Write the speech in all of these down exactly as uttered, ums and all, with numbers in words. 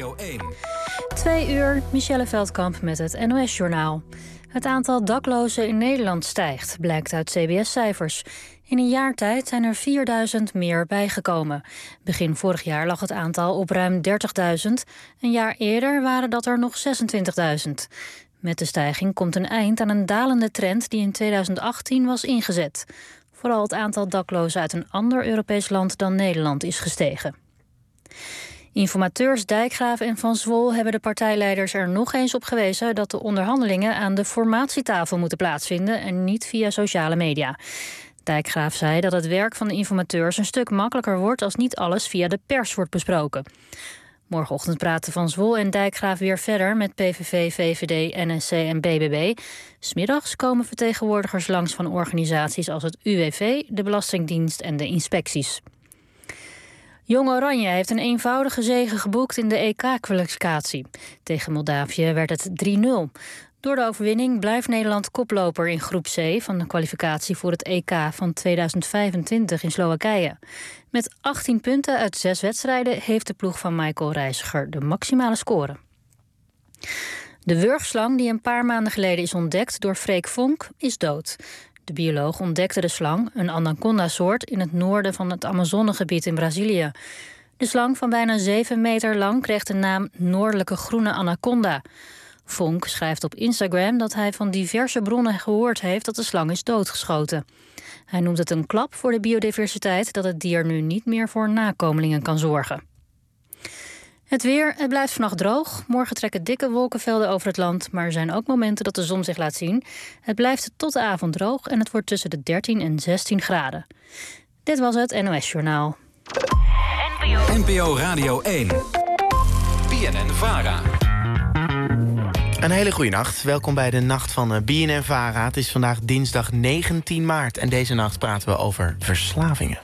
Radio één. Twee uur, Michelle Veldkamp met het N O S-journaal. Het aantal daklozen in Nederland stijgt, blijkt uit C B S-cijfers. In een jaar tijd zijn er vierduizend meer bijgekomen. Begin vorig jaar lag het aantal op ruim dertigduizend. Een jaar eerder waren dat er nog zesentwintigduizend. Met de stijging komt een eind aan een dalende trend die in tweeduizend achttien was ingezet. Vooral het aantal daklozen uit een ander Europees land dan Nederland is gestegen. Informateurs Dijkgraaf en Van Zwol hebben de partijleiders er nog eens op gewezen dat de onderhandelingen aan de formatietafel moeten plaatsvinden en niet via sociale media. Dijkgraaf zei dat het werk van de informateurs een stuk makkelijker wordt als niet alles via de pers wordt besproken. Morgenochtend praten Van Zwol en Dijkgraaf weer verder met P V V, V V D, N S C en B B B. 'S Middags komen vertegenwoordigers langs van organisaties als het U W V, de Belastingdienst en de inspecties. Jong Oranje heeft een eenvoudige zege geboekt in de E K-kwalificatie. Tegen Moldavië werd het drie nul. Door de overwinning blijft Nederland koploper in groep C van de kwalificatie voor het E K van tweeduizend vijfentwintig in Slowakije. Met achttien punten uit zes wedstrijden heeft de ploeg van Michael Reiziger de maximale score. De wurgslang die een paar maanden geleden is ontdekt door Freek Vonk is dood. De bioloog ontdekte de slang, een anaconda-soort, in het noorden van het Amazonegebied in Brazilië. De slang van bijna zeven meter lang kreeg de naam Noordelijke Groene Anaconda. Vonk schrijft op Instagram dat hij van diverse bronnen gehoord heeft dat de slang is doodgeschoten. Hij noemt het een klap voor de biodiversiteit dat het dier nu niet meer voor nakomelingen kan zorgen. Het weer, het blijft vannacht droog. Morgen trekken dikke wolkenvelden over het land, maar er zijn ook momenten dat de zon zich laat zien. Het blijft tot de avond droog en het wordt tussen de dertien en zestien graden. Dit was het N O S-journaal. N P O Radio één. B N N-VARA. Een hele goede nacht. Welkom bij de Nacht van B N N-VARA. Het is vandaag dinsdag negentien maart en deze nacht praten we over verslavingen.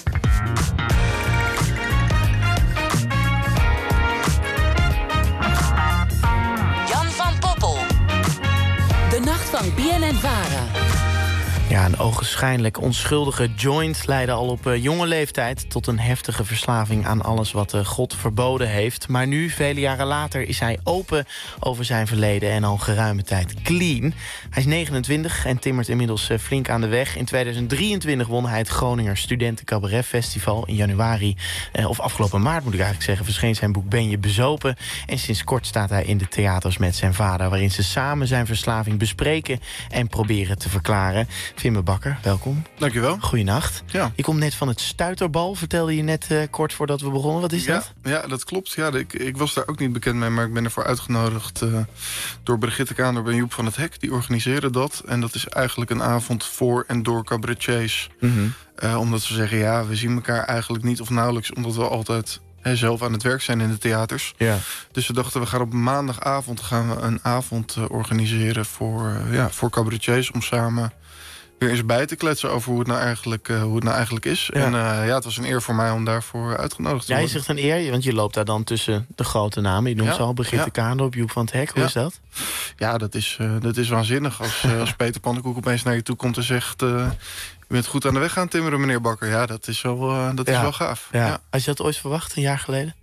De Nacht van B N N-VARA. Ja, een ogenschijnlijk onschuldige joint leidde al op uh, jonge leeftijd tot een heftige verslaving aan alles wat uh, God verboden heeft. Maar nu, vele jaren later, is hij open over zijn verleden en al geruime tijd clean. Hij is negenentwintig en timmert inmiddels uh, flink aan de weg. In tweeduizend drieëntwintig won hij het Groninger Studenten Cabaret Festival. In januari, uh, of afgelopen maart moet ik eigenlijk zeggen, verscheen zijn boek Ben je bezopen. En sinds kort staat hij in de theaters met zijn vader, waarin ze samen zijn verslaving bespreken en proberen te verklaren. Vimme Bakker, welkom. Dankjewel. Goeienacht. Ja. Je komt net van het Stuiterbal, vertelde je net uh, kort voordat we begonnen. Wat is ja, dat? Ja, dat klopt. Ja, ik, ik was daar ook niet bekend mee, maar ik ben ervoor uitgenodigd uh, door Brigitte Kaandorp en Joep van het Hek. Die organiseren dat. En dat is eigenlijk een avond voor en door cabaretiers. Mm-hmm. Uh, omdat ze zeggen, ja, we zien elkaar eigenlijk niet of nauwelijks, omdat we altijd hè, zelf aan het werk zijn in de theaters. Ja. Dus we dachten, we gaan op maandagavond gaan we een avond uh, organiseren voor, uh, ja, voor cabaretiers om samen weer eens bij te kletsen over hoe het nou eigenlijk, uh, hoe het nou eigenlijk is. Ja. En uh, ja, het was een eer voor mij om daarvoor uitgenodigd te Ja, je worden. zegt een eer, want je loopt daar dan tussen de grote namen. Je noemt Ja, ze al, Brigitte ja. Kaandorp, Joep van het Hek. Hoe Ja. is dat? Ja, dat is, uh, dat is waanzinnig. Als, uh, als Peter Pannenkoek opeens naar je toe komt en zegt, Uh, je bent goed aan de weg gaan timmeren, meneer Bakker. Ja, dat is wel, uh, dat Ja. is wel gaaf. Ja. Ja. Had je dat ooit verwacht, een jaar geleden?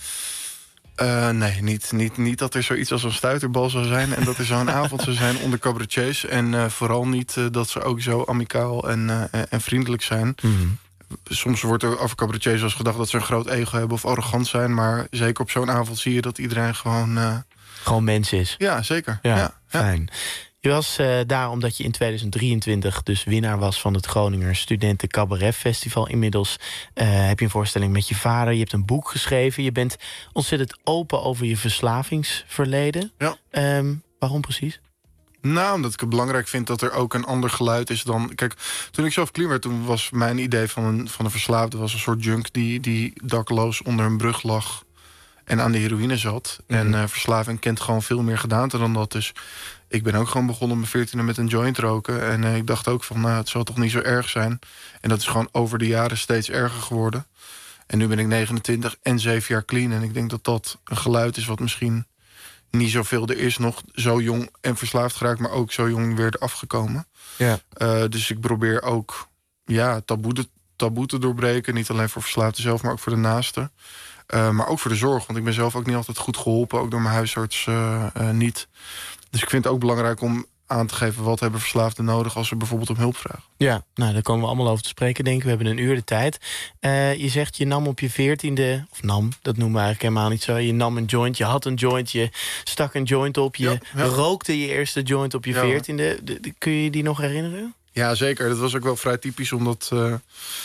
Uh, nee, niet, niet, niet dat er zoiets als een stuiterbal zou zijn en dat er zo'n avond zou zijn onder cabaretiers. En uh, vooral niet uh, dat ze ook zo amicaal en, uh, en vriendelijk zijn. Mm-hmm. Soms wordt er over cabaretiers als gedacht dat ze een groot ego hebben of arrogant zijn. Maar zeker op zo'n avond zie je dat iedereen gewoon Uh... Gewoon mens is. Ja, zeker. Ja, Ja, ja. fijn. Je was uh, daar omdat je in tweeduizend drieëntwintig dus winnaar was van het Groninger Studenten Cabaret Festival. Inmiddels uh, heb je een voorstelling met je vader. Je hebt een boek geschreven. Je bent ontzettend open over je verslavingsverleden. Ja. Um, waarom precies? Nou, omdat ik het belangrijk vind dat er ook een ander geluid is dan. Kijk, toen ik zelf clean werd, toen was mijn idee van een, van een verslaafde was een soort junk die, die dakloos onder een brug lag en aan de heroïne zat. Mm-hmm. En uh, verslaving kent gewoon veel meer gedaante dan dat. Dus ik ben ook gewoon begonnen op mijn veertiende met een joint roken. En uh, ik dacht ook van, nou, het zal toch niet zo erg zijn. En dat is gewoon over de jaren steeds erger geworden. En nu ben ik negenentwintig en zeven jaar clean. En ik denk dat dat een geluid is wat misschien niet zoveel er is. Nog zo jong en verslaafd geraakt, maar ook zo jong weer eraf gekomen. Ja. Uh, dus ik probeer ook ja, taboe, de, taboe te doorbreken. Niet alleen voor verslaafden zelf, maar ook voor de naasten. Uh, maar ook voor de zorg, want ik ben zelf ook niet altijd goed geholpen. Ook door mijn huisarts uh, uh, niet. Dus ik vind het ook belangrijk om aan te geven... wat hebben verslaafden nodig als ze bijvoorbeeld om hulp vragen. Ja, nou, daar komen we allemaal over te spreken, denk ik. We hebben een uur de tijd. Uh, je zegt, je nam op je veertiende... of nam, dat noemen we eigenlijk helemaal niet zo. Je nam een joint, je had een joint, je stak een joint op... je ja, ja. rookte je eerste joint op je veertiende. Ja. Kun je die nog herinneren? Ja, zeker. Dat was ook wel vrij typisch, omdat... Uh,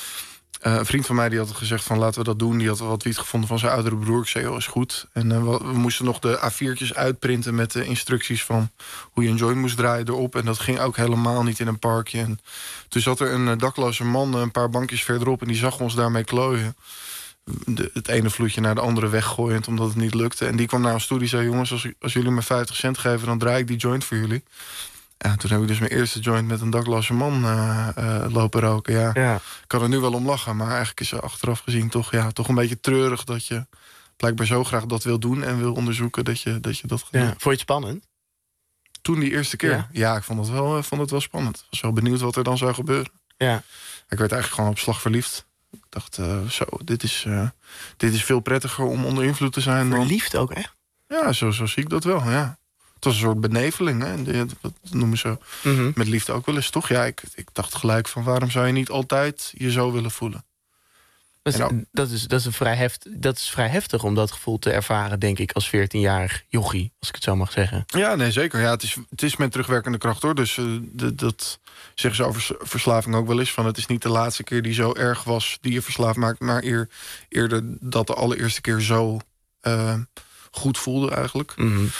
Uh, een vriend van mij die had gezegd van laten we dat doen. Die had wat wiet gevonden van zijn oudere broer. Ik zei, joh, is goed. En uh, we, we moesten nog de A viertjes uitprinten met de instructies van hoe je een joint moest draaien erop. En dat ging ook helemaal niet in een parkje. En toen zat er een uh, dakloze man uh, een paar bankjes verderop en die zag ons daarmee klooien. De, het ene vloedje naar de andere weggooiend omdat het niet lukte. En die kwam naar ons toe, die zei, jongens, als, als jullie me vijftig cent geven, dan draai ik die joint voor jullie. Ja, toen heb ik dus mijn eerste joint met een dakloze man uh, uh, lopen roken. Ja, ja. Ik kan er nu wel om lachen, maar eigenlijk is er achteraf gezien toch, ja, toch een beetje treurig dat je blijkbaar zo graag dat wil doen en wil onderzoeken dat je dat, je dat gaat ja. doen. Vond je het spannend? Toen die eerste keer? Ja, ja ik vond het, wel, uh, vond het wel spannend. Ik was wel benieuwd wat er dan zou gebeuren. Ja. Ik werd eigenlijk gewoon op slag verliefd. Ik dacht, uh, zo, dit is, uh, dit is veel prettiger om onder invloed te zijn. Verliefd dan... ook echt? Ja, zo, zo zie ik dat wel, ja. Het was een soort beneveling, hè? Dat noemen ze mm-hmm. met liefde ook wel eens, toch? Ja, ik, ik dacht gelijk van waarom zou je niet altijd je zo willen voelen? Dat is, nou, dat is, dat is, een vrij heft, dat is vrij heftig om dat gevoel te ervaren, denk ik, als veertienjarig jochie, als ik het zo mag zeggen. Ja, nee, zeker. Ja, het, is, het is met terugwerkende kracht, hoor. Dus uh, de, dat zeggen ze over verslaving ook wel eens. Van het is niet de laatste keer die zo erg was die je verslaafd maakt, maar eer, eerder dat de allereerste keer zo uh, goed voelde eigenlijk. Mm-hmm.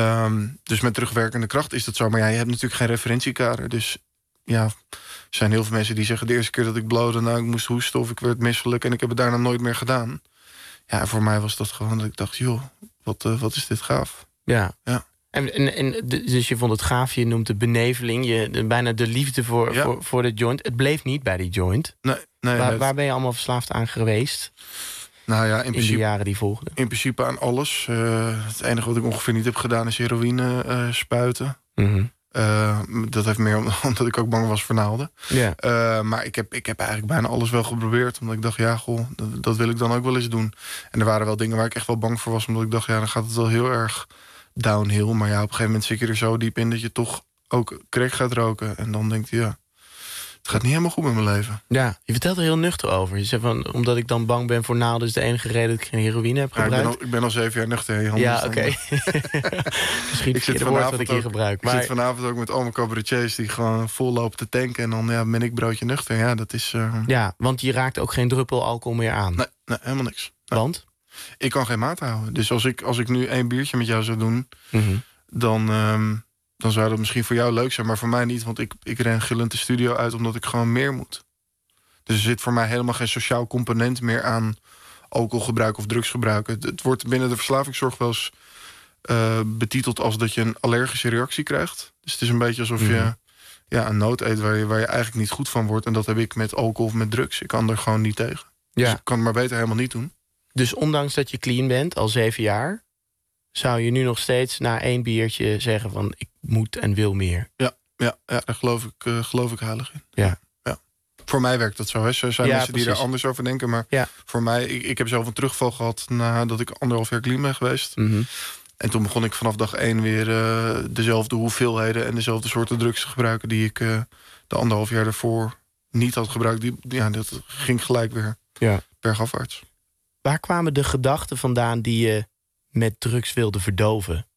Um, dus met terugwerkende kracht is dat zo. Maar ja, je hebt natuurlijk geen referentiekader. Dus ja, er zijn heel veel mensen die zeggen... de eerste keer dat ik blode, nou, ik moest hoesten of ik werd misselijk... en ik heb het daarna nooit meer gedaan. Ja, voor mij was dat gewoon dat ik dacht... joh, wat, uh, wat is dit gaaf. Ja. ja. En, en, en dus je vond het gaaf, je noemt de beneveling... Je, de, bijna de liefde voor, ja. voor, voor de joint. Het bleef niet bij die joint. Nee, nee, waar, nee, waar ben je allemaal verslaafd aan geweest... Nou ja, in, in principe, de jaren die volgden? In principe aan alles. Uh, het enige wat ik ongeveer niet heb gedaan is heroïne uh, spuiten. Mm-hmm. Uh, dat heeft meer om, omdat ik ook bang was voor naalden. Yeah. Uh, maar ik heb, ik heb eigenlijk bijna alles wel geprobeerd. Omdat ik dacht, ja, goh, dat, dat wil ik dan ook wel eens doen. En er waren wel dingen waar ik echt wel bang voor was. Omdat ik dacht, ja, dan gaat het wel heel erg downhill. Maar ja, op een gegeven moment zit je er zo diep in... dat je toch ook crack gaat roken. En dan denk je, ja... het gaat niet helemaal goed met mijn leven. Ja, je vertelt er heel nuchter over. Je zegt van, omdat ik dan bang ben voor naalden... is de enige reden dat ik geen heroïne heb gebruikt. Ja, ik, ben al, ik ben al zeven jaar nuchter. Ja, ja oké. Okay. Misschien ik zit woord wat ik hier ook, gebruik. Maar... Ik zit vanavond ook met al mijn cabaretiers... die gewoon vol lopen te tanken. En dan ja, ben ik broodje nuchter. Ja, dat is... Uh... Ja, want je raakt ook geen druppel alcohol meer aan. Nee, nee helemaal niks. Nee. Want? Ik kan geen maat houden. Dus als ik, als ik nu één biertje met jou zou doen... Mm-hmm. dan... Um... dan zou dat misschien voor jou leuk zijn, maar voor mij niet. Want ik, ik ren gillend de studio uit omdat ik gewoon meer moet. Dus er zit voor mij helemaal geen sociaal component meer aan alcoholgebruik of drugsgebruik. Het, het wordt binnen de verslavingszorg wel eens uh, betiteld als dat je een allergische reactie krijgt. Dus het is een beetje alsof mm. je ja, een noot eet waar je, waar je eigenlijk niet goed van wordt. En dat heb ik met alcohol of met drugs. Ik kan er gewoon niet tegen. Ja. Dus ik kan het maar beter helemaal niet doen. Dus ondanks dat je clean bent, al zeven jaar... zou je nu nog steeds na één biertje zeggen van... ik moet en wil meer? Ja, ja, ja daar geloof ik, uh, geloof ik heilig in. Ja. Ja. Voor mij werkt dat zo. Hè. Er zijn ja, mensen precies. die er anders over denken. Maar ja. voor mij, ik, ik heb zelf een terugval gehad... nadat ik anderhalf jaar clean ben geweest. Mm-hmm. En toen begon ik vanaf dag één weer uh, dezelfde hoeveelheden... en dezelfde soorten drugs te gebruiken... die ik uh, de anderhalf jaar daarvoor niet had gebruikt. Die, ja, dat ging gelijk weer ja. bergafwaarts. Waar kwamen de gedachten vandaan die je... met drugs wilde verdoven?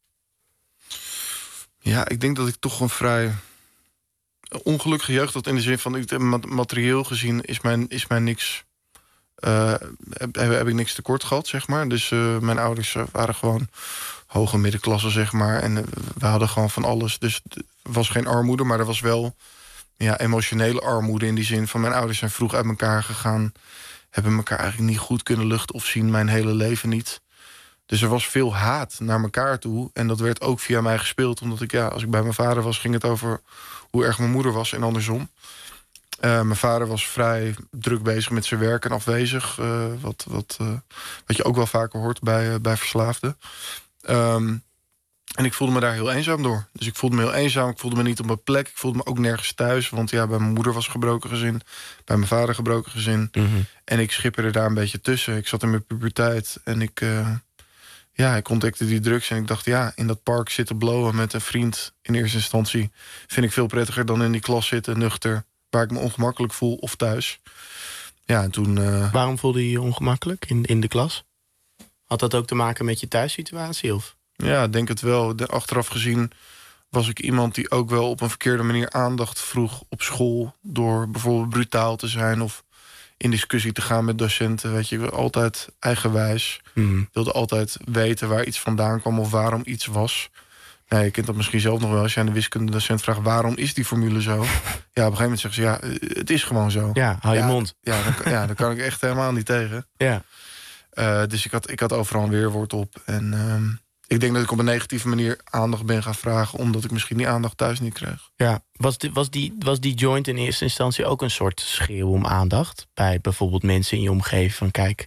Ja, ik denk dat ik toch een vrij ongelukkige jeugd had... in de zin van, ik, materieel gezien is mijn, is mijn niks... Uh, heb, heb ik niks tekort gehad, zeg maar. Dus uh, mijn ouders waren gewoon hoge middenklasse, zeg maar. En uh, we hadden gewoon van alles. Dus er was geen armoede, maar er was wel... ja, emotionele armoede in die zin van... mijn ouders zijn vroeg uit elkaar gegaan... hebben elkaar eigenlijk niet goed kunnen luchten of zien... mijn hele leven niet... Dus er was veel haat naar elkaar toe. En dat werd ook via mij gespeeld. Omdat ik, ja, als ik bij mijn vader was, ging het over hoe erg mijn moeder was en andersom. Uh, mijn vader was vrij druk bezig met zijn werk en afwezig. Uh, wat, wat, uh, wat je ook wel vaker hoort bij, uh, bij verslaafden. Um, En ik voelde me daar heel eenzaam door. Dus ik voelde me heel eenzaam, ik voelde me niet op mijn plek. Ik voelde me ook nergens thuis, want ja, bij mijn moeder was gebroken gezin. Bij mijn vader gebroken gezin. Mm-hmm. En ik schipperde daar een beetje tussen. Ik zat in mijn puberteit en ik, uh, ja, ik ontdekte die drugs. En ik dacht, ja, in dat park zitten blowen met een vriend in eerste instantie vind ik veel prettiger dan in die klas zitten, nuchter, waar ik me ongemakkelijk voel, of thuis. Ja, en toen... Uh... Waarom voelde je je ongemakkelijk in, in de klas? Had dat ook te maken met je thuissituatie, of? Ja, ik denk het wel. De, achteraf gezien was ik iemand die ook wel op een verkeerde manier aandacht vroeg op school, door bijvoorbeeld brutaal te zijn of in discussie te gaan met docenten. Weet je, ik was altijd eigenwijs. Mm. Wilde altijd weten waar iets vandaan kwam of waarom iets was. Nee, je kent dat misschien zelf nog wel. Als je aan de wiskundedocent vraagt, waarom is die formule zo? Ja, op een gegeven moment zeggen ze, ja, het is gewoon zo. Ja, hou je ja, mond. Ja, dan, ja, daar kan ik echt helemaal niet tegen. Ja. Uh, dus ik had, ik had overal een weerwoord op. En uh, ik denk dat ik op een negatieve manier aandacht ben gaan vragen, omdat ik misschien die aandacht thuis niet kreeg. Ja, was die, was die, was die joint in eerste instantie ook een soort schreeuw om aandacht? Bij bijvoorbeeld mensen in je omgeving van, kijk,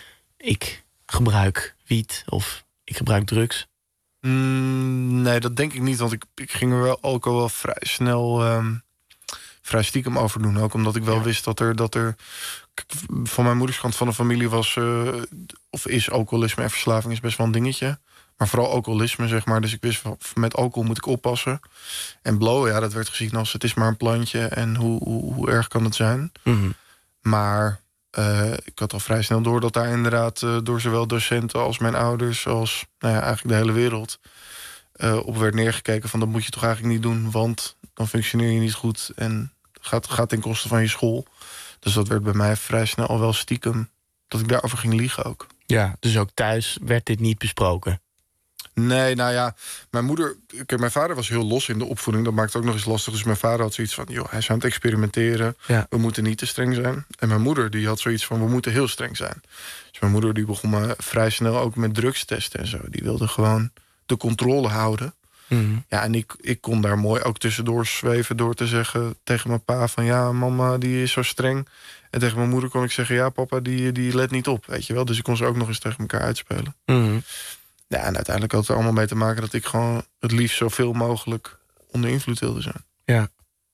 ik gebruik wiet of ik gebruik drugs? Mm, nee, dat denk ik niet, want ik, ik ging er wel ook al wel vrij snel um, vrij stiekem over doen. Ook omdat ik wel ja. wist dat er, dat er van mijn moederskant van de familie was, uh, of is alcoholisme en verslaving is best wel een dingetje. Maar vooral alcoholisme, zeg maar. Dus ik wist, van, met alcohol moet ik oppassen. En blowen, ja, dat werd gezien als het is maar een plantje en hoe, hoe, hoe erg kan het zijn. Mm-hmm. Maar uh, ik had al vrij snel door dat daar inderdaad uh, door zowel docenten als mijn ouders, als nou ja, eigenlijk de hele wereld, uh, op werd neergekeken van dat moet je toch eigenlijk niet doen, want dan functioneer je niet goed en gaat, gaat ten koste van je school. Dus dat werd bij mij vrij snel al wel stiekem dat ik daarover ging liegen ook. Ja, dus ook thuis werd dit niet besproken? Nee, nou ja, mijn moeder... Kijk, mijn vader was heel los in de opvoeding. Dat maakt het ook nog eens lastig. Dus mijn vader had zoiets van, joh, hij is aan het experimenteren. Ja. We moeten niet te streng zijn. En mijn moeder die had zoiets van, we moeten heel streng zijn. Dus mijn moeder die begon me vrij snel ook met drugstesten en zo. Die wilde gewoon de controle houden. Mm-hmm. Ja, en ik, ik kon daar mooi ook tussendoor zweven door te zeggen tegen mijn pa van, ja, mama die is zo streng. En tegen mijn moeder kon ik zeggen, ja, papa die, die let niet op, weet je wel. Dus ik kon ze ook nog eens tegen elkaar uitspelen. Mm-hmm. Ja, en uiteindelijk had het er allemaal mee te maken dat ik gewoon het liefst zoveel mogelijk onder invloed wilde zijn. Ja.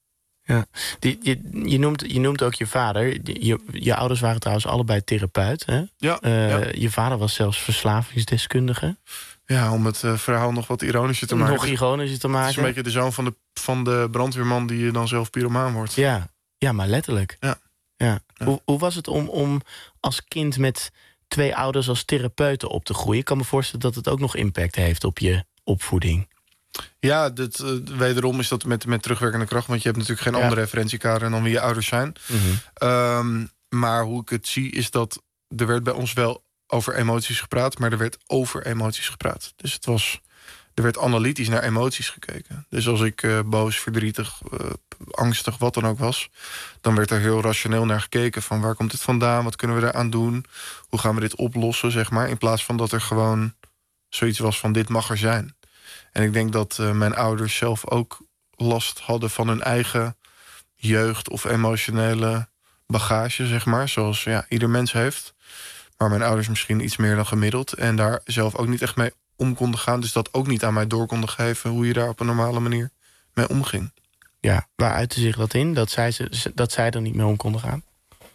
Ja. Die, je, je, noemt, je noemt ook je vader. Je, je ouders waren trouwens allebei therapeut. Hè? Ja, uh, ja. Je vader was zelfs verslavingsdeskundige. Ja, om het uh, verhaal nog wat ironischer te maken. Nog ironischer te maken. Het is een beetje de zoon van de, van de brandweerman die dan zelf pyromaan wordt. Ja, ja, maar letterlijk. Ja. Ja. Ja. Hoe, hoe was het om, om als kind met twee ouders als therapeuten op te groeien? Ik kan me voorstellen dat het ook nog impact heeft op je opvoeding. Ja, dit, uh, wederom is dat met, met terugwerkende kracht, want je hebt natuurlijk geen ja. andere referentiekader dan wie je ouders zijn. Mm-hmm. Um, maar hoe ik het zie is dat er werd bij ons wel over emoties gepraat, maar er werd over emoties gepraat. Dus het was, er werd analytisch naar emoties gekeken. Dus als ik uh, boos, verdrietig, uh, angstig, wat dan ook was, dan werd er heel rationeel naar gekeken van waar komt dit vandaan, wat kunnen we daaraan doen, hoe gaan we dit oplossen, zeg maar, in plaats van dat er gewoon zoiets was van dit mag er zijn. En ik denk dat uh, mijn ouders zelf ook last hadden van hun eigen jeugd of emotionele bagage, zeg maar, zoals ja, ieder mens heeft. Maar mijn ouders misschien iets meer dan gemiddeld en daar zelf ook niet echt mee om konden gaan, dus dat ook niet aan mij door konden geven hoe je daar op een normale manier mee omging. Ja, waar uitte zich dat in? Dat zij, ze, dat zij er niet mee om konden gaan?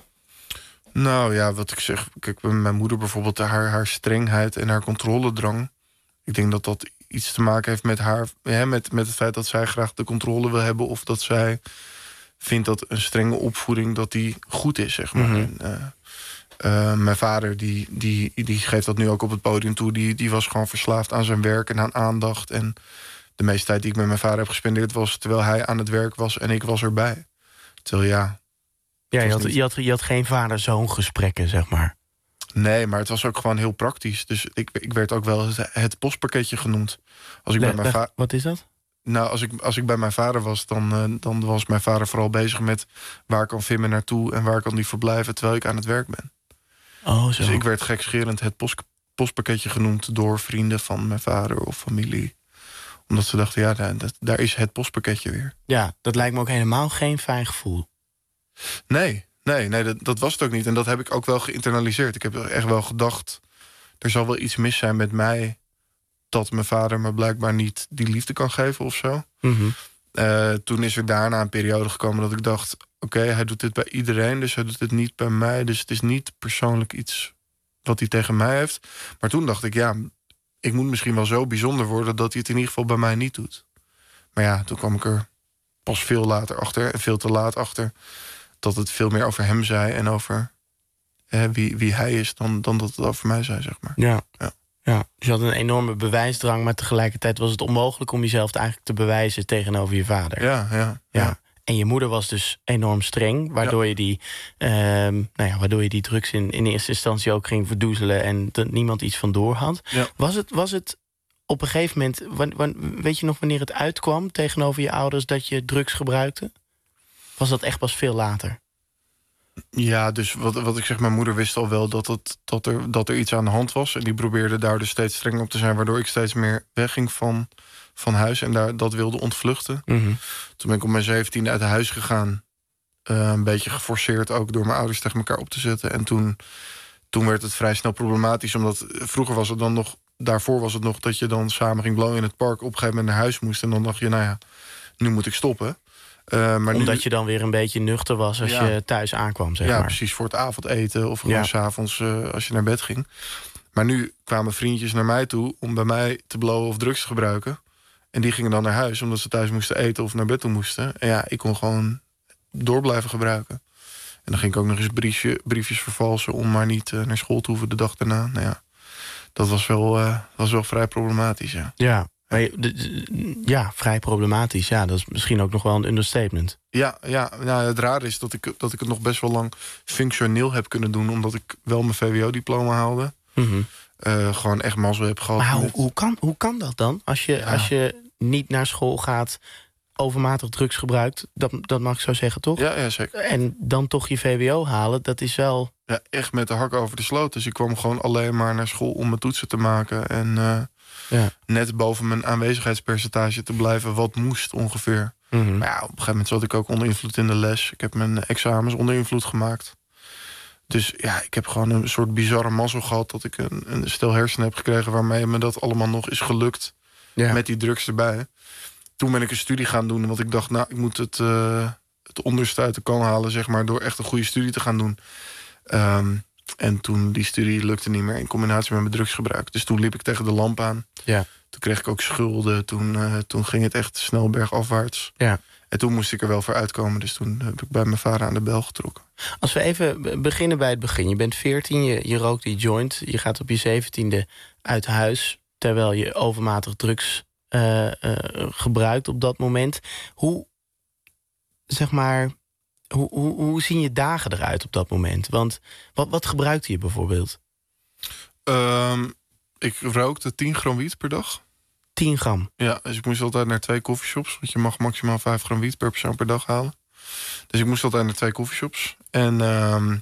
Nou ja, wat ik zeg, kijk, mijn moeder bijvoorbeeld, haar, haar strengheid en haar controledrang, ik denk dat dat iets te maken heeft met haar, hè, met, met het feit dat zij graag de controle wil hebben, of dat zij vindt dat een strenge opvoeding dat die goed is, zeg maar. Mm-hmm. En, uh, Uh, mijn vader, die, die, die geeft dat nu ook op het podium toe. Die, die was gewoon verslaafd aan zijn werk en aan aandacht. En de meeste tijd die ik met mijn vader heb gespendeerd was terwijl hij aan het werk was en ik was erbij. Terwijl ja... Ja, je had, niet... je, had, je had geen vader-zoon gesprekken, zeg maar. Nee, maar het was ook gewoon heel praktisch. Dus ik, ik werd ook wel het, het postpakketje genoemd. Als ik Le, bij mijn va- wat is dat? Nou, als ik, als ik bij mijn vader was, dan, uh, dan was mijn vader vooral bezig met waar kan Vim er naartoe en waar kan die verblijven terwijl ik aan het werk ben. Oh, zo. Dus ik werd gekscherend het post, postpakketje genoemd door vrienden van mijn vader of familie. Omdat ze dachten, ja, daar, daar is het postpakketje weer. Ja, dat lijkt me ook helemaal geen fijn gevoel. Nee, nee, nee dat, dat was het ook niet. En dat heb ik ook wel geïnternaliseerd. Ik heb echt wel gedacht, er zal wel iets mis zijn met mij dat mijn vader me blijkbaar niet die liefde kan geven of zo. Mm-hmm. Uh, toen is er daarna een periode gekomen dat ik dacht... oké, okay, hij doet dit bij iedereen, dus hij doet dit niet bij mij. Dus het is niet persoonlijk iets wat hij tegen mij heeft. Maar toen dacht ik, ja, ik moet misschien wel zo bijzonder worden... dat hij het in ieder geval bij mij niet doet. Maar ja, toen kwam ik er pas veel later achter... en veel te laat achter... dat het veel meer over hem zei en over eh, wie, wie hij is... Dan, dan dat het over mij zei, zeg maar. Ja. Ja. Ja, dus je had een enorme bewijsdrang... maar tegelijkertijd was het onmogelijk om jezelf eigenlijk te bewijzen... tegenover je vader. Ja, ja. ja. ja. En je moeder was dus enorm streng... waardoor, ja. je, die, uh, nou ja, waardoor je die drugs in, in eerste instantie ook ging verdoezelen... en dat niemand iets van door had. Ja. Was, het, was het op een gegeven moment... Wan, wan, weet je nog wanneer het uitkwam tegenover je ouders... dat je drugs gebruikte? Was dat echt pas veel later? Ja, dus wat, wat ik zeg, mijn moeder wist al wel dat, het, dat, er, dat er iets aan de hand was. En die probeerde daar dus steeds strenger op te zijn... waardoor ik steeds meer wegging van, van huis en daar, dat wilde ontvluchten. Mm-hmm. Toen ben ik op mijn zeventiende uit huis gegaan. Uh, een beetje geforceerd ook door mijn ouders tegen elkaar op te zetten. En toen, toen werd het vrij snel problematisch. Omdat vroeger was het dan nog... daarvoor was het nog dat je dan samen ging blowen in het park... op een gegeven moment naar huis moest. En dan dacht je, nou ja, nu moet ik stoppen. Uh, maar Omdat nu, je dan weer een beetje nuchter was als ja. je thuis aankwam, zeg ja, maar. precies, voor het avondeten of gewoon ja. 's avonds uh, als je naar bed ging. Maar nu kwamen vriendjes naar mij toe om bij mij te blowen of drugs te gebruiken. En die gingen dan naar huis omdat ze thuis moesten eten of naar bed toe moesten. En ja, ik kon gewoon door blijven gebruiken. En dan ging ik ook nog eens briefje, briefjes vervalsen om maar niet uh, naar school te hoeven de dag daarna. Nou ja, dat was wel, uh, was wel vrij problematisch, ja. Ja. Ja, vrij problematisch. Ja, dat is misschien ook nog wel een understatement. Ja, ja nou, het rare is dat ik, dat ik het nog best wel lang functioneel heb kunnen doen... omdat ik wel mijn V W O-diploma haalde. Mm-hmm. Uh, gewoon echt mazzel heb gehad. Maar hoe, met... hoe, kan, hoe kan dat dan? Als je, ja. als je niet naar school gaat, overmatig drugs gebruikt... dat, dat mag ik zo zeggen, toch? Ja, ja, zeker. En dan toch je V W O halen, dat is wel... Ja, echt met de hak over de sloot. Dus ik kwam gewoon alleen maar naar school om mijn toetsen te maken... en uh, ja. net boven mijn aanwezigheidspercentage te blijven... wat moest ongeveer. Mm-hmm. Maar ja, op een gegeven moment zat ik ook onder invloed in de les. Ik heb mijn examens onder invloed gemaakt. Dus ja, ik heb gewoon een soort bizarre mazzel gehad... dat ik een, een stel hersenen heb gekregen... waarmee me dat allemaal nog is gelukt. Ja. Met die drugs erbij. Toen ben ik een studie gaan doen. Want ik dacht, nou, ik moet het, uh, het onderste uit de kan halen... zeg maar, door echt een goede studie te gaan doen. Um, en toen die studie lukte niet meer in combinatie met mijn drugsgebruik. Dus toen liep ik tegen de lamp aan. Ja. Toen kreeg ik ook schulden. Toen, uh, toen ging het echt snel bergafwaarts. Ja. En toen moest ik er wel voor uitkomen. Dus toen heb ik bij mijn vader aan de bel getrokken. Als we even beginnen bij het begin. Je bent veertien, je, je rookt die joint. Je gaat op je zeventiende uit huis... terwijl je overmatig drugs uh, uh, gebruikt op dat moment. Hoe, zeg maar... Hoe, hoe, hoe zien je dagen eruit op dat moment? Want wat, wat gebruikte je bijvoorbeeld? Um, ik rookte tien gram wiet per dag. tien gram? Ja, dus ik moest altijd naar twee coffeeshops. Want je mag maximaal vijf gram wiet per persoon per dag halen. Dus ik moest altijd naar twee coffeeshops. En um,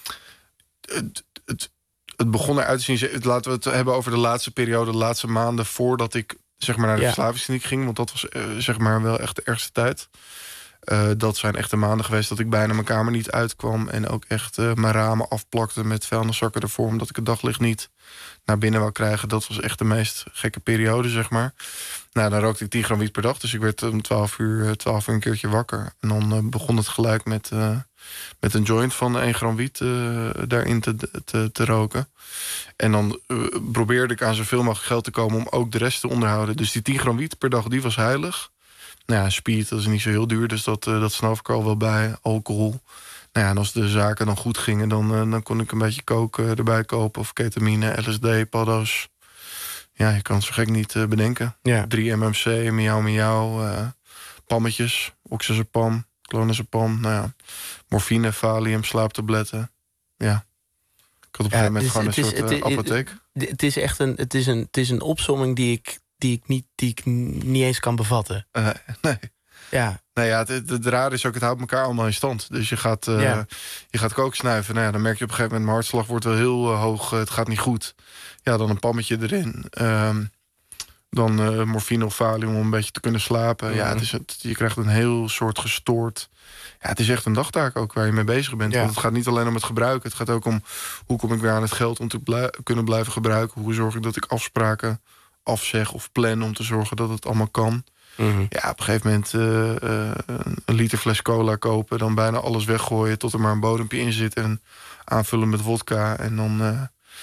het, het, het begon eruit te zien... Laten we het hebben over de laatste periode, de laatste maanden... voordat ik zeg maar, naar de ja. verslavingskliniek ging. Want dat was uh, zeg maar wel echt de ergste tijd. Uh, dat zijn echt de maanden geweest dat ik bijna mijn kamer niet uitkwam... en ook echt uh, mijn ramen afplakte met vuilniszakken ervoor... omdat ik het daglicht niet naar binnen wou krijgen. Dat was echt de meest gekke periode, zeg maar. Nou, dan rookte ik tien gram wiet per dag. Dus ik werd om twaalf uur, twaalf uur een keertje wakker. En dan uh, begon het gelijk met, uh, met een joint van één gram wiet uh, daarin te, te, te roken. En dan uh, probeerde ik aan zoveel mogelijk geld te komen... om ook de rest te onderhouden. Dus die tien gram wiet per dag, die was heilig... Nou ja, speed, dat is niet zo heel duur, dus dat, uh, dat snoof ik al wel bij. Alcohol. Nou ja, en als de zaken dan goed gingen, dan, uh, dan kon ik een beetje coke uh, erbij kopen. Of ketamine, L S D, paddo's. Ja, je kan het zo gek niet uh, bedenken. Ja. drie M M C, miauw miauw, uh, pammetjes, oxazepam, clonazepam. Nou ja, morfine, valium, slaaptabletten. Ja. Ik had op een ja, gegeven moment is, gewoon een is, soort uh, is, apotheek. Het is echt een, het is een, het is een opsomming die ik... die ik niet, die ik niet eens kan bevatten. Uh, nee. Ja. Nou ja, het, het, het raar is ook, het houdt elkaar allemaal in stand. Dus je gaat, uh, ja. je gaat kook snuiven. Nou ja, dan merk je op een gegeven moment... mijn hartslag wordt wel heel uh, hoog, uh, het gaat niet goed. Ja, dan een pammetje erin. Um, dan uh, morfine of valium om een beetje te kunnen slapen. Mm-hmm. Ja, het is het, je krijgt een heel soort gestoord... Ja, het is echt een dagtaak ook waar je mee bezig bent. Ja. Want het gaat niet alleen om het gebruiken. Het gaat ook om hoe kom ik weer aan het geld om te blij- kunnen blijven gebruiken. Hoe zorg ik dat ik afspraken afzeg of plan om te zorgen dat het allemaal kan. Mm-hmm. Ja, op een gegeven moment uh, uh, een liter fles cola kopen, dan bijna alles weggooien tot er maar een bodempje in zit en aanvullen met vodka. En dan, uh,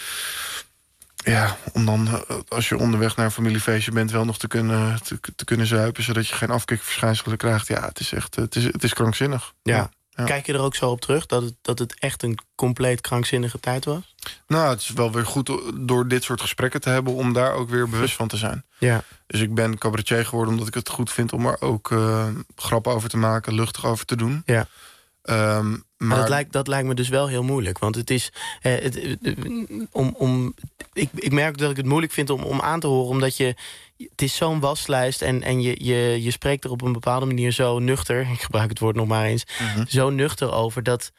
ja, om dan, uh, als je onderweg naar een familiefeestje bent, wel nog te kunnen, te, te kunnen zuipen, zodat je geen afkikverschijnselen krijgt. Ja, het is echt, het is, het is krankzinnig. Ja. Ja. Ja. Kijk je er ook zo op terug dat het, dat het echt een compleet krankzinnige tijd was? Nou, het is wel weer goed door dit soort gesprekken te hebben om daar ook weer bewust van te zijn. Ja. Dus ik ben cabaretier geworden omdat ik het goed vind om er ook uh, grappen over te maken, luchtig over te doen. Ja. Um, maar maar dat lijkt, dat lijkt me dus wel heel moeilijk. Want het is. Eh, het, uh, om, om, ik, ik merk dat ik het moeilijk vind om, om aan te horen, omdat je. Het is zo'n waslijst en, en je, je, je spreekt er op een bepaalde manier zo nuchter. Ik gebruik het woord nog maar eens. uh-huh. Zo nuchter over dat.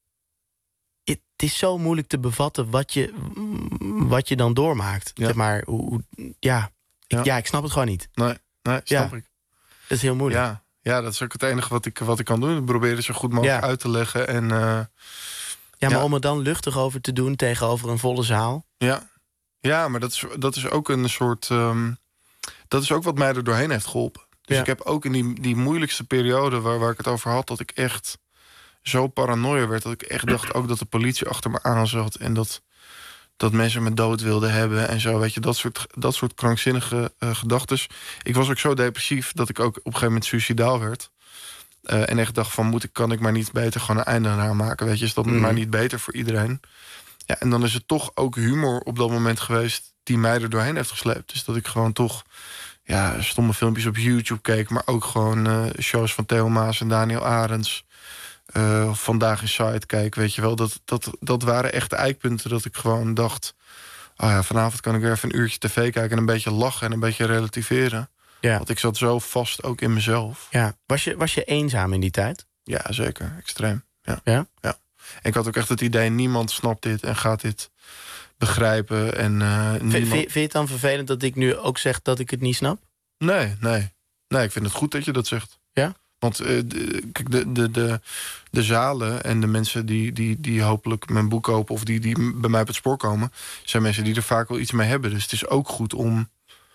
Het is zo moeilijk te bevatten wat je, wat je dan doormaakt. Ja. Zeg maar, hoe, hoe, ja, ik, ja. ja, ik snap het gewoon niet. Nee, nee snap ja. ik. Dat is heel moeilijk. Ja. Ja, dat is ook het enige wat ik, wat ik kan doen. Ik probeer het zo goed mogelijk ja. uit te leggen. En, uh, ja, maar ja. om er dan luchtig over te doen tegenover een volle zaal. Ja, ja maar dat is, dat is ook een soort. Um, dat is ook wat mij er doorheen heeft geholpen. Dus ja. ik heb ook in die, die moeilijkste periode waar, waar ik het over had, dat ik echt zo paranoia werd. Dat ik echt dacht ook dat de politie achter me aan zat. En dat, dat mensen me dood wilden hebben en zo. Weet je, dat soort, dat soort krankzinnige uh, gedachtes. Ik was ook zo depressief dat ik ook op een gegeven moment suicidaal werd. Uh, en echt dacht van, moet ik, kan ik maar niet beter gewoon een einde aan maken? Weet je, is dat mm. maar niet beter voor iedereen? Ja, en dan is het toch ook humor op dat moment geweest die mij er doorheen heeft gesleept. Dus dat ik gewoon toch ja, stomme filmpjes op YouTube keek, maar ook gewoon uh, shows van Theo Maas en Daniel Arends. Uh, Vandaag in Site kijk, weet je wel. Dat, dat, dat waren echt de eikpunten dat ik gewoon dacht, oh ja, vanavond kan ik weer even een uurtje tv kijken en een beetje lachen en een beetje relativeren. Ja. Want ik zat zo vast ook in mezelf. Ja. Was je, was je eenzaam in die tijd? Ja, zeker. Extreem. Ja. Ja? Ja. En ik had ook echt het idee, niemand snapt dit en gaat dit begrijpen. En, uh, v- niemand... Vind je het dan vervelend dat ik nu ook zeg dat ik het niet snap? Nee, nee. Nee, ik vind het goed dat je dat zegt. Ja? Want uh, de, kijk, de, de, de, de zalen en de mensen die, die, die hopelijk mijn boek kopen of die, die bij mij op het spoor komen, zijn mensen die er vaak wel iets mee hebben. Dus het is ook goed om,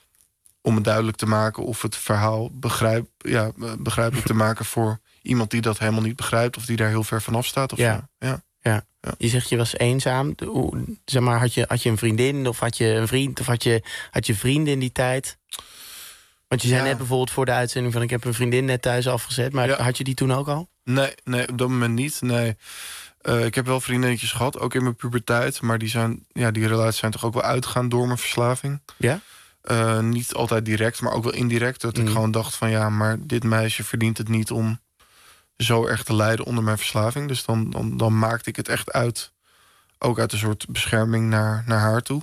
om het duidelijk te maken of het verhaal begrijp, ja, begrijpelijk te maken voor iemand die dat helemaal niet begrijpt of die daar heel ver vanaf staat. Of Ja. Zo. Ja. Ja. Ja. Je zegt je was eenzaam. Hoe, zeg maar, had je, had je een vriendin of had je een vriend of had je, had je vrienden in die tijd? Want je zei Ja. net bijvoorbeeld voor de uitzending van ik heb een vriendin net thuis afgezet. Maar Ja. had je die toen ook al? Nee, nee, op dat moment niet. Nee. Uh, ik heb wel vriendinnetjes gehad, ook in mijn puberteit. Maar die, zijn, ja, die relaties zijn toch ook wel uitgegaan door mijn verslaving. Ja? Uh, niet altijd direct, maar ook wel indirect. Dat Mm. ik gewoon dacht van ja, maar dit meisje verdient het niet om zo erg te lijden onder mijn verslaving. Dus dan, dan, dan maakte ik het echt uit. Ook uit een soort bescherming naar, naar haar toe.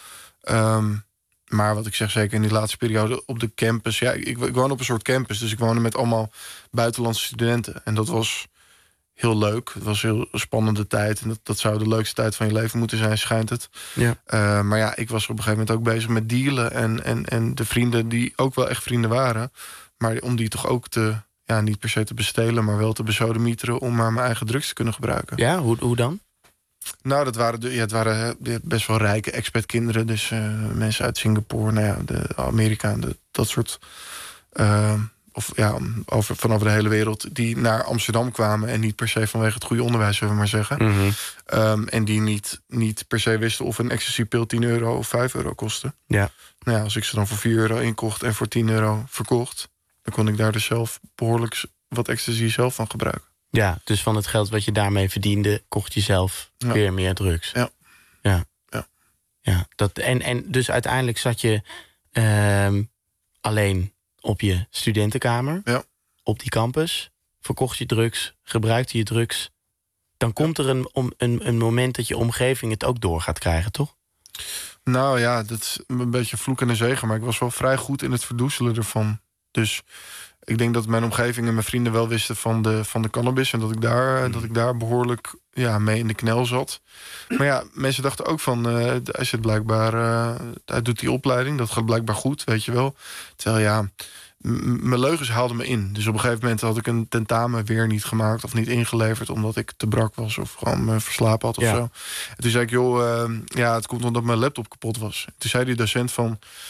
Um, maar wat ik zeg, zeker in die laatste periode op de campus. Ja, ik, ik woon op een soort campus, dus ik woonde met allemaal buitenlandse studenten. En dat was heel leuk. Het was een heel spannende tijd. En dat, dat zou de leukste tijd van je leven moeten zijn, schijnt het. Ja. Uh, maar ja, ik was op een gegeven moment ook bezig met dealen. En, en, en de vrienden die ook wel echt vrienden waren. Maar om die toch ook te, ja, niet per se te bestelen, maar wel te besodemieteren om maar mijn eigen drugs te kunnen gebruiken. Ja, hoe, hoe dan? Nou, dat waren, de, ja, het waren best wel rijke expatkinderen. Dus uh, mensen uit Singapore, nou ja, de Amerika, de, dat soort. Uh, of ja, over, van over de hele wereld. Die naar Amsterdam kwamen. En niet per se vanwege het goede onderwijs, zullen we maar zeggen. Mm-hmm. Um, en die niet, niet per se wisten of een ecstasy-pil tien euro of vijf euro kostte. Ja. Nou ja, als ik ze dan voor vier euro inkocht en voor tien euro verkocht, dan kon ik daar dus zelf behoorlijk wat ecstasy zelf van gebruiken. Ja, dus van het geld wat je daarmee verdiende, kocht je zelf Ja. weer meer drugs. Ja. Ja. Ja. Ja, dat, en, en dus uiteindelijk zat je uh, alleen op je studentenkamer. Ja. Op die campus. Verkocht je drugs, gebruikte je drugs. Dan komt er een, om, een, een moment dat je omgeving het ook door gaat krijgen, toch? Nou ja, dat is een beetje vloek en een zegen. Maar ik was wel vrij goed in het verdoezelen ervan. Dus ik denk dat mijn omgeving en mijn vrienden wel wisten van de, van de cannabis. En dat ik daar, mm. dat ik daar behoorlijk ja, mee in de knel zat. Maar ja, mensen dachten ook van, uh, hij zit blijkbaar, uh, hij doet die opleiding. Dat gaat blijkbaar goed, weet je wel. Terwijl ja, m- mijn leugens haalden me in. Dus op een gegeven moment had ik een tentamen weer niet gemaakt of niet ingeleverd, omdat ik te brak was of gewoon me verslapen had of Ja. zo. En toen zei ik, joh, uh, ja, het komt omdat mijn laptop kapot was. Toen zei die docent van,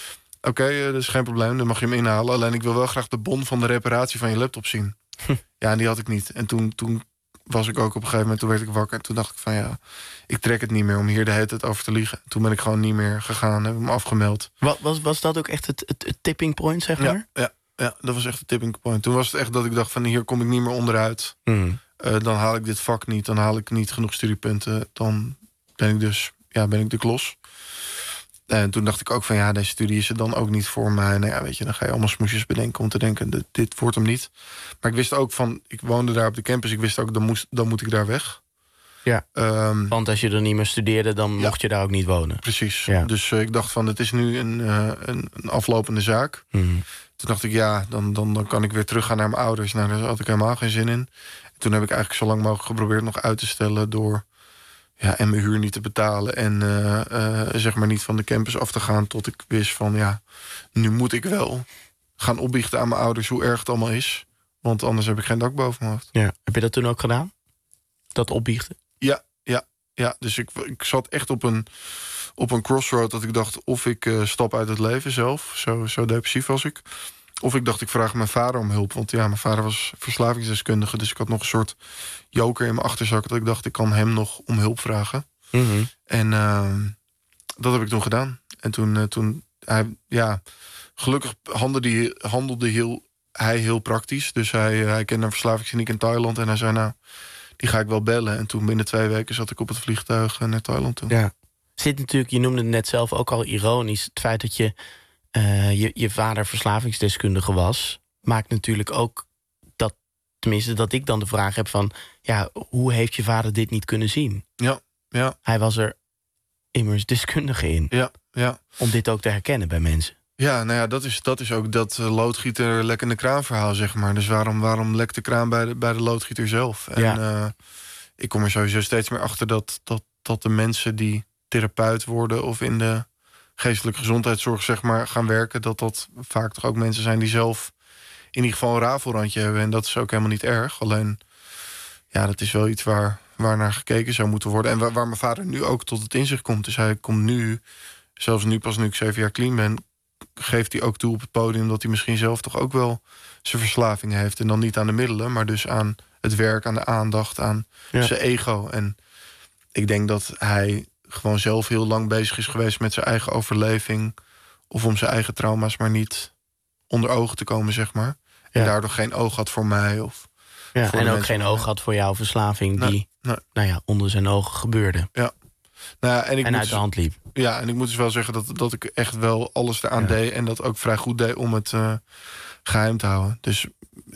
oké, okay, uh, dat is geen probleem, dan mag je hem inhalen. Alleen ik wil wel graag de bon van de reparatie van je laptop zien. Hm. Ja, en die had ik niet. En toen, toen was ik ook op een gegeven moment, toen werd ik wakker. En toen dacht ik van ja, ik trek het niet meer om hier de hele tijd over te liegen. Toen ben ik gewoon niet meer gegaan, heb ik me afgemeld. Wat, was, was dat ook echt het, het, het tipping point, zeg maar? Ja, ja, ja, dat was echt het tipping point. Toen was het echt dat ik dacht van hier kom ik niet meer onderuit. Mm. Uh, dan haal ik dit vak niet, dan haal ik niet genoeg studiepunten. Dan ben ik dus, ja, ben ik de klos. En toen dacht ik ook van ja, deze studie is er dan ook niet voor mij. Nou ja, weet je, dan ga je allemaal smoesjes bedenken om te denken, dit, dit wordt hem niet. Maar ik wist ook van, ik woonde daar op de campus, ik wist ook, dan, moest, dan moet ik daar weg. Ja, um, want als je er niet meer studeerde, dan ja, mocht je daar ook niet wonen. Precies, ja. Dus uh, ik dacht van, het is nu een, uh, een, een aflopende zaak. Mm. Toen dacht ik, ja, dan, dan, dan kan ik weer teruggaan naar mijn ouders. Nou, daar had ik helemaal geen zin in. En toen heb ik eigenlijk zo lang mogelijk geprobeerd nog uit te stellen door... Ja, en mijn huur niet te betalen en uh, uh, zeg maar niet van de campus af te gaan... tot ik wist van, ja, nu moet ik wel gaan opbiechten aan mijn ouders hoe erg het allemaal is. Want anders heb ik geen dak boven mijn hoofd. Ja. Heb je dat toen ook gedaan? Dat opbiechten? Ja, ja, ja. Dus ik, ik zat echt op een, op een crossroad dat ik dacht... of ik uh, stap uit het leven zelf, zo, zo depressief was ik... Of ik dacht, ik vraag mijn vader om hulp. Want ja, mijn vader was verslavingsdeskundige. Dus ik had nog een soort joker in mijn achterzak... dat ik dacht, ik kan hem nog om hulp vragen. Mm-hmm. En uh, dat heb ik toen gedaan. En toen, uh, toen hij, ja, gelukkig handelde, hij, handelde heel, hij heel praktisch. Dus hij, uh, hij kende een verslavingskliniek in Thailand. En hij zei, nou, die ga ik wel bellen. En toen binnen twee weken zat ik op het vliegtuig naar Thailand toe. Ja. Zit natuurlijk, je noemde het net zelf ook al ironisch... het feit dat je... Uh, je, je vader verslavingsdeskundige was... maakt natuurlijk ook dat... tenminste dat ik dan de vraag heb van... ja, hoe heeft je vader dit niet kunnen zien? Ja, ja. Hij was er immers deskundige in. Ja, ja. Om dit ook te herkennen bij mensen. Ja, nou ja, dat is, dat is ook dat uh, loodgieter lekkende kraan verhaal, zeg maar. Dus waarom, waarom lekt de kraan bij de, bij de loodgieter zelf? En ja. uh, ik kom er sowieso steeds meer achter dat, dat, dat de mensen die therapeut worden... of in de... geestelijke gezondheidszorg zeg maar gaan werken... dat dat vaak toch ook mensen zijn die zelf... in ieder geval een rafelrandje hebben. En dat is ook helemaal niet erg. Alleen, ja, dat is wel iets waar, waar naar gekeken zou moeten worden. En waar, waar mijn vader nu ook tot het inzicht komt. Dus hij komt nu, zelfs nu pas nu ik zeven jaar clean ben... geeft hij ook toe op het podium... dat hij misschien zelf toch ook wel zijn verslaving heeft. En dan niet aan de middelen, maar dus aan het werk... aan de aandacht, aan ja. zijn ego. En ik denk dat hij... gewoon zelf heel lang bezig is geweest met zijn eigen overleving... of om zijn eigen trauma's maar niet onder ogen te komen, zeg maar. En ja. daardoor geen oog had voor mij. Of ja, voor en ook geen oog had voor jouw verslaving... nee, die nee. Nou ja, onder zijn ogen gebeurde. Ja. Nou ja, en ik en moet uit de hand liep. Ja, en ik moet dus wel zeggen dat, dat ik echt wel alles eraan ja. deed... en dat ook vrij goed deed om het uh, geheim te houden. Dus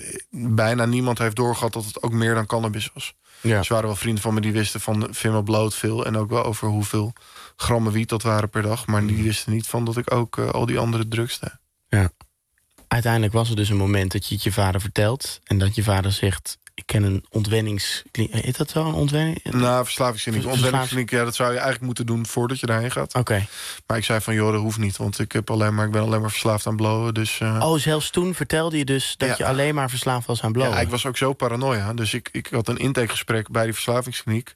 bijna niemand heeft doorgehad dat het ook meer dan cannabis was. Ja. Ze waren wel vrienden van me die wisten van Vimma bloot veel... en ook wel over hoeveel grammen wiet dat waren per dag. Maar die wisten niet van dat ik ook uh, al die andere drugs deed. Ja. Uiteindelijk was er dus een moment dat je het je vader vertelt... en dat je vader zegt, ik ken een ontwenningskliniek. Is dat zo, een ontwenning? Nou, verslavingskliniek. Vers- ontwenningskliniek, ja, dat zou je eigenlijk moeten doen voordat je daarheen gaat. Oké. Okay. Maar ik zei van, joh, dat hoeft niet, want ik, heb alleen maar, ik ben alleen maar verslaafd aan blowen. Dus, uh... Oh, zelfs toen vertelde je dus dat ja. je alleen maar verslaafd was aan blowen? Ja, ik was ook zo paranoia. Dus ik, ik had een intakegesprek bij die verslavingskliniek.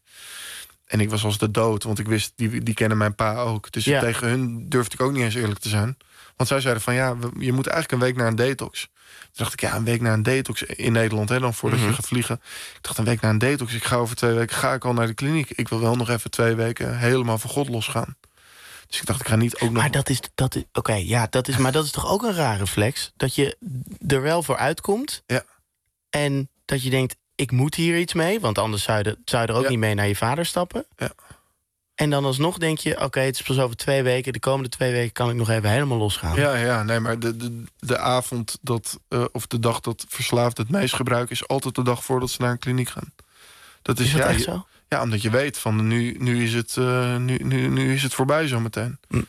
En ik was als de dood, want ik wist, die, die kennen mijn pa ook. Dus ja. tegen hun durfde ik ook niet eens eerlijk te zijn. Want zij zeiden van, ja, je moet eigenlijk een week naar een detox. Toen dacht ik, ja, een week naar een detox in Nederland, hè, dan voordat mm-hmm. je gaat vliegen. Ik dacht, een week naar een detox. Ik ga over twee weken, ga ik al naar de kliniek. Ik wil wel nog even twee weken helemaal voor God losgaan. Dus ik dacht, ik ga niet ook nog... Maar dat is, dat is oké, okay, ja, dat is, maar dat is toch ook een rare flex? Dat je er wel voor uitkomt. Ja. En dat je denkt, ik moet hier iets mee. Want anders zou je, zou je er ook ja. niet mee naar je vader stappen. Ja. En dan alsnog denk je, oké, okay, het is pas over twee weken. De komende twee weken kan ik nog even helemaal losgaan. Ja, ja, nee, maar de, de, de avond dat, uh, of de dag dat verslaafd het meest gebruiken... is altijd de dag voordat ze naar een kliniek gaan. Dat is, is dat ja, echt zo? Ja, omdat je weet van nu, nu, is, het, uh, nu, nu, nu is het voorbij zometeen. Mm.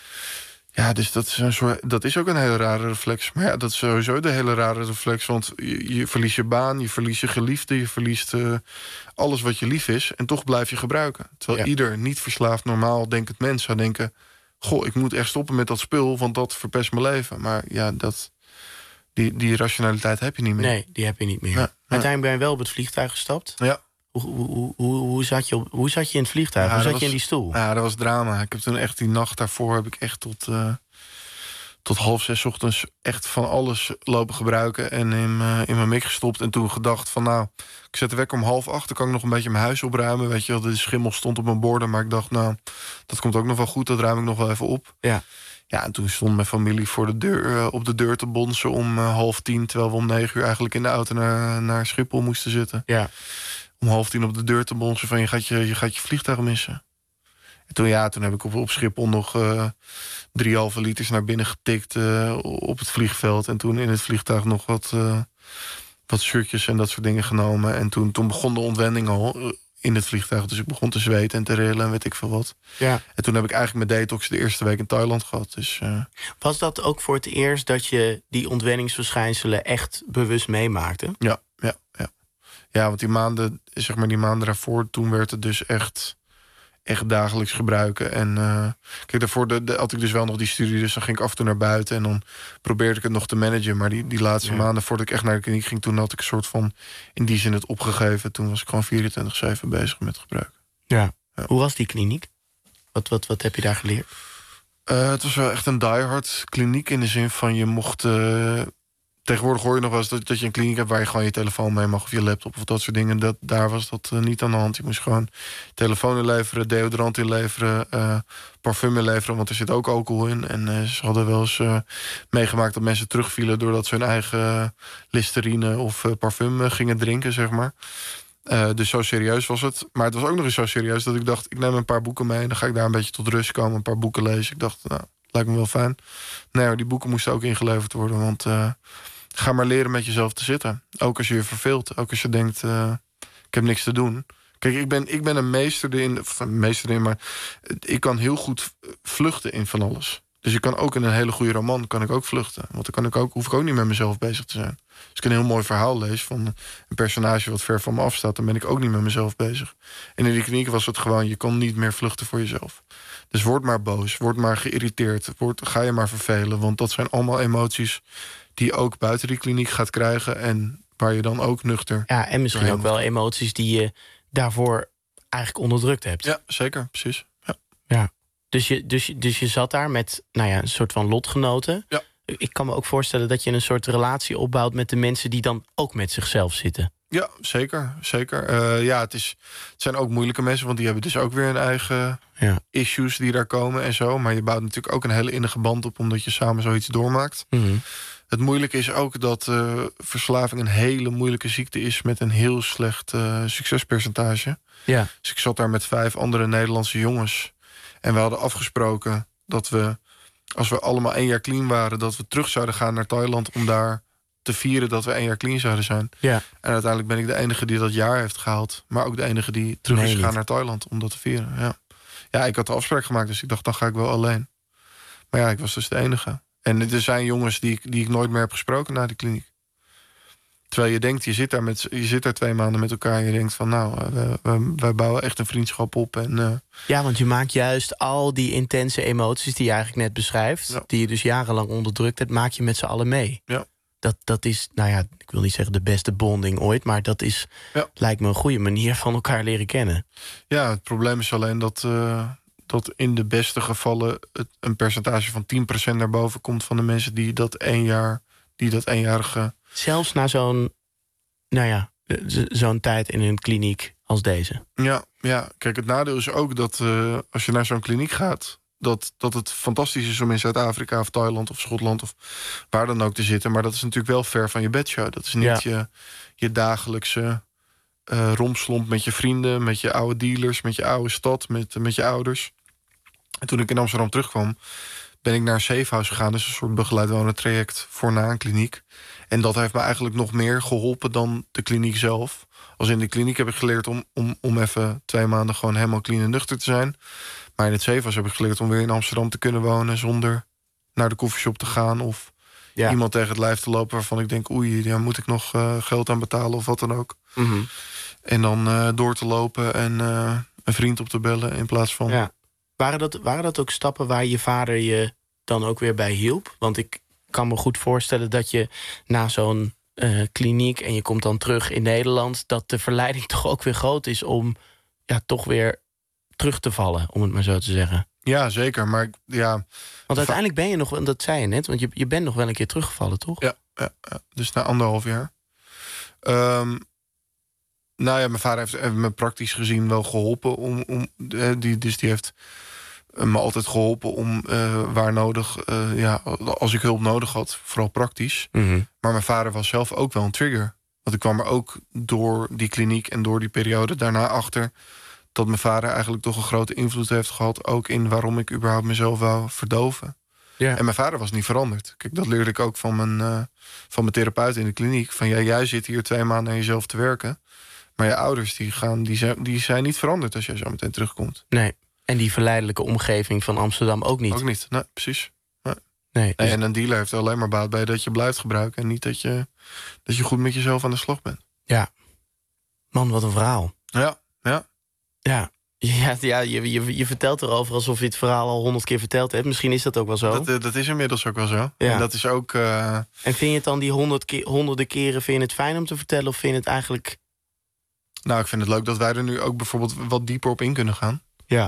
Ja, dus dat is, een soort, dat is ook een hele rare reflex. Maar ja, dat is sowieso de hele rare reflex. Want je, je verliest je baan, je verliest je geliefde... je verliest uh, alles wat je lief is. En toch blijf je gebruiken. Terwijl ja. ieder niet verslaafd, normaal denkend mens zou denken... goh, ik moet echt stoppen met dat spul, want dat verpest mijn leven. Maar ja, dat, die, die rationaliteit heb je niet meer. Nee, die heb je niet meer. Ja, ja. Uiteindelijk ben je wel op het vliegtuig gestapt. Ja. Hoe, hoe, hoe, hoe, zat je op, hoe zat je in het vliegtuig? Ja, hoe zat was, je in die stoel? Ja, dat was drama. Ik heb toen echt die nacht daarvoor heb ik echt tot, uh, tot half zes ochtends echt van alles lopen gebruiken en in, uh, in mijn mik gestopt. En toen gedacht van nou, ik zet de wekker om half acht, dan kan ik nog een beetje mijn huis opruimen. Weet je wel, de schimmel stond op mijn borden, maar ik dacht nou, dat komt ook nog wel goed, dat ruim ik nog wel even op. Ja. Ja, en toen stond mijn familie voor de deur, uh, op de deur te bonzen om uh, half tien, terwijl we om negen uur eigenlijk in de auto naar, naar Schiphol moesten zitten. Ja. Om half tien op de deur te bonzen van je gaat je, je, gaat je vliegtuig missen. En toen, ja, toen heb ik op, op Schiphol nog uh, drie halve liters naar binnen getikt uh, op het vliegveld. En toen in het vliegtuig nog wat, uh, wat shirtjes en dat soort dingen genomen. En toen, toen begon de ontwending al uh, in het vliegtuig. Dus ik begon te zweten en te rillen en weet ik veel wat. Ja. En toen heb ik eigenlijk mijn detox de eerste week in Thailand gehad. Dus, uh... Was dat ook voor het eerst dat je die ontwenningsverschijnselen echt bewust meemaakte? Ja, ja, ja. Ja, want die maanden, zeg maar die maanden daarvoor, toen werd het dus echt... echt dagelijks gebruiken. En uh, kijk, daarvoor de, de, had ik dus wel nog die studie, dus dan ging ik af en toe naar buiten en dan probeerde ik het nog te managen. Maar die, die laatste ja. maanden, voordat ik echt naar de kliniek ging, toen had ik een soort van in die zin het opgegeven. Toen was ik gewoon vierentwintig zeven bezig met gebruiken. Ja. Ja. Hoe was die kliniek? Wat, wat, wat heb je daar geleerd? Uh, het was wel echt een diehard kliniek in de zin van je mocht... Uh, tegenwoordig hoor je nog wel eens dat, dat je een kliniek hebt waar je gewoon je telefoon mee mag of je laptop of dat soort dingen. Dat, daar was dat uh, niet aan de hand. Je moest gewoon telefoon inleveren, deodorant inleveren, uh, parfum inleveren, want er zit ook alcohol in. En uh, ze hadden wel eens uh, meegemaakt dat mensen terugvielen doordat ze hun eigen uh, Listerine of uh, parfum uh, gingen drinken, zeg maar. Uh, dus zo serieus was het. Maar het was ook nog eens zo serieus dat ik dacht, ik neem een paar boeken mee en dan ga ik daar een beetje tot rust komen, een paar boeken lezen. Ik dacht, nou, lijkt me wel fijn. Nee, maar die boeken moesten ook ingeleverd worden, want uh, ga maar leren met jezelf te zitten. Ook als je je verveelt. Ook als je denkt, uh, ik heb niks te doen. Kijk, ik ben, ik ben een meester in, of een meester in, maar ik kan heel goed vluchten in van alles. Dus ik kan ook in een hele goede roman kan ik ook vluchten. Want dan kan ik ook, hoef ik ook niet met mezelf bezig te zijn. Als ik een heel mooi verhaal lees van een personage wat ver van me afstaat, dan ben ik ook niet met mezelf bezig. En in die kliniek was het gewoon, je kon niet meer vluchten voor jezelf. Dus word maar boos, word maar geïrriteerd, word, ga je maar vervelen. Want dat zijn allemaal emoties die je ook buiten die kliniek gaat krijgen en waar je dan ook nuchter... Ja, en misschien ook wel emoties die je daarvoor eigenlijk onderdrukt hebt. Ja, zeker, precies. Ja. Ja. Dus, je, dus, je, dus je zat daar met nou ja, een soort van lotgenoten. Ja. Ik kan me ook voorstellen dat je een soort relatie opbouwt met de mensen die dan ook met zichzelf zitten. Ja, zeker. zeker. Uh, ja, het, is, het zijn ook moeilijke mensen, want die hebben dus ook weer hun eigen ja. issues die daar komen en zo. Maar je bouwt natuurlijk ook een hele innige band op, omdat je samen zoiets doormaakt. Mm-hmm. Het moeilijke is ook dat uh, verslaving een hele moeilijke ziekte is met een heel slecht uh, succespercentage. Ja. Dus ik zat daar met vijf andere Nederlandse jongens. En we hadden afgesproken dat we, als we allemaal één jaar clean waren, dat we terug zouden gaan naar Thailand om daar te vieren dat we één jaar clean zouden zijn. Ja. En uiteindelijk ben ik de enige die dat jaar heeft gehaald, maar ook de enige die terug nee, is gegaan niet. naar Thailand om dat te vieren. Ja. ja, ik had de afspraak gemaakt, dus ik dacht, dan ga ik wel alleen. Maar ja, ik was dus de enige. En er zijn jongens die ik, die ik nooit meer heb gesproken na de kliniek. Terwijl je denkt, je zit daar, met, je zit daar twee maanden met elkaar en je denkt van, nou, we, we, wij bouwen echt een vriendschap op. En, uh... Ja, want je maakt juist al die intense emoties die je eigenlijk net beschrijft, ja. die je dus jarenlang onderdrukt hebt, maak je met z'n allen mee. Ja. Dat, dat is, nou ja, ik wil niet zeggen de beste bonding ooit, maar dat is, ja. lijkt me een goede manier van elkaar leren kennen. Ja, het probleem is alleen dat, uh, dat in de beste gevallen het, een percentage van tien procent naar boven komt van de mensen die dat één jaar, die dat eenjarige... Zelfs na zo'n, nou ja, zo'n tijd in een kliniek als deze. Ja, ja. Kijk, het nadeel is ook dat uh, als je naar zo'n kliniek gaat, dat, dat het fantastisch is om in Zuid-Afrika of Thailand of Schotland of waar dan ook te zitten. Maar dat is natuurlijk wel ver van je bedshow. Dat is niet ja. je, je dagelijkse uh, romslomp met je vrienden, met je oude dealers, met je oude stad, met, met je ouders. En toen ik in Amsterdam terugkwam, ben ik naar een safehouse gegaan. Dus een soort begeleid wonen traject voor na een kliniek. En dat heeft me eigenlijk nog meer geholpen dan de kliniek zelf. Als in de kliniek heb ik geleerd om, om, om even twee maanden gewoon helemaal clean en nuchter te zijn. Maar in het safehouse heb ik geleerd om weer in Amsterdam te kunnen wonen zonder naar de koffieshop te gaan of ja. iemand tegen het lijf te lopen waarvan ik denk, oei, daar moet ik nog uh, geld aan betalen of wat dan ook. Mm-hmm. En dan uh, door te lopen en uh, een vriend op te bellen in plaats van... Ja. Waren dat, waren dat ook stappen waar je vader je dan ook weer bij hielp? Want ik kan me goed voorstellen dat je na zo'n uh, kliniek en je komt dan terug in Nederland, dat de verleiding toch ook weer groot is om ja, toch weer terug te vallen, om het maar zo te zeggen. Ja, zeker. Maar ja, Want uiteindelijk ben je nog wel, dat zei je net, want je, je bent nog wel een keer teruggevallen, toch? Ja, ja, ja. Dus na anderhalf jaar. Um, nou ja, mijn vader heeft, heeft me praktisch gezien wel geholpen. Om, om, die, dus die heeft me altijd geholpen om uh, waar nodig... Uh, ja, als ik hulp nodig had, vooral praktisch. Mm-hmm. Maar mijn vader was zelf ook wel een trigger. Want ik kwam er ook door die kliniek en door die periode daarna achter... dat mijn vader eigenlijk toch een grote invloed heeft gehad... ook in waarom ik überhaupt mezelf wou verdoven. Ja. En mijn vader was niet veranderd. Kijk, dat leerde ik ook van mijn, uh, van mijn therapeut in de kliniek. Van ja, jij zit hier twee maanden aan jezelf te werken... maar je ouders die gaan, die zijn, die zijn niet veranderd als jij zo meteen terugkomt. Nee, en die verleidelijke omgeving van Amsterdam ook niet. Ook niet, nee, precies. Nee. Nee, dus... En een dealer heeft er alleen maar baat bij dat je blijft gebruiken... en niet dat je, dat je goed met jezelf aan de slag bent. Ja. Man, wat een verhaal. Ja, ja. Ja, ja, ja je, je, je vertelt erover alsof je het verhaal al honderd keer verteld hebt. Misschien is dat ook wel zo. Dat, dat is inmiddels ook wel zo. Ja. En dat is ook... Uh... En vind je het dan die honderd keer, honderden keren... vind je het fijn om te vertellen of vind je het eigenlijk... Nou, ik vind het leuk dat wij er nu ook bijvoorbeeld wat dieper op in kunnen gaan. Ja.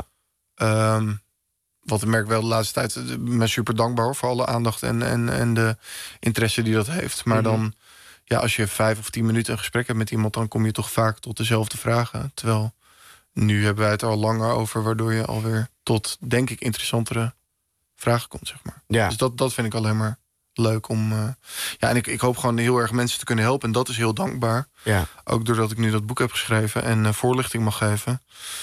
Um, wat ik merk wel de laatste tijd... ik ben super dankbaar voor alle aandacht en, en, en de interesse die dat heeft. Maar mm-hmm. dan, ja, als je vijf of tien minuten een gesprek hebt met iemand... dan kom je toch vaak tot dezelfde vragen. Terwijl nu hebben wij het er al langer over... waardoor je alweer tot, denk ik, interessantere vragen komt, zeg maar. Ja. Dus dat, dat vind ik alleen maar leuk om... Uh, ja, en ik, ik hoop gewoon heel erg mensen te kunnen helpen. En dat is heel dankbaar. Ja. Ook doordat ik nu dat boek heb geschreven en uh, voorlichting mag geven...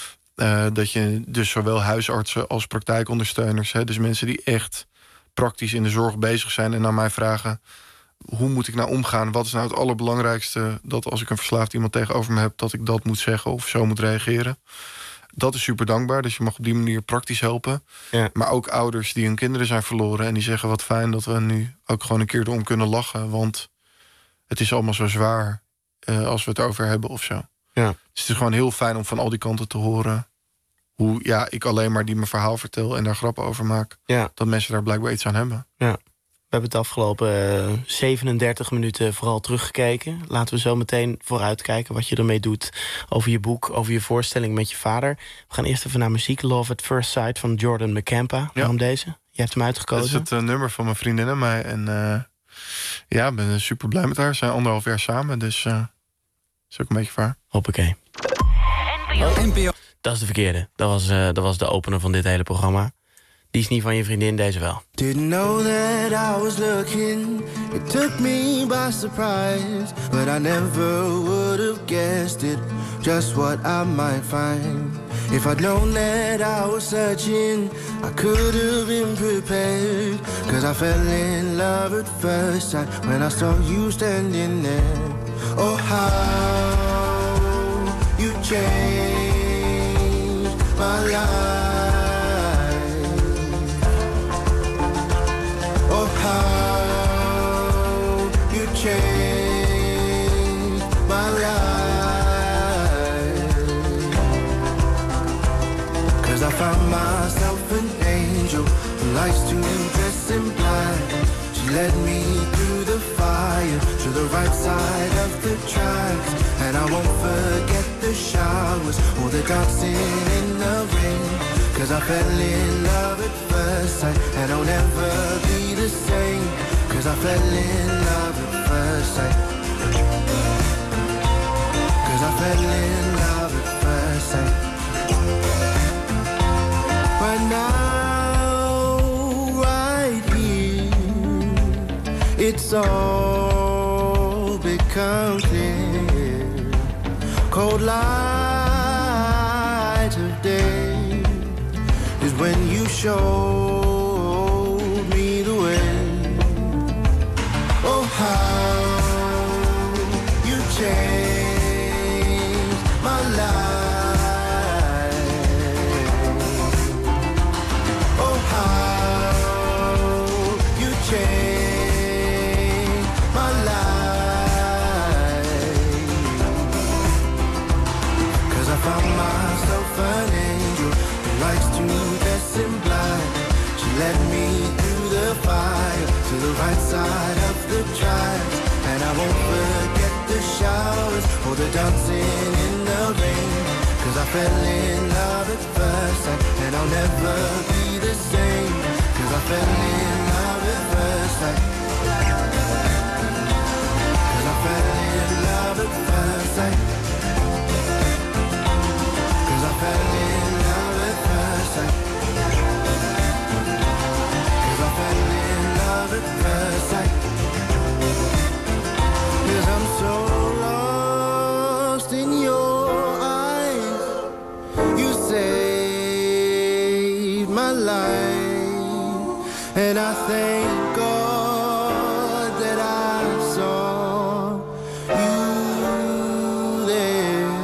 Uh, dat je dus zowel huisartsen als praktijkondersteuners... Hè, dus mensen die echt praktisch in de zorg bezig zijn... en naar mij vragen, hoe moet ik nou omgaan? Wat is nou het allerbelangrijkste? Dat als ik een verslaafd iemand tegenover me heb... dat ik dat moet zeggen of zo moet reageren. Dat is super dankbaar, dus je mag op die manier praktisch helpen. Ja. Maar ook ouders die hun kinderen zijn verloren... en die zeggen, wat fijn dat we nu ook gewoon een keer erom kunnen lachen... want het is allemaal zo zwaar uh, als we het over hebben of zo. Ja. Dus het is gewoon heel fijn om van al die kanten te horen... hoe ja, ik alleen maar die mijn verhaal vertel en daar grappen over maak... Ja. dat mensen daar blijkbaar iets aan hebben. Ja. We hebben het afgelopen uh, zevenendertig minuten vooral teruggekeken. Laten we zo meteen vooruitkijken wat je ermee doet... over je boek, over je voorstelling met je vader. We gaan eerst even naar muziek. Love at First Sight van Jordan McCampa. Ja. Waarom deze? Je hebt hem uitgekozen. Dat is het uh, nummer van mijn vriendin en mij. En uh, ja, ik ben super blij met haar. We zijn anderhalf jaar samen, dus... Uh, is ook een beetje waar. Hoppakee. N P O. Dat is de verkeerde. Dat was, uh, dat was de opener van dit hele programma. Die is niet van je vriendin, deze wel. Didn't know that I was looking. It took me by surprise. But I never would have guessed it. Just what I might find. If I'd known that I was searching, I could have been prepared. Cause I fell in love at first sight when I saw you standing there. Oh, how you changed my life. Oh, how you changed my life. Cause I found myself an angel who likes to dress in black. She led me through the fire to the right side of the tracks. And I won't forget the showers or the dancing in the rain. Cause I fell in love at first sight and I'll never be the same. Cause I fell in love at first sight. Cause I fell in love at first sight. But now, right here, it's all become clear. Cold light of day is when you showed me the way. Oh, how you changed my life. Oh, how you changed my life. Cause I found myself an angel who likes to dress in black. She led me through the fire to the right side of the tracks. And I won't forget the showers or the dancing in the rain. Cause I fell in love at first sight and I'll never be the same. Cause I fell in love at first sight. Cause I fell in love at first sight. Cause I fell in love at first sight. Cause I fell in love at first sight. Cause I'm so lost in your eyes. You saved my life, and I thank God that I saw you there.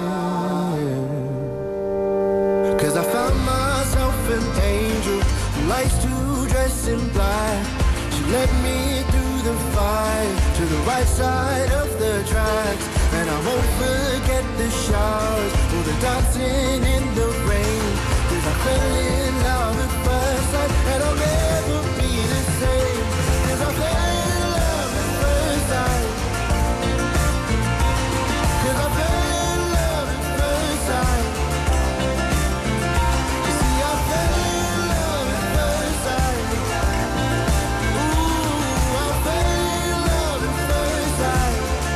Cause I found myself an angel who likes to dress in black. She led me through the fire to the right side of the tracks. And I won't forget the showers or the dancing in the rain. Cause I fell in love at first sight, and I'll never be the same. Cause I fell in love at first sight. Cause I fell in love at first sight. You see, I fell in love at first sight. Ooh, I fell in love at first sight.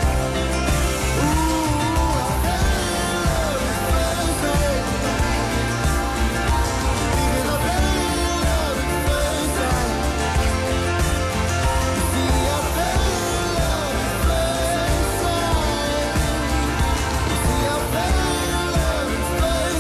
Ooh, I fell in love at first sight. Because I fell in love at first sight. You see, I fell in love at first sight. You see, I fell in love at first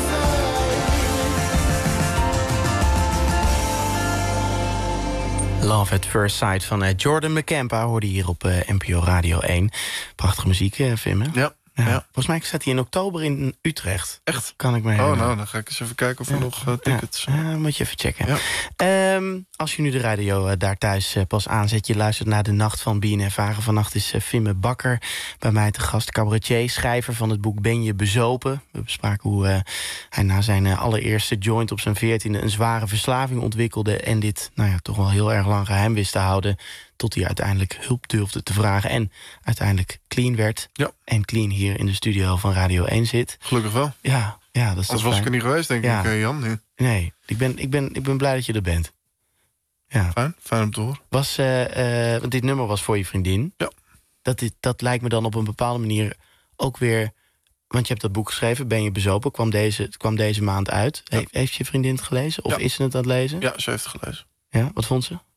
sight. Love at First Sight van eh, Jordan McCampa hoorde je hier op eh, N P O Radio één. Prachtige muziek, eh, Vimme. Ja, Ja. ja. Volgens mij staat hij in oktober in Utrecht. Echt? Kan ik me Oh, herinneren. nou, dan ga ik eens even kijken of er nog uh, tickets... Ja, eh, moet je even checken. Ja. Ehm, als je nu de radio eh, daar thuis eh, pas aanzet, je luistert naar de Nacht van B N N Vara. Vannacht is uh, Vimme Bakker bij mij te gast, cabaretier, schrijver van het boek Ben je bezopen. We bespraken hoe uh, hij na zijn uh, allereerste joint op zijn veertiende een zware verslaving ontwikkelde en dit nou ja, toch wel heel erg lang geheim wist te houden, tot hij uiteindelijk hulp durfde te vragen en uiteindelijk clean werd. Ja. En clean hier in de studio van Radio één zit. Gelukkig wel. Ja, ja dat is Anders toch was fijn. ik er niet geweest, denk Ja. ik, uh, Jan. Nu. Nee, ik ben, ik, ben, ik ben blij dat je er bent. Ja. Fijn, fijn om te horen. Was, uh, uh, want dit nummer was voor je vriendin. Ja. Dat, dit, dat lijkt me dan op een bepaalde manier ook weer... Want je hebt dat boek geschreven, Ben je bezopen, kwam deze, kwam deze maand uit. Ja. He, heeft je vriendin het gelezen? Of Ja. is ze het aan het lezen? Ja, ze heeft het gelezen. Ja, wat vond ze?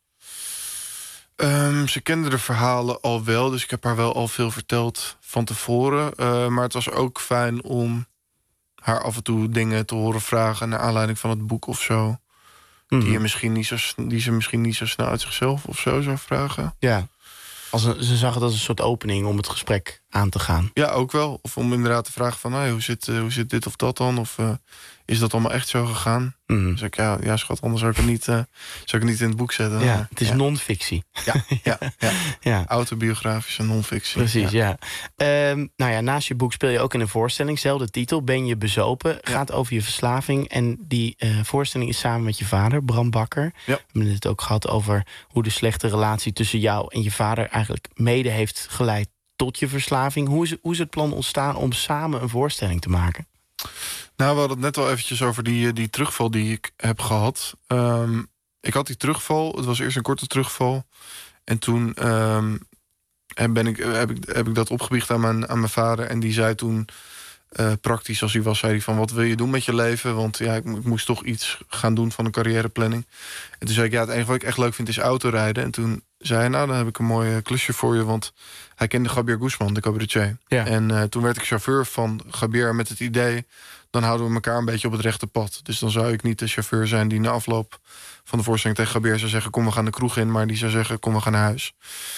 Um, ze kende de verhalen al wel, dus ik heb haar wel al veel verteld van tevoren. Uh, maar het was ook fijn om haar af en toe dingen te horen vragen naar aanleiding van het boek of zo. Mm. Die, je misschien niet zo, die ze misschien niet zo snel uit zichzelf of zo zou vragen. Ja. Als een, ze zag het als een soort opening om het gesprek aan te gaan. Ja, ook wel. Of om inderdaad te vragen van, hey, hoe, zit, uh, hoe zit dit of dat dan? Of uh, is dat allemaal echt zo gegaan? Mm. Dus ik, ja, ja, schat, anders zou ik het niet, uh, zou ik het niet in het boek zetten. Ja, het is ja. non-fictie. Ja, ja, ja. Ja. Autobiografische non-fictie. Precies, ja. ja. Um, nou ja, naast je boek speel je ook in een voorstelling. Zelfde titel, Ben je bezopen. Ja. Gaat over je verslaving. En die uh, voorstelling is samen met je vader, Bram Bakker. Ja. We hebben het ook gehad over hoe de slechte relatie tussen jou en je vader eigenlijk mede heeft geleid tot je verslaving. Hoe is, hoe is het plan ontstaan om samen een voorstelling te maken? Nou, we hadden het net al eventjes over die, die terugval die ik heb gehad. Um, ik had die terugval. Het was eerst een korte terugval. En toen um, ben ik, heb, ik, heb ik dat opgebiecht aan mijn, aan mijn vader. En die zei toen, uh, praktisch als hij was, zei hij van, wat wil je doen met je leven? Want ja, ik, ik moest toch iets gaan doen van een carrièreplanning. En toen zei ik, ja, het enige wat ik echt leuk vind is autorijden. En toen zei hij, nou, dan heb ik een mooi klusje voor je. Want hij kende Javier Guzman, de cabaretier. Ja. En uh, toen werd ik chauffeur van Javier met het idee, dan houden we elkaar een beetje op het rechte pad. Dus dan zou ik niet de chauffeur zijn die na afloop van de voorstelling tegen Javier zou zeggen, kom, we gaan de kroeg in. Maar die zou zeggen, kom, we gaan naar huis.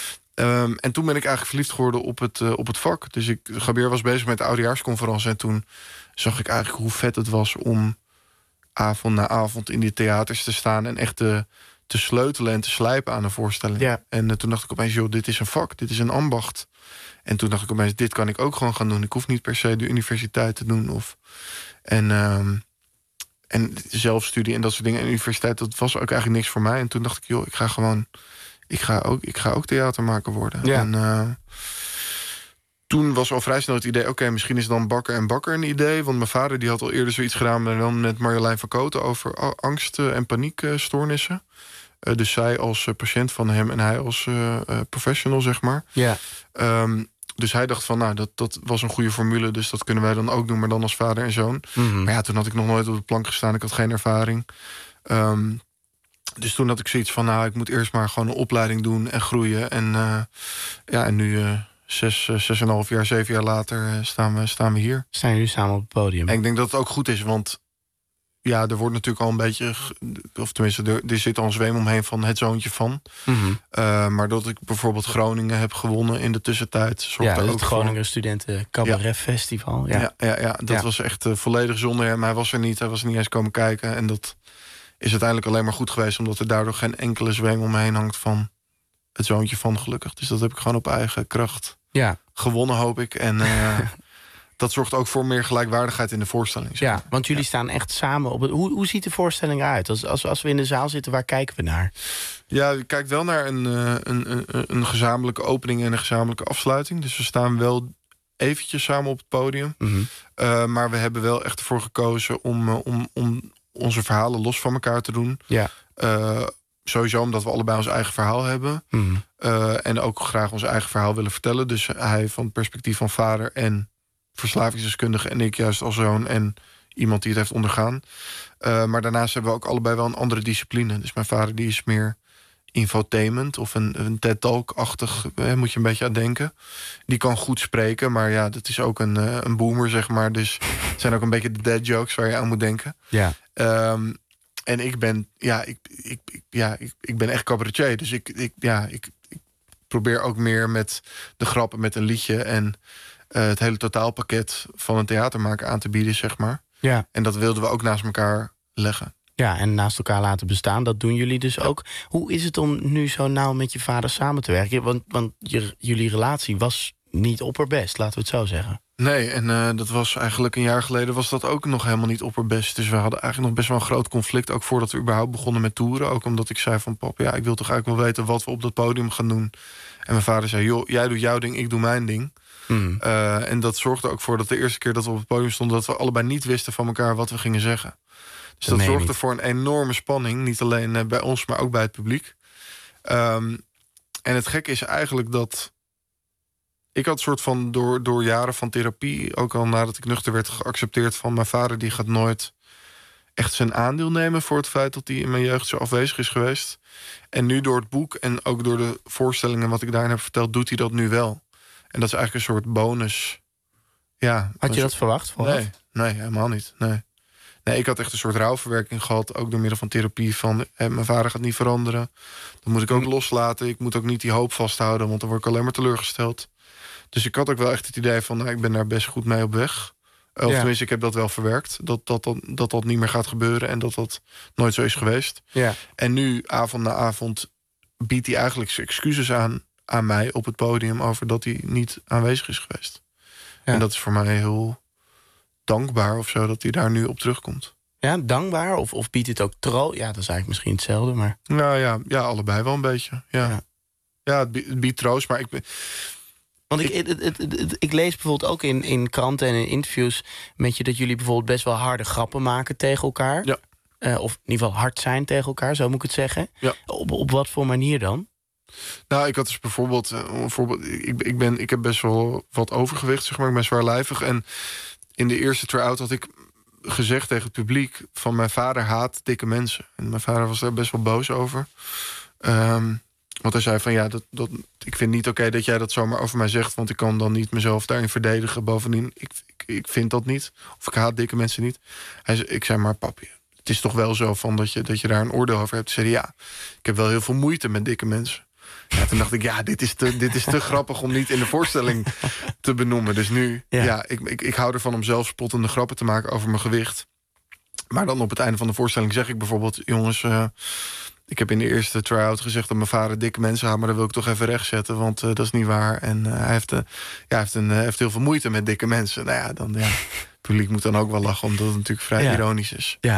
Um, en toen ben ik eigenlijk verliefd geworden op het, uh, op het vak. Dus ik, Javier was bezig met de oudejaarsconferentie. En toen zag ik eigenlijk hoe vet het was om avond na avond in die theaters te staan en echt te, te sleutelen en te slijpen aan een voorstelling. Ja. En uh, toen dacht ik opeens, joh, dit is een vak, dit is een ambacht. En toen dacht ik opeens, dit kan ik ook gewoon gaan doen. Ik hoef niet per se de universiteit te doen. Of, en, um, en zelfstudie en dat soort dingen. En de universiteit, dat was ook eigenlijk niks voor mij. En toen dacht ik, joh, ik ga gewoon, ik ga ook, ik ga ook theatermaker worden. Ja. En, uh, toen was al vrij snel het idee... oké, okay, misschien is dan Bakker en Bakker een idee. Want mijn vader die had al eerder zoiets gedaan... maar dan met Marjolein van Kooten over angst- en paniekstoornissen. Uh, dus zij als uh, patiënt van hem en hij als uh, uh, professional, zeg maar. Ja. Um, dus hij dacht van, nou, dat, dat was een goede formule... dus dat kunnen wij dan ook doen, maar dan als vader en zoon. Mm-hmm. Maar ja, toen had ik nog nooit op de plank gestaan. Ik had geen ervaring. Um, dus toen had ik zoiets van, nou, ik moet eerst maar gewoon een opleiding doen en groeien. En uh, ja, en nu... Uh, Zes, zes en een half jaar, zeven jaar later staan we, staan we hier. Staan jullie samen op het podium? En ik denk dat het ook goed is, want ja, er wordt natuurlijk al een beetje... of tenminste, er, er zit al een zweem omheen van het zoontje van. Mm-hmm. Uh, maar dat ik bijvoorbeeld Groningen heb gewonnen in de tussentijd... Ja, ook het Groningen Studenten Cabaret ja. Festival. Ja, ja, ja, ja dat ja. was echt uh, volledig zonder hem. Hij was er niet, hij was er niet eens komen kijken. En dat is uiteindelijk alleen maar goed geweest... omdat er daardoor geen enkele zweem om me heen hangt van het zoontje van, gelukkig. Dus dat heb ik gewoon op eigen kracht ja. gewonnen, hoop ik. En uh, dat zorgt ook voor meer gelijkwaardigheid in de voorstelling. Zeg maar. Ja, want jullie ja. staan echt samen op het... Hoe, hoe ziet de voorstelling eruit? Als, als, als we in de zaal zitten, waar kijken we naar? Ja, je kijkt wel naar een, een, een, een gezamenlijke opening en een gezamenlijke afsluiting. Dus we staan wel eventjes samen op het podium. Mm-hmm. Uh, maar we hebben wel echt ervoor gekozen om, uh, om, om onze verhalen los van elkaar te doen. Ja. Uh, Sowieso omdat we allebei ons eigen verhaal hebben. Mm. Uh, en ook graag ons eigen verhaal willen vertellen. Dus hij van het perspectief van vader en verslavingsdeskundige... en ik juist als zoon en iemand die het heeft ondergaan. Uh, maar daarnaast hebben we ook allebei wel een andere discipline. Dus mijn vader die is meer infotainment of een, een TED-talk-achtig... Eh, moet je een beetje aan denken. Die kan goed spreken, maar ja, dat is ook een, uh, een boomer, zeg maar. Dus het zijn ook een beetje de dad jokes waar je aan moet denken. Ja. Um, En ik ben, ja, ik, ik, ik, ja, ik, ik ben echt cabaretier. Dus ik, ik, ja, ik, ik probeer ook meer met de grappen met een liedje... en uh, het hele totaalpakket van een theatermaker aan te bieden, zeg maar. Ja. En dat wilden we ook naast elkaar leggen. Ja, en naast elkaar laten bestaan. Dat doen jullie dus ja. ook. Hoe is het om nu zo nauw met je vader samen te werken? Want, want je, jullie relatie was niet opperbest, laten we het zo zeggen. Nee, en uh, dat was eigenlijk een jaar geleden was dat ook nog helemaal niet opperbest. Dus we hadden eigenlijk nog best wel een groot conflict... ook voordat we überhaupt begonnen met toeren. Ook omdat ik zei van, pap, ja, ik wil toch eigenlijk wel weten... wat we op dat podium gaan doen. En mijn vader zei, joh, jij doet jouw ding, ik doe mijn ding. Mm. Uh, en dat zorgde ook voor dat de eerste keer dat we op het podium stonden... dat we allebei niet wisten van elkaar wat we gingen zeggen. Dus dat, dat zorgde niet. voor een enorme spanning. Niet alleen uh, bij ons, maar ook bij het publiek. Um, en het gekke is eigenlijk dat... Ik had een soort van, door, door jaren van therapie... ook al nadat ik nuchter werd geaccepteerd van... mijn vader die gaat nooit echt zijn aandeel nemen... voor het feit dat hij in mijn jeugd zo afwezig is geweest. En nu door het boek en ook door de voorstellingen... wat ik daarin heb verteld, doet hij dat nu wel. En dat is eigenlijk een soort bonus. Ja, had je dat verwacht? Vooraf? Nee, nee, helemaal niet. Nee. nee, ik had echt een soort rouwverwerking gehad... ook door middel van therapie van... Hé, mijn vader gaat niet veranderen. Dat moet ik ook loslaten. Ik moet ook niet die hoop vasthouden... want dan word ik alleen maar teleurgesteld. Dus ik had ook wel echt het idee van... nou, ik ben daar best goed mee op weg. Of ja. tenminste, ik heb dat wel verwerkt. Dat dat, dat dat dat niet meer gaat gebeuren... en dat dat nooit zo is geweest. Ja. En nu, avond na avond... biedt hij eigenlijk zijn excuses aan, aan mij op het podium... over dat hij niet aanwezig is geweest. Ja. En dat is voor mij heel dankbaar of zo... dat hij daar nu op terugkomt. Ja, dankbaar? Of, of biedt het ook troost? Ja, dat is eigenlijk misschien hetzelfde, maar... Nou ja, ja allebei wel een beetje. Ja, ja. ja het, biedt, het biedt troost, maar ik ben... Want ik, het, het, het, het, ik lees bijvoorbeeld ook in, in kranten en in interviews met je... dat jullie bijvoorbeeld best wel harde grappen maken tegen elkaar. Ja. Uh, of in ieder geval hard zijn tegen elkaar, zo moet ik het zeggen. Ja. Op, op wat voor manier dan? Nou, ik had dus bijvoorbeeld... Uh, voorbeeld ik, ik, ben, ik heb best wel wat overgewicht, zeg maar. Ik ben zwaarlijvig. En in de eerste try-out had ik gezegd tegen het publiek... van mijn vader haat dikke mensen. En mijn vader was daar best wel boos over. Um, Want hij zei van ja, dat, dat, ik vind niet oké okay dat jij dat zomaar over mij zegt... want ik kan dan niet mezelf daarin verdedigen. Bovendien, ik, ik, ik vind dat niet. Of ik haat dikke mensen niet. Hij zei, ik zei maar, papi, het is toch wel zo van dat je, dat je daar een oordeel over hebt. Hij zei, ja, ik heb wel heel veel moeite met dikke mensen. Ja, toen dacht ik, ja, dit is te, dit is te grappig om niet in de voorstelling te benoemen. Dus nu, ja, ja ik, ik, ik hou ervan om zelf spottende grappen te maken over mijn gewicht. Maar dan op het einde van de voorstelling zeg ik bijvoorbeeld... jongens, uh, ik heb in de eerste try-out gezegd dat mijn vader dikke mensen had... maar dat wil ik toch even rechtzetten, want uh, dat is niet waar. En uh, hij, heeft, uh, ja, hij, heeft een, uh, heeft heel veel moeite met dikke mensen. Nou ja, dan, ja, het publiek moet dan ook wel lachen, omdat het natuurlijk vrij ja. ironisch is. Ja.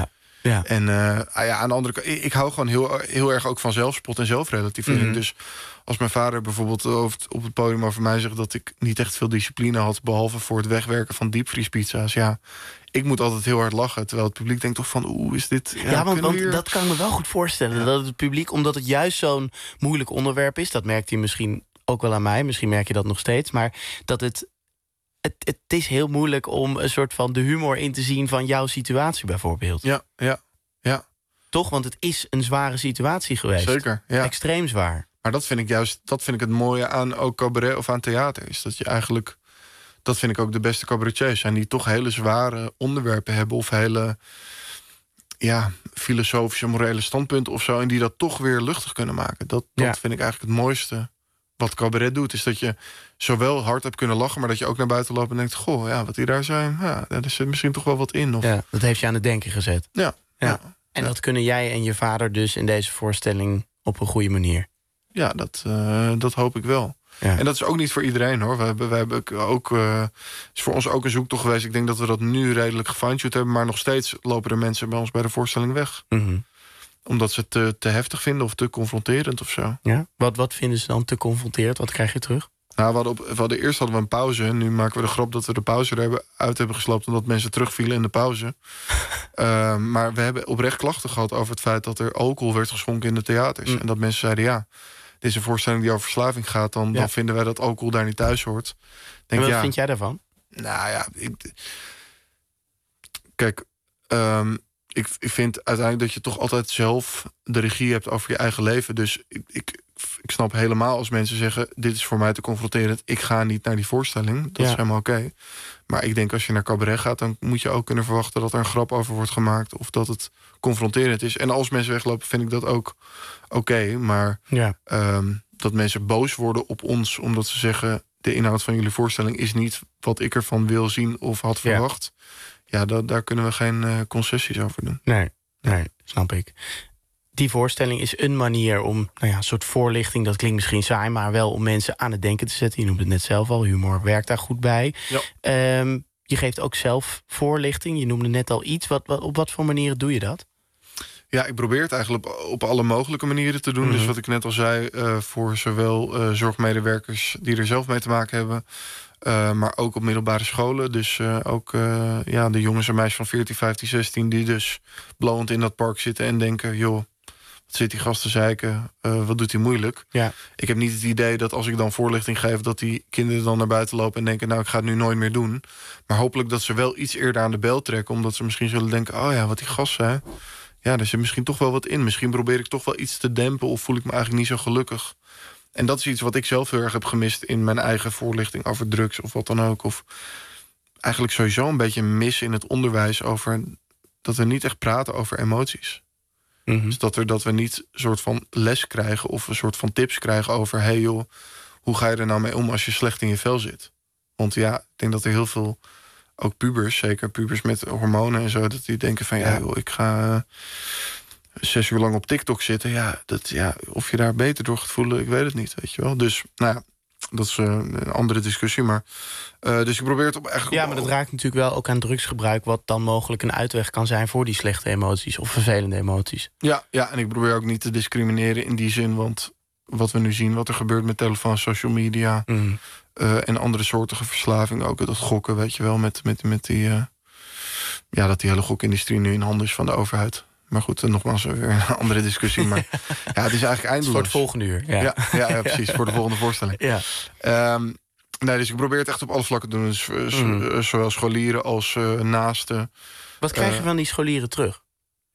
Ja. En uh, ah ja, aan de andere kant, ik, ik hou gewoon heel, heel erg ook van zelfspot en zelfrelativering. Mm-hmm. Dus als mijn vader bijvoorbeeld op het podium over mij zegt dat ik niet echt veel discipline had, behalve voor het wegwerken van diepvriespizza's, ja, ik moet altijd heel hard lachen. Terwijl het publiek denkt toch van, oeh, is dit... Ja, ja want, want dat kan ik me wel goed voorstellen. Ja. Dat het publiek, omdat het juist zo'n moeilijk onderwerp is, dat merkt hij misschien ook wel aan mij, misschien merk je dat nog steeds, maar dat het, het, het is heel moeilijk om een soort van de humor in te zien van jouw situatie bijvoorbeeld. Ja, ja, ja. Toch? Want het is een zware situatie geweest. Zeker, ja. Extreem zwaar. Maar dat vind ik juist, dat vind ik het mooie aan ook cabaret of aan theater. Is dat je eigenlijk, dat vind ik ook de beste cabaretiers zijn, die toch hele zware onderwerpen hebben of hele, ja, filosofische, morele standpunten of zo, en die dat toch weer luchtig kunnen maken. Dat, dat ja. vind ik eigenlijk het mooiste wat cabaret doet. Is dat je zowel hard hebt kunnen lachen, maar dat je ook naar buiten loopt en denkt, goh, ja, wat die daar zijn, ja, daar zit misschien toch wel wat in. Of... Ja, dat heeft je aan het denken gezet. Ja. ja. ja. En dat kunnen jij en je vader dus in deze voorstelling op een goede manier. Ja, dat, uh, dat hoop ik wel. Ja. En dat is ook niet voor iedereen, hoor. We hebben, we hebben ook, uh, is voor ons ook een zoektocht geweest. Ik denk dat we dat nu redelijk gefine-tuned hebben, maar nog steeds lopen er mensen bij ons bij de voorstelling weg. Mm-hmm. Omdat ze het te, te heftig vinden of te confronterend of zo. Ja? Wat, wat vinden ze dan te confronterend? Wat krijg je terug? Nou, we hadden, op, we hadden eerst hadden we een pauze. En nu maken we de grap dat we de pauze er hebben, uit hebben gesloopt, omdat mensen terugvielen in de pauze. uh, maar we hebben oprecht klachten gehad over het feit dat er alcohol werd geschonken in de theaters. Mm. En dat mensen zeiden, ja, dit is een voorstelling die over verslaving gaat, dan, ja. dan vinden wij dat alcohol daar niet thuis hoort. Denk, en wat ja, vind jij daarvan? Nou ja, ik, kijk, um, ik, ik vind uiteindelijk dat je toch altijd zelf de regie hebt over je eigen leven. Dus ik, ik, ik snap helemaal als mensen zeggen, dit is voor mij te confronterend, ik ga niet naar die voorstelling. Dat ja. is helemaal oké. Okay. Maar ik denk als je naar cabaret gaat, dan moet je ook kunnen verwachten dat er een grap over wordt gemaakt of dat het confronterend is. En als mensen weglopen, vind ik dat ook oké. Okay, maar ja. um, dat mensen boos worden op ons omdat ze zeggen, de inhoud van jullie voorstelling is niet wat ik ervan wil zien of had verwacht. Ja, ja da- daar kunnen we geen uh, concessies over doen. Nee, nee, snap ik. Die voorstelling is een manier om, nou ja, een soort voorlichting, dat klinkt misschien saai, maar wel om mensen aan het denken te zetten. Je noemt het net zelf al, humor werkt daar goed bij. Ja. Um, je geeft ook zelf voorlichting, je noemde net al iets. Wat, wat, op wat voor manieren doe je dat? Ja, ik probeer het eigenlijk op, op alle mogelijke manieren te doen. Mm-hmm. Dus wat ik net al zei, uh, voor zowel uh, zorgmedewerkers die er zelf mee te maken hebben, Uh, maar ook op middelbare scholen. Dus uh, ook uh, ja, de jongens en meisjes van veertien, vijftien, zestien... die dus blowend in dat park zitten en denken, joh, wat zit die gast te zeiken? Uh, wat doet hij moeilijk? Ja. Ik heb niet het idee dat als ik dan voorlichting geef, dat die kinderen dan naar buiten lopen en denken, nou, ik ga het nu nooit meer doen. Maar hopelijk dat ze wel iets eerder aan de bel trekken, omdat ze misschien zullen denken, oh ja, wat die gast zei, ja, er zit misschien toch wel wat in. Misschien probeer ik toch wel iets te dempen of voel ik me eigenlijk niet zo gelukkig. En dat is iets wat ik zelf heel erg heb gemist in mijn eigen voorlichting over drugs of wat dan ook. Of eigenlijk sowieso een beetje mis in het onderwijs over dat we niet echt praten over emoties. Mm-hmm. Dus dat, er, dat we niet een soort van les krijgen of een soort van tips krijgen over, hey joh, hoe ga je er nou mee om als je slecht in je vel zit? Want ja, ik denk dat er heel veel, ook pubers, zeker pubers met hormonen en zo, dat die denken van, ja, joh, ik ga Uh, zes uur lang op TikTok zitten, ja, dat, ja, of je daar beter door gaat voelen, ik weet het niet, weet je wel. Dus, nou ja, dat is uh, een andere discussie, maar uh, dus ik probeer het op eigenlijk. Ja, maar dat raakt natuurlijk wel ook aan drugsgebruik, wat dan mogelijk een uitweg kan zijn voor die slechte emoties of vervelende emoties. Ja, ja, en ik probeer ook niet te discrimineren in die zin, want wat we nu zien, wat er gebeurt met telefoon, social media mm. uh, en andere soorten verslaving, ook dat gokken, weet je wel, met, met, met die, uh, ja, dat die hele gokindustrie nu in handen is van de overheid. Maar goed, nogmaals weer een andere discussie. Maar ja, het is eigenlijk eindeloos. Voor het volgende uur. Ja, ja, ja, ja precies. Voor de volgende voorstelling. Ja. Um, nee, dus ik probeer het echt op alle vlakken te doen. Dus, uh, mm. Zowel scholieren als uh, naasten. Wat krijg je uh, van die scholieren terug?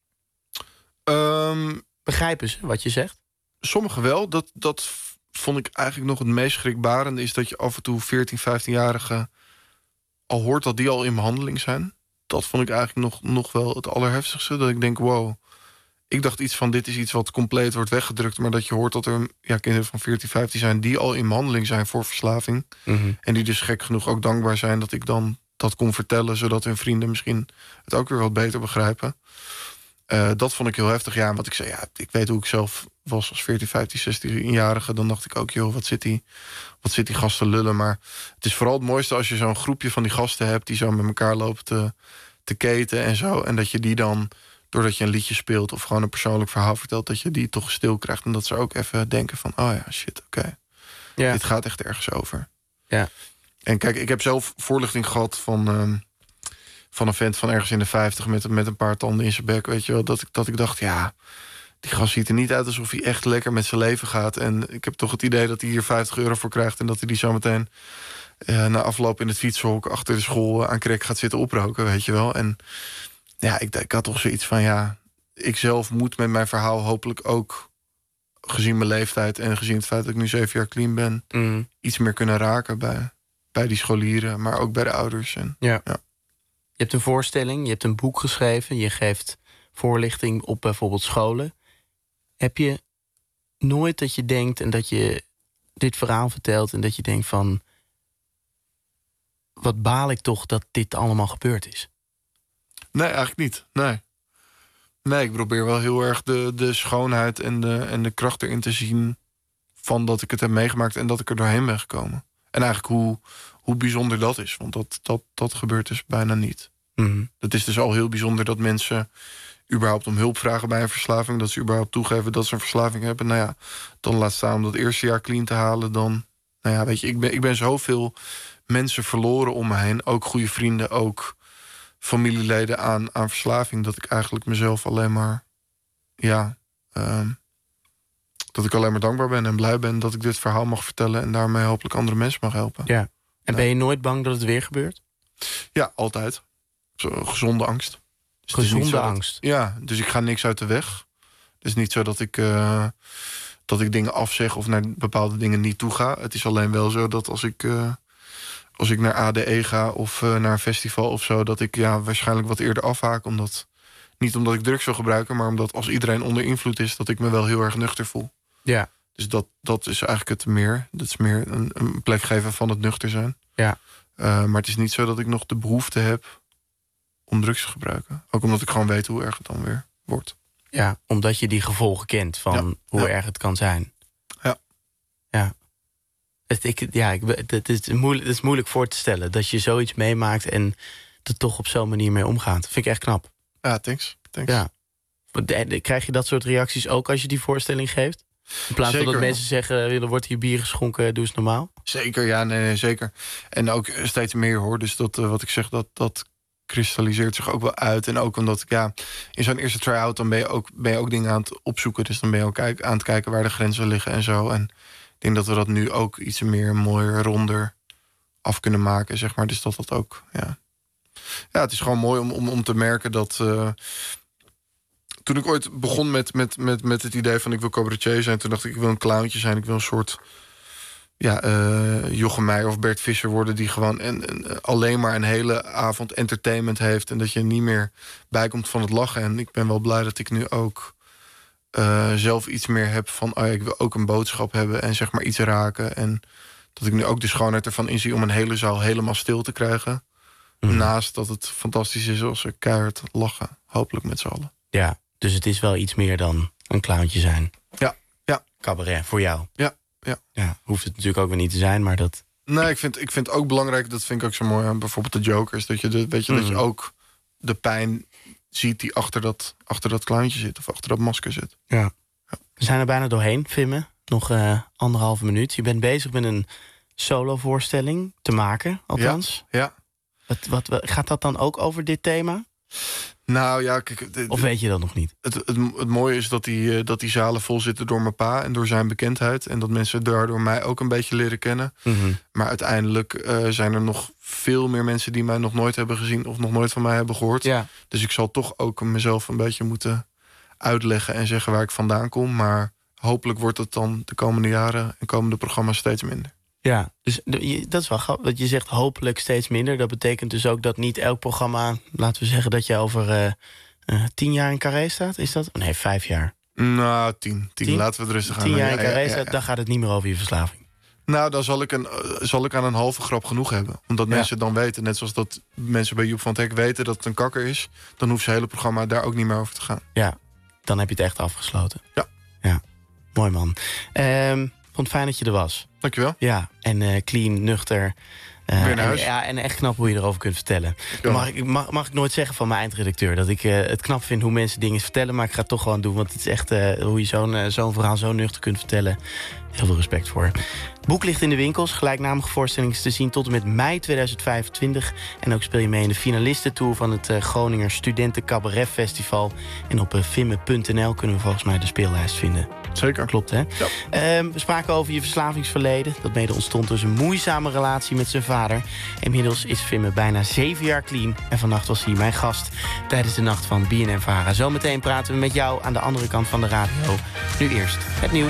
Um, Begrijpen ze wat je zegt? Sommigen wel. Dat, dat vond ik eigenlijk nog het meest schrikbarende. Is dat je af en toe veertien, vijftienjarigen al hoort dat die al in behandeling zijn. Dat vond ik eigenlijk nog, nog wel het allerheftigste. Dat ik denk, wow, ik dacht iets van, dit is iets wat compleet wordt weggedrukt. Maar dat je hoort dat er ja, kinderen van veertien, vijftien zijn die al in behandeling zijn voor verslaving. Mm-hmm. En die dus gek genoeg ook dankbaar zijn dat ik dan dat kon vertellen, zodat hun vrienden misschien het ook weer wat beter begrijpen. Uh, dat vond ik heel heftig. Ja, wat ik zei, ja, ik weet hoe ik zelf was als veertien, vijftien, zestien-jarige. Dan dacht ik ook, joh, wat zit die, wat zit die gasten lullen. Maar het is vooral het mooiste als je zo'n groepje van die gasten hebt die zo met elkaar lopen te, te keten en zo. En dat je die dan doordat je een liedje speelt of gewoon een persoonlijk verhaal vertelt, dat je die toch stil krijgt. En dat ze ook even denken van, oh ja, shit, oké. Okay. Ja. Dit gaat echt ergens over. Ja. En kijk, ik heb zelf voorlichting gehad van, um, van een vent van ergens in de vijftig met, met een paar tanden in zijn bek, weet je wel. Dat ik, dat ik dacht, ja, die gast ziet er niet uit alsof hij echt lekker met zijn leven gaat. En ik heb toch het idee dat hij hier vijftig euro voor krijgt en dat hij die zometeen uh, na afloop in het fietshok achter de school uh, aan krek gaat zitten oproken, weet je wel. En ja, ik, ik had toch zoiets van, ja, ik zelf moet met mijn verhaal hopelijk ook, gezien mijn leeftijd en gezien het feit dat ik nu zeven jaar clean ben, mm. iets meer kunnen raken bij, bij die scholieren, maar ook bij de ouders. En, ja. Ja. Je hebt een voorstelling, je hebt een boek geschreven, je geeft voorlichting op bijvoorbeeld scholen. Heb je nooit dat je denkt en dat je dit verhaal vertelt en dat je denkt van, wat baal ik toch dat dit allemaal gebeurd is? Nee, eigenlijk niet. Nee. Nee, ik probeer wel heel erg de, de schoonheid en de, en de kracht erin te zien van dat ik het heb meegemaakt en dat ik er doorheen ben gekomen. En eigenlijk hoe, hoe bijzonder dat is. Want dat, dat, dat gebeurt dus bijna niet. Mm-hmm. Het is dus al heel bijzonder dat mensen überhaupt om hulp vragen bij een verslaving. Dat ze überhaupt toegeven dat ze een verslaving hebben. Nou ja, dan laat staan om dat eerste jaar clean te halen. Dan, nou ja, weet je, ik ben, ik ben zoveel mensen verloren om me heen. Ook goede vrienden, ook familieleden aan, aan verslaving, dat ik eigenlijk mezelf alleen maar, ja, um, dat ik alleen maar dankbaar ben en blij ben dat ik dit verhaal mag vertellen en daarmee hopelijk andere mensen mag helpen. Ja. En ja. Ben je nooit bang dat het weer gebeurt? Ja, altijd. Zo, gezonde angst. Dus gezonde dat, angst? Ja, dus ik ga niks uit de weg. Het is niet zo dat ik, uh, dat ik dingen afzeg of naar bepaalde dingen niet toe ga. Het is alleen wel zo dat als ik Uh, Als ik naar A D E ga of uh, naar een festival of zo, dat ik ja, waarschijnlijk wat eerder afhaak. Omdat, niet omdat ik drugs wil gebruiken, maar omdat als iedereen onder invloed is, dat ik me wel heel erg nuchter voel. Ja. Dus dat, dat is eigenlijk het meer. Dat is meer een, een plek geven van het nuchter zijn. Ja. Uh, maar het is niet zo dat ik nog de behoefte heb om drugs te gebruiken. Ook omdat ik gewoon weet hoe erg het dan weer wordt. Ja, omdat je die gevolgen kent van ja. hoe ja. erg het kan zijn. Ja. Ja. Het, ik, ja, ik, het, is moeilijk, het is moeilijk voor te stellen dat je zoiets meemaakt en er toch op zo'n manier mee omgaat. Dat vind ik echt knap. Ja, thanks. thanks. Ja. Krijg je dat soort reacties ook als je die voorstelling geeft? In plaats zeker. van dat mensen zeggen, er wordt hier bier geschonken, doe eens normaal. Zeker, ja, nee, nee, zeker. En ook steeds meer hoor. Dus dat, uh, wat ik zeg, dat, dat kristalliseert zich ook wel uit. En ook omdat, ja, in zo'n eerste try-out dan ben je, ook, ben je ook dingen aan het opzoeken. Dus dan ben je ook aan het kijken waar de grenzen liggen en zo. En ik denk dat we dat nu ook iets meer mooier, ronder af kunnen maken, zeg maar. Dus dat dat ook, ja. Ja, het is gewoon mooi om, om, om te merken dat Uh, toen ik ooit begon met, met, met, met het idee van ik wil cabaretier zijn, toen dacht ik, ik wil een clowntje zijn. Ik wil een soort, ja, uh, Jochem Meijer of Bert Visser worden die gewoon en, en, alleen maar een hele avond entertainment heeft en dat je niet meer bijkomt van het lachen. En ik ben wel blij dat ik nu ook Uh, zelf iets meer heb van, oh ja, ik wil ook een boodschap hebben en zeg maar iets raken. En dat ik nu ook de schoonheid ervan inzie om een hele zaal helemaal stil te krijgen. Mm. Naast dat het fantastisch is als ze keihard lachen. Hopelijk met z'n allen. Ja, dus het is wel iets meer dan een clowntje zijn. Ja, ja. Cabaret voor jou. Ja, ja. Ja, hoeft het natuurlijk ook weer niet te zijn, maar dat. Nee, ik vind, ik vind ook belangrijk, dat vind ik ook zo mooi aan bijvoorbeeld de Jokers. Dat je, de, weet je, mm. dat je ook de pijn ziet die achter dat, achter dat clowntje zit of achter dat masker zit. Ja. Ja. We zijn er bijna doorheen, Vimme. Nog uh, anderhalve minuut. Je bent bezig met een solo-voorstelling te maken, althans. Ja. ja. Wat, wat, wat, gaat dat dan ook over dit thema? Nou ja, kijk, de, of weet je dat nog niet? Het, het, het mooie is dat die, dat die zalen vol zitten door mijn pa en door zijn bekendheid. En dat mensen daardoor mij ook een beetje leren kennen. Mm-hmm. Maar uiteindelijk uh, zijn er nog veel meer mensen die mij nog nooit hebben gezien of nog nooit van mij hebben gehoord. Ja. Dus ik zal toch ook mezelf een beetje moeten uitleggen en zeggen waar ik vandaan kom. Maar hopelijk wordt het dan de komende jaren en komende programma's steeds minder. Ja, dus dat is wel grappig. Dat je zegt hopelijk steeds minder. Dat betekent dus ook dat niet elk programma, laten we zeggen dat je over uh, uh, tien jaar in Carré staat. Is dat? Nee, vijf jaar. Nou, tien. Tien, tien? Laten we het rustig aan. Tien jaar in Carré ja, ja, ja, staat, ja. Dan gaat het niet meer over je verslaving. Nou, dan zal ik, een, uh, zal ik aan een halve grap genoeg hebben. Omdat ja. mensen dan weten, net zoals dat mensen bij Joep van het Hek weten dat het een kakker is, dan hoeft zijn hele programma daar ook niet meer over te gaan. Ja, dan heb je het echt afgesloten. Ja. Ja, mooi man. Um, vond het fijn dat je er was. Dankjewel. Ja, en uh, clean, nuchter, Uh, Weer naar huis. En, ja, en echt knap hoe je erover kunt vertellen. Ja. Mag, ik, mag, mag ik nooit zeggen van mijn eindredacteur... dat ik uh, het knap vind hoe mensen dingen vertellen... maar ik ga het toch gewoon doen, want het is echt... Uh, hoe je zo'n uh, zo'n verhaal zo nuchter kunt vertellen. Heel veel respect voor. Het boek ligt in de winkels. Gelijknamige voorstelling is te zien tot en met mei tweeduizend vijfentwintig. En ook speel je mee in de finalistentour van het uh, Groninger Studenten Cabaret Festival. En op uh, vimme punt n l kunnen we volgens mij de speellijst vinden. Zeker. Klopt, hè? Ja. Uh, we spraken over je verslavingsverleden. Dat mede ontstond dus een moeizame relatie met zijn vader. Inmiddels is Vimme bijna zeven jaar clean. En vannacht was hij mijn gast tijdens de nacht van B N N Vara. Zometeen praten we met jou aan de andere kant van de radio. Nu eerst het nieuws.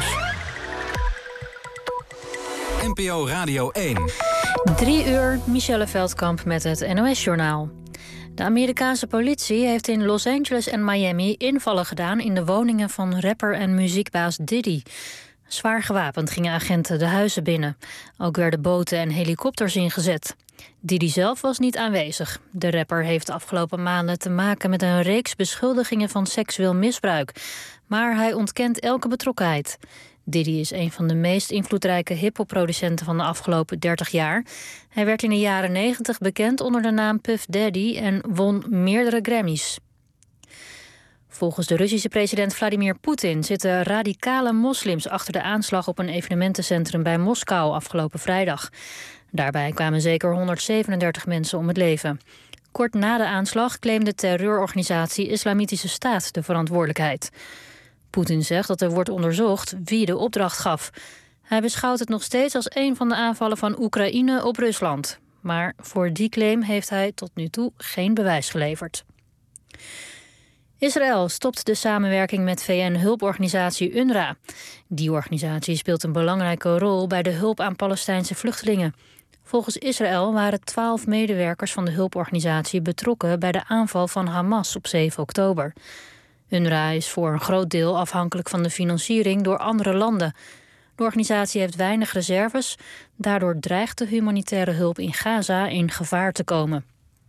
N P O Radio één. Drie uur, Michelle Veldkamp met het N O S-journaal. De Amerikaanse politie heeft in Los Angeles en Miami invallen gedaan in de woningen van rapper en muziekbaas Diddy. Zwaar gewapend gingen agenten de huizen binnen. Ook werden boten en helikopters ingezet. Diddy zelf was niet aanwezig. De rapper heeft de afgelopen maanden te maken met een reeks beschuldigingen van seksueel misbruik. Maar hij ontkent elke betrokkenheid. Diddy is een van de meest invloedrijke hiphopproducenten van de afgelopen dertig jaar. Hij werd in de jaren negentig bekend onder de naam Puff Daddy en won meerdere Grammys. Volgens de Russische president Vladimir Poetin zitten radicale moslims achter de aanslag op een evenementencentrum bij Moskou afgelopen vrijdag. Daarbij kwamen zeker honderdzevenendertig mensen om het leven. Kort na de aanslag claimde terreurorganisatie Islamitische Staat de verantwoordelijkheid. Poetin zegt dat er wordt onderzocht wie de opdracht gaf. Hij beschouwt het nog steeds als een van de aanvallen van Oekraïne op Rusland. Maar voor die claim heeft hij tot nu toe geen bewijs geleverd. Israël stopt de samenwerking met V N-hulporganisatie U N R W A. Die organisatie speelt een belangrijke rol bij de hulp aan Palestijnse vluchtelingen. Volgens Israël waren twaalf medewerkers van de hulporganisatie betrokken bij de aanval van Hamas op zeven oktober. U N R W A is voor een groot deel afhankelijk van de financiering door andere landen. De organisatie heeft weinig reserves. Daardoor dreigt de humanitaire hulp in Gaza in gevaar te komen.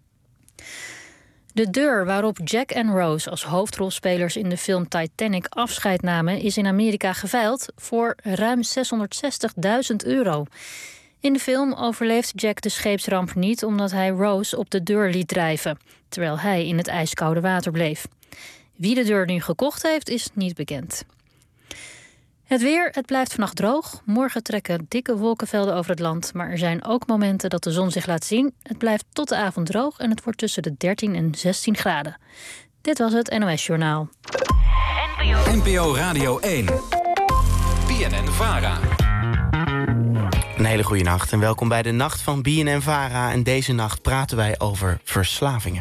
De deur waarop Jack en Rose als hoofdrolspelers in de film Titanic afscheid namen is in Amerika geveild voor ruim zeshonderdzestigduizend euro. In de film overleeft Jack de scheepsramp niet omdat hij Rose op de deur liet drijven, terwijl hij in het ijskoude water bleef. Wie de deur nu gekocht heeft, is niet bekend. Het weer, het blijft vannacht droog. Morgen trekken dikke wolkenvelden over het land. Maar er zijn ook momenten dat de zon zich laat zien. Het blijft tot de avond droog en het wordt tussen de dertien en zestien graden. Dit was het N O S-journaal. N P O Radio één. B N N Vara. Een hele goede nacht en welkom bij de Nacht van B N N Vara. En deze nacht praten wij over verslavingen.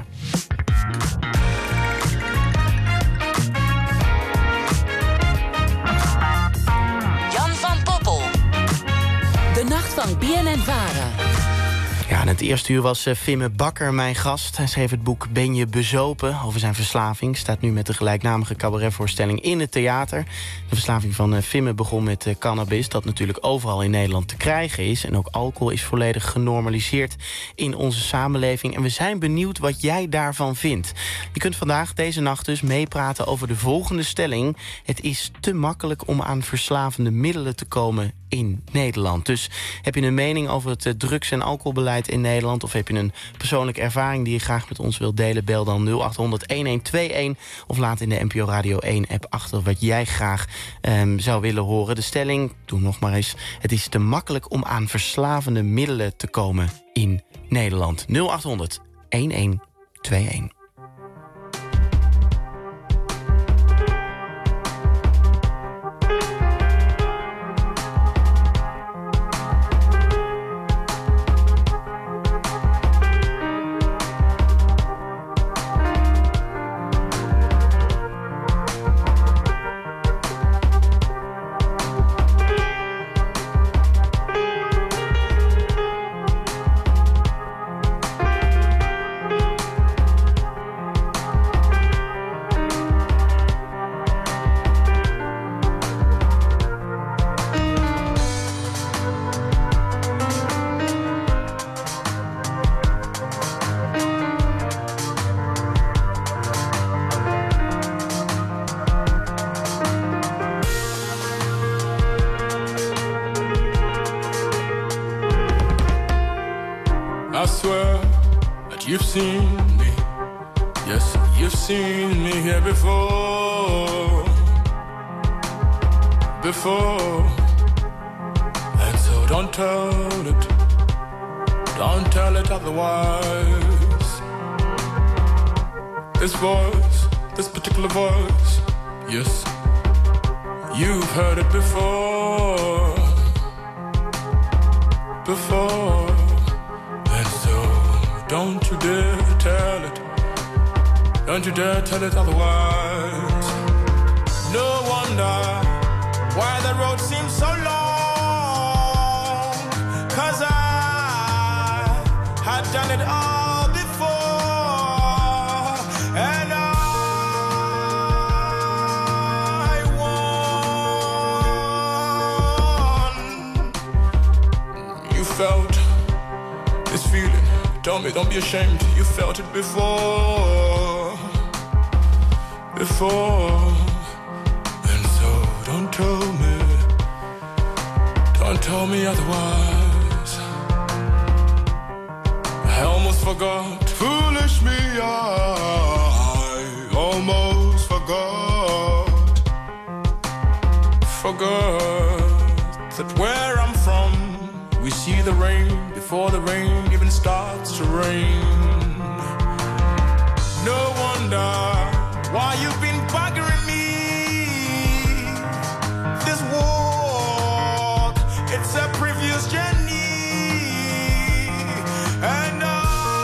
De nacht van B N N Vara. Ja, in het eerste uur was uh, Vimme Bakker mijn gast. Hij schreef het boek Ben je bezopen over zijn verslaving. Staat nu met de gelijknamige cabaretvoorstelling in het theater. De verslaving van uh, Vimme begon met uh, cannabis, dat natuurlijk overal in Nederland te krijgen is. En ook alcohol is volledig genormaliseerd in onze samenleving. En we zijn benieuwd wat jij daarvan vindt. Je kunt vandaag, deze nacht dus, meepraten over de volgende stelling. Het is te makkelijk om aan verslavende middelen te komen in Nederland. Dus heb je een mening over het uh, drugs- en alcoholbeleid in Nederland, of heb je een persoonlijke ervaring die je graag met ons wilt delen, bel dan nul acht honderd elfentwintig of laat in de N P O Radio één app achter wat jij graag um, zou willen horen. De stelling, doe nog maar eens, het is te makkelijk om aan verslavende middelen te komen in Nederland. nul acht honderd elfentwintig. I swear that you've seen me. Yes, you've seen me here before. Before. And so don't tell it. Don't tell it otherwise. This voice, this particular voice, yes, you've heard it before. Before. And so don't you dare tell it. Don't you dare tell it otherwise. No wonder why the road seems so long, 'cause I had done it all before, and I won. You felt this feeling. Tell me, don't be ashamed. You felt it before, before. And so don't tell me, don't tell me otherwise. I almost forgot. Foolish me, I almost forgot. Forgot that where I'm from, we see the rain before the rain even starts to rain. No wonder why you've been bugging me. This walk, it's a previous journey, and I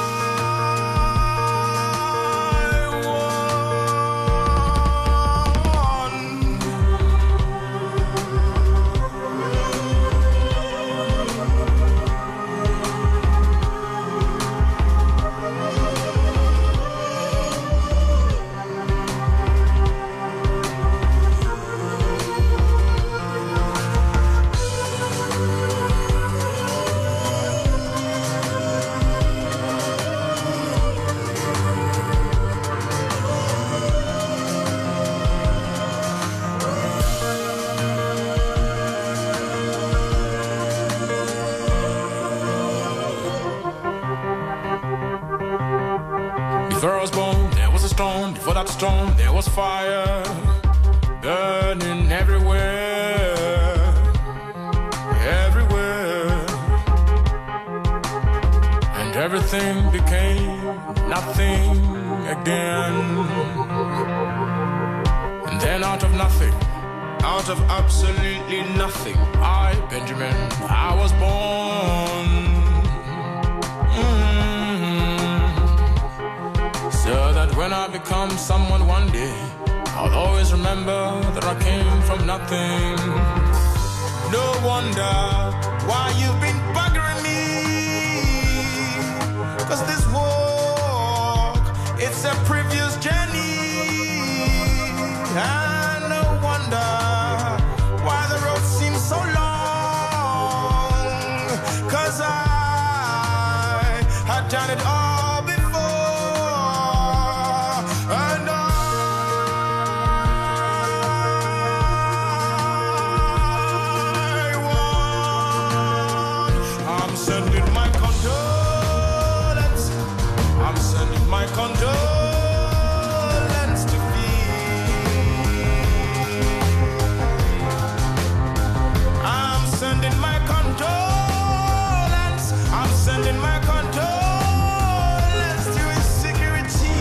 won. Before I was born, there was a storm. Before that storm, there was fire burning everywhere, everywhere. And everything became nothing again. And then out of nothing, out of absolutely nothing, I, Benjamin, I was born. Mm-hmm. So that when I become someone one day, I'll always remember that I came from nothing. No wonder why you've been bugging me, 'cause this walk, it's a previous journey. And no wonder why the road seems so long, 'cause I had done it all. My condolence to thee. I'm sending my condolence. I'm sending my condolence to insecurity.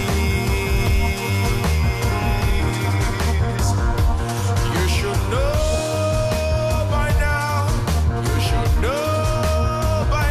You should know by now. You should know by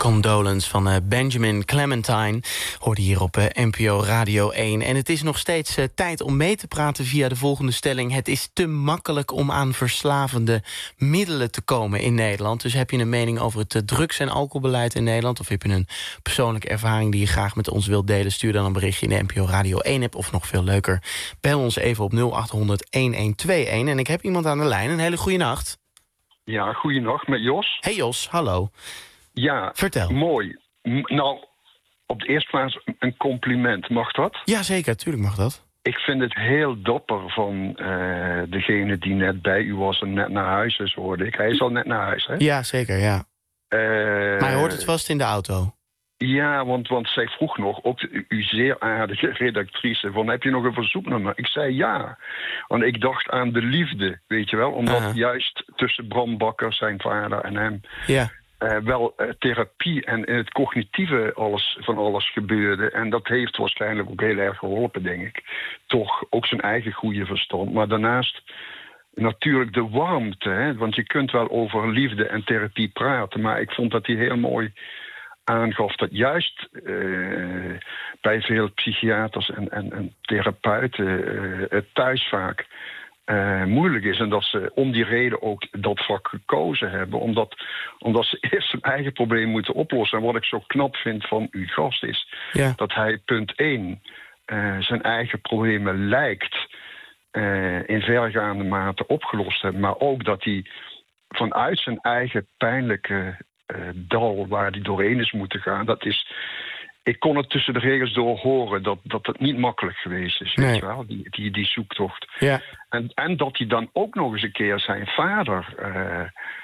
Condolence van uh, Benjamin Clementine. Hoorde hier op uh, N P O Radio één. En het is nog steeds uh, tijd om mee te praten via de volgende stelling. Het is te makkelijk om aan verslavende middelen te komen in Nederland. Dus heb je een mening over het uh, drugs- en alcoholbeleid in Nederland... of heb je een persoonlijke ervaring die je graag met ons wilt delen... stuur dan een berichtje in de N P O Radio één-app. Of nog veel leuker, bel ons even op nul acht honderd elf tweeënentwintig. En ik heb iemand aan de lijn. Een hele goede nacht. Ja, goeienacht met Jos. Hey Jos, hallo. Ja, vertel. Mooi. M- nou, op de eerste plaats een compliment. Mag dat? Ja, zeker. Tuurlijk mag dat. Ik vind het heel dapper van uh, degene die net bij u was en net naar huis is, hoorde ik. Hij is al net naar huis, hè? Ja, zeker, ja. Uh, maar hij hoort het vast in de auto. Ja, want, want zij vroeg nog, ook uw zeer aardige redactrice, van heb je nog een verzoeknummer? Ik zei ja, want ik dacht aan de liefde, weet je wel. Omdat uh-huh. juist tussen Bram Bakker, zijn vader en hem... Ja. Uh, wel uh, therapie en in het cognitieve alles, van alles gebeurde. En dat heeft waarschijnlijk ook heel erg geholpen, denk ik. Toch ook zijn eigen goede verstand. Maar daarnaast natuurlijk de warmte. Hè? Want je kunt wel over liefde en therapie praten. Maar ik vond dat hij heel mooi aangaf dat juist uh, bij veel psychiaters en, en, en therapeuten uh, het thuis vaak uh, moeilijk is. En dat ze om die reden ook dat vak gekozen hebben. Omdat, omdat ze eerst hun eigen probleem moeten oplossen. En wat ik zo knap vind van uw gast is ja. dat hij punt één uh, zijn eigen problemen lijkt uh, in vergaande mate opgelost hebben. Maar ook dat hij vanuit zijn eigen pijnlijke Uh, dal waar die doorheen is moeten gaan. Dat is, ik kon het tussen de regels door horen dat, dat het niet makkelijk geweest is. Nee. Weet je wel? Die, die, die zoektocht. Ja. En, en dat hij dan ook nog eens een keer zijn vader uh,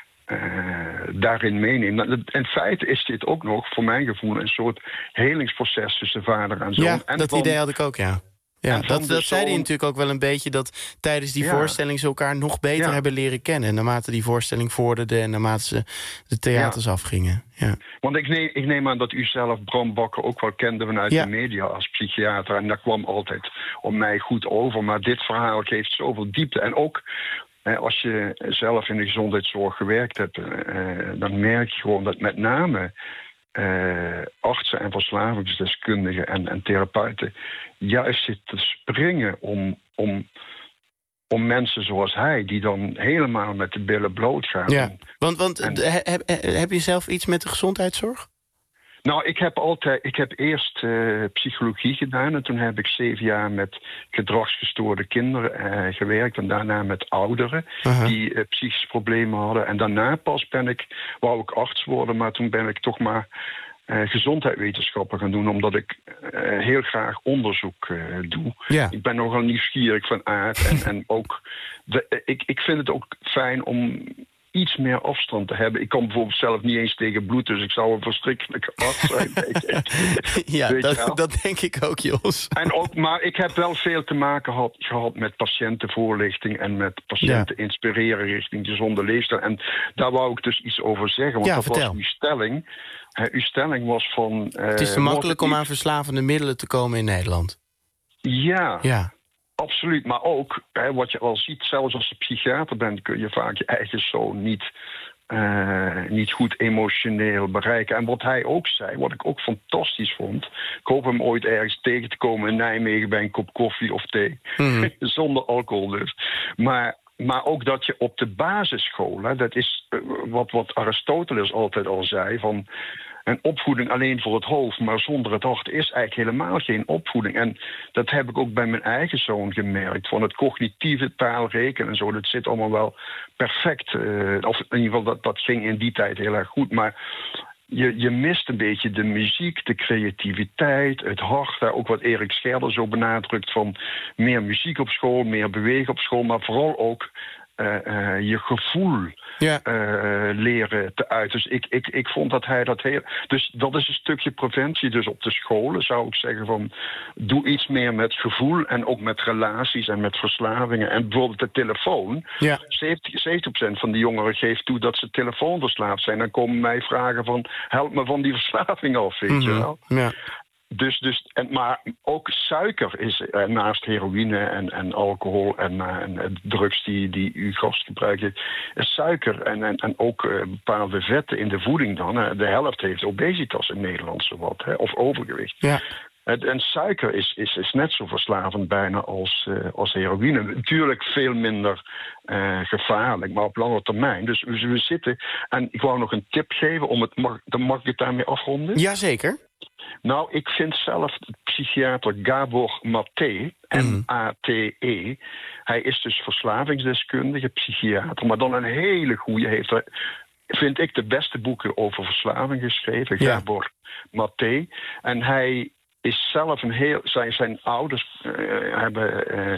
uh, daarin meeneemt. In feite is dit ook nog, voor mijn gevoel, een soort helingsproces tussen vader en zoon. Ja, en dat van, idee had ik ook, ja. Ja, dat, dat zei hij natuurlijk ook wel een beetje, dat tijdens die ja. voorstelling ze elkaar nog beter ja. hebben leren kennen. En naarmate die voorstelling vorderde en naarmate ze de theaters ja. afgingen. Ja. Want ik neem, ik neem aan dat u zelf Bram Bakker ook wel kende vanuit ja. de media als psychiater. En dat kwam altijd op mij goed over. Maar dit verhaal geeft zoveel diepte. En ook eh, als je zelf in de gezondheidszorg gewerkt hebt, eh, dan merk je gewoon dat met name Uh, artsen en verslavingsdeskundigen en, en therapeuten juist zitten te springen om, om, om mensen zoals hij, die dan helemaal met de billen bloot gaan. Ja, want, want en, heb, heb je zelf iets met de gezondheidszorg? Nou, ik heb altijd, ik heb eerst uh, psychologie gedaan en toen heb ik zeven jaar met gedragsgestoorde kinderen uh, gewerkt en daarna met ouderen uh-huh. die uh, psychische problemen hadden. En daarna pas ben ik, wou ik arts worden, maar toen ben ik toch maar uh, gezondheidswetenschappen gaan doen, omdat ik uh, heel graag onderzoek uh, doe. Ja. Ik ben nogal nieuwsgierig van aard en, en ook, de, uh, ik, ik vind het ook fijn om iets meer afstand te hebben. Ik kan bijvoorbeeld zelf niet eens tegen bloed, dus ik zou een verschrikkelijke arts zijn. ja, dat, dat denk ik ook, Jos. En ook, maar ik heb wel veel te maken gehad, gehad met patiëntenvoorlichting en met patiënten ja. inspireren richting gezonde leefstijl. En daar wou ik dus iets over zeggen, want ja, dat vertel. was uw stelling. Uh, uw stelling was van... Uh, het is te makkelijk om aan verslavende middelen te komen in Nederland. Ja. Ja. Absoluut, maar ook, hè, wat je al ziet, zelfs als je psychiater bent, kun je vaak je eigen zoon niet, uh, niet goed emotioneel bereiken. En wat hij ook zei, wat ik ook fantastisch vond, ik hoop hem ooit ergens tegen te komen in Nijmegen bij een kop koffie of thee, mm-hmm. zonder alcohol dus. Maar, maar ook dat je op de basisschool, hè, dat is uh, wat, wat Aristoteles altijd al zei, van een opvoeding alleen voor het hoofd, maar zonder het hart is eigenlijk helemaal geen opvoeding. En dat heb ik ook bij mijn eigen zoon gemerkt. Van het cognitieve taal, rekenen en zo, dat zit allemaal wel perfect. Uh, of in ieder geval, dat, dat ging in die tijd heel erg goed. Maar je, je mist een beetje de muziek, de creativiteit, het hart. Daar ook wat Erik Scherder zo benadrukt van meer muziek op school, meer bewegen op school, maar vooral ook Uh, uh, je gevoel ja. uh, leren te uiten. Dus ik, ik, ik vond dat hij dat heel... Dus dat is een stukje preventie. Dus op de scholen zou ik zeggen van, doe iets meer met gevoel en ook met relaties en met verslavingen. En bijvoorbeeld de telefoon. Ja. zeventig procent van de jongeren geeft toe dat ze telefoonverslaafd zijn. Dan komen mij vragen van, help me van die verslaving af, weet mm-hmm. je wel. Ja. Dus, dus, en, maar ook suiker is uh, naast heroïne en, en alcohol en, uh, en drugs die, die uw gast gebruikt, is suiker en, en, en ook uh, bepaalde vetten in de voeding dan. Uh, de helft heeft obesitas in Nederland zowat, hè, of overgewicht. Ja. En suiker is, is, is net zo verslavend bijna als, uh, als heroïne. Natuurlijk veel minder uh, gevaarlijk, maar op lange termijn. Dus we, we zitten... En ik wou nog een tip geven, om het, mag, dan mag ik het daarmee afronden? Jazeker. Nou, ik vind zelf de psychiater Gabor Maté, M A T E... hij is dus verslavingsdeskundige, psychiater, maar dan een hele goede... heeft hij, vind ik, de beste boeken over verslaving geschreven, ja. Gabor Maté. En hij... is zelf een heel... Zijn, zijn ouders uh, hebben uh,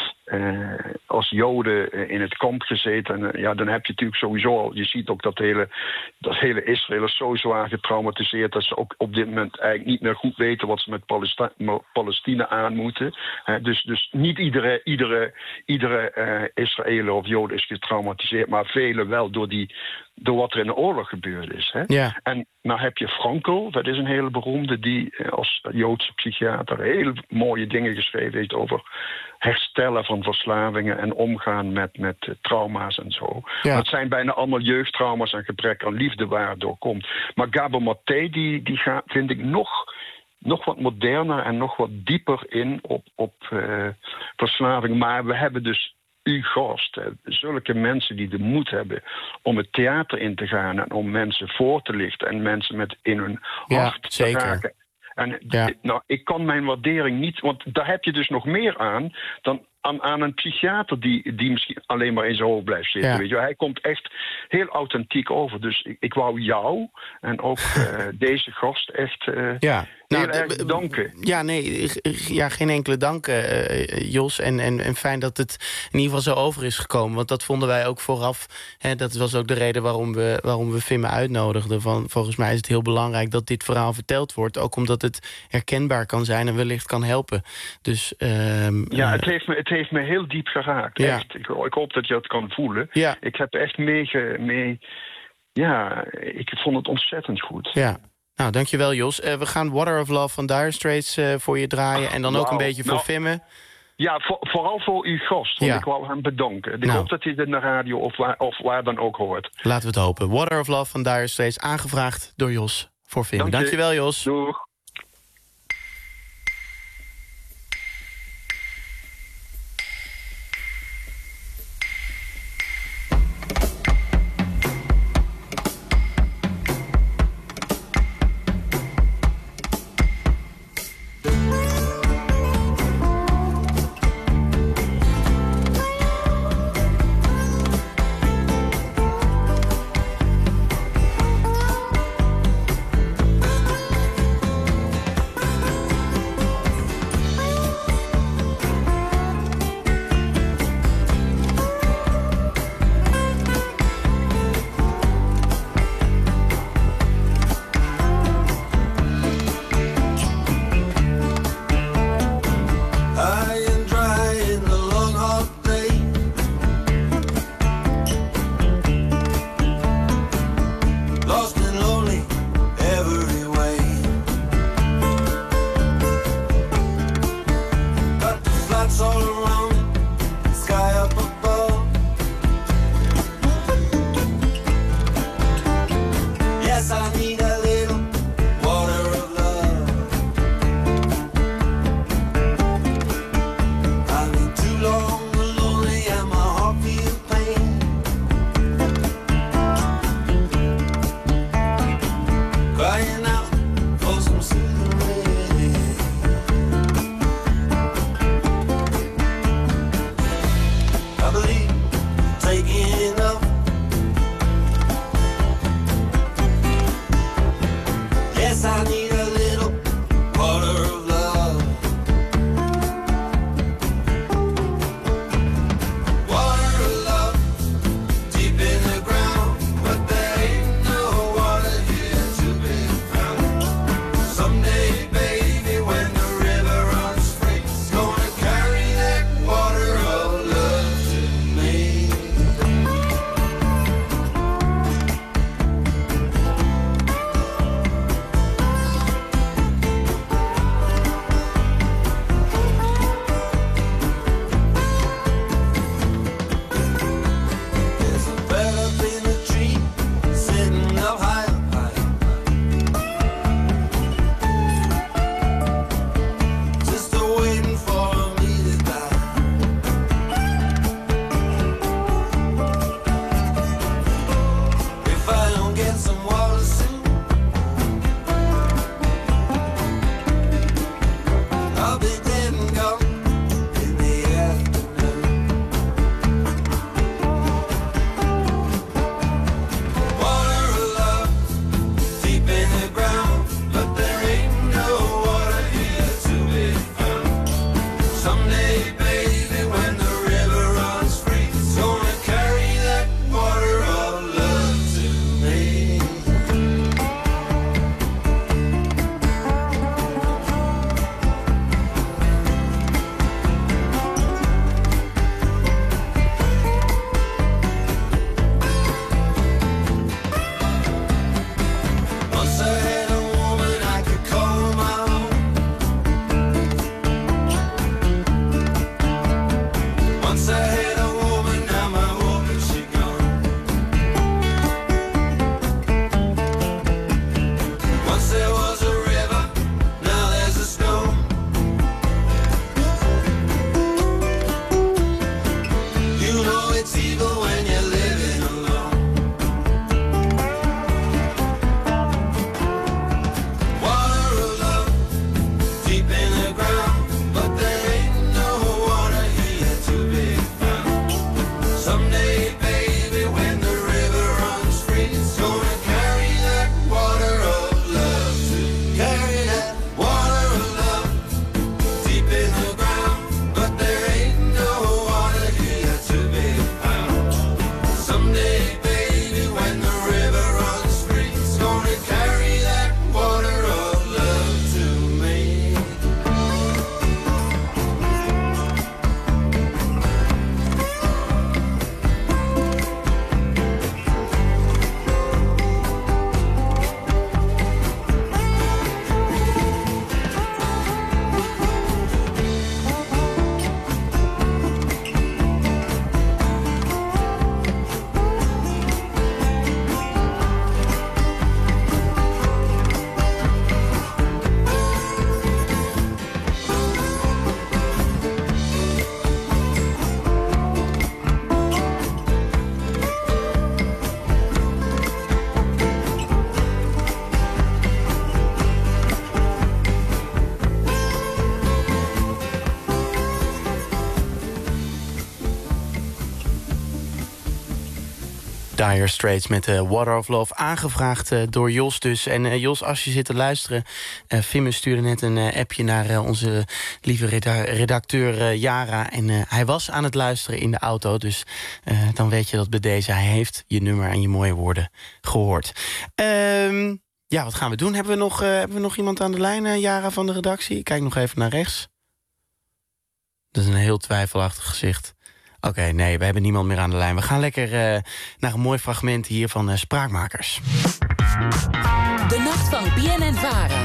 uh, als Joden in het kamp gezeten. En uh, ja, dan heb je natuurlijk sowieso al... Je ziet ook dat hele, dat hele Israël is zo zwaar getraumatiseerd... dat ze ook op dit moment eigenlijk niet meer goed weten... wat ze met Palestina, Palestina aan moeten. Uh, dus, dus niet iedere, iedere, iedere uh, Israëler of Joden is getraumatiseerd... maar velen wel door, die, door wat er in de oorlog gebeurd is. Hè? Ja. En nou heb je Frankl, dat is een hele beroemde... die als Joodse psychiater heel mooie dingen geschreven heeft... over herstellen van verslavingen en omgaan met, met trauma's en zo. Ja. Dat zijn bijna allemaal jeugdtrauma's en gebrek aan liefde waar het door komt. Maar Gabor Maté, die, die gaat, vind ik nog... nog wat moderner en nog wat dieper in op, op uh, verslaving. Maar we hebben dus uw gast, hè, zulke mensen die de moed hebben om het theater in te gaan... en om mensen voor te lichten en mensen met in hun ja, hart te zeker. raken. En ja. nou, ik kan mijn waardering niet... want daar heb je dus nog meer aan... dan aan, aan een psychiater die, die misschien alleen maar in zijn hoofd blijft zitten. Ja. Weet je? Hij komt echt heel authentiek over. Dus ik, ik wou jou en ook uh, deze gast echt uh, ja. heel nou, erg bedanken. Ja, nee, ja, geen enkele dank, uh, Jos. En, en, en fijn dat het in ieder geval zo over is gekomen. Want dat vonden wij ook vooraf. Hè, dat was ook de reden waarom we, waarom we Vimme uitnodigden. Van, volgens mij is het heel belangrijk dat dit verhaal verteld wordt. Ook omdat het herkenbaar kan zijn en wellicht kan helpen. Dus, um, ja, het heeft me... Het heeft me heel diep geraakt. Ja. Echt. Ik, ik hoop dat je het kan voelen. Ja. Ik heb echt mee, mee... Ja, ik vond het ontzettend goed. Ja. Nou, dankjewel Jos. Uh, we gaan Water of Love van Dire Straits uh, voor je draaien. En dan wow. ook een beetje voor nou, Vimme. Ja, voor, vooral voor uw gast. Want ja. ik wou hem bedanken. Ik nou. hoop dat hij het in de radio of waar, of waar dan ook hoort. Laten we het hopen. Water of Love van Dire Straits, aangevraagd door Jos voor Vimme. Dank je. Dankjewel Jos. Doeg. Dire Straits met uh, Water of Love, aangevraagd uh, door Jos dus. En uh, Jos, als je zit te luisteren... Uh, Fimme stuurde net een uh, appje naar uh, onze lieve reda- redacteur uh, Jara... en uh, hij was aan het luisteren in de auto... dus uh, dan weet je dat bij deze... hij heeft je nummer en je mooie woorden gehoord. Um, ja, wat gaan we doen? Hebben we nog, uh, hebben we nog iemand aan de lijn, uh, Jara van de redactie? Ik kijk nog even naar rechts. Dat is een heel twijfelachtig gezicht. Oké, okay, nee, we hebben niemand meer aan de lijn. We gaan lekker uh, naar een mooi fragment hier van uh, Spraakmakers. De nacht van B N N Vara.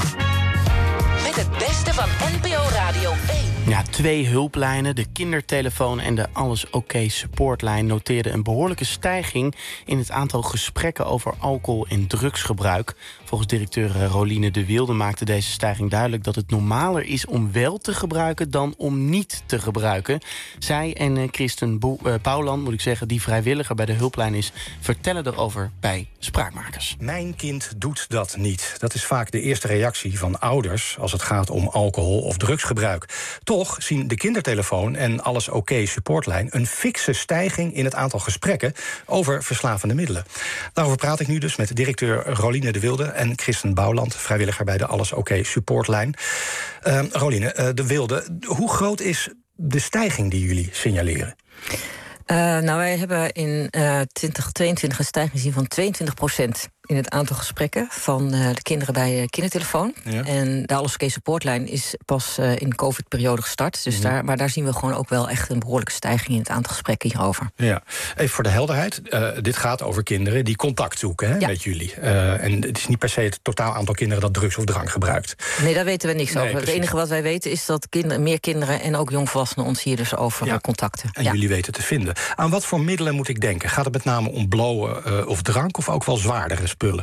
Met het beste van N P O Radio één. Ja, twee hulplijnen, de kindertelefoon en de Alles Oké okay supportlijn... noteerden een behoorlijke stijging in het aantal gesprekken over alcohol- en drugsgebruik. Volgens directeur Roline de Wilde maakte deze stijging duidelijk... dat het normaler is om wel te gebruiken dan om niet te gebruiken. Zij en uh, Kristen Bo- uh, Pauwland, moet ik zeggen, die vrijwilliger bij de hulplijn is... vertellen erover bij Spraakmakers. Mijn kind doet dat niet. Dat is vaak de eerste reactie van ouders als het gaat om alcohol- of drugsgebruik. Toch zien de kindertelefoon en Alles Oké okay supportlijn... een fikse stijging in het aantal gesprekken over verslavende middelen. Daarover praat ik nu dus met directeur Roline de Wilde... en Kristen Bouwland, vrijwilliger bij de Alles Oké okay supportlijn. Uh, Roline uh, de Wilde, hoe groot is de stijging die jullie signaleren? Uh, nou, wij hebben in uh, twintig tweeëntwintig een stijging gezien van tweeëntwintig procent... in het aantal gesprekken van uh, de kinderen bij de kindertelefoon. Ja. En de Alles Oké okay supportlijn is pas uh, in de COVID-periode gestart. Dus ja. daar, maar daar zien we gewoon ook wel echt een behoorlijke stijging... in het aantal gesprekken hierover. Ja. Even voor de helderheid. Uh, dit gaat over kinderen die contact zoeken hè, ja. met jullie. Uh, en het is niet per se het totaal aantal kinderen... dat drugs of drank gebruikt. Nee, daar weten we niks nee, over. Precies. Het enige wat wij weten is dat kinderen, meer kinderen... en ook jongvolwassenen ons hier dus over ja. contacten. En ja. jullie weten te vinden. Aan wat voor middelen moet ik denken? Gaat het met name om blowen uh, of drank... of ook wel zwaardere spullen?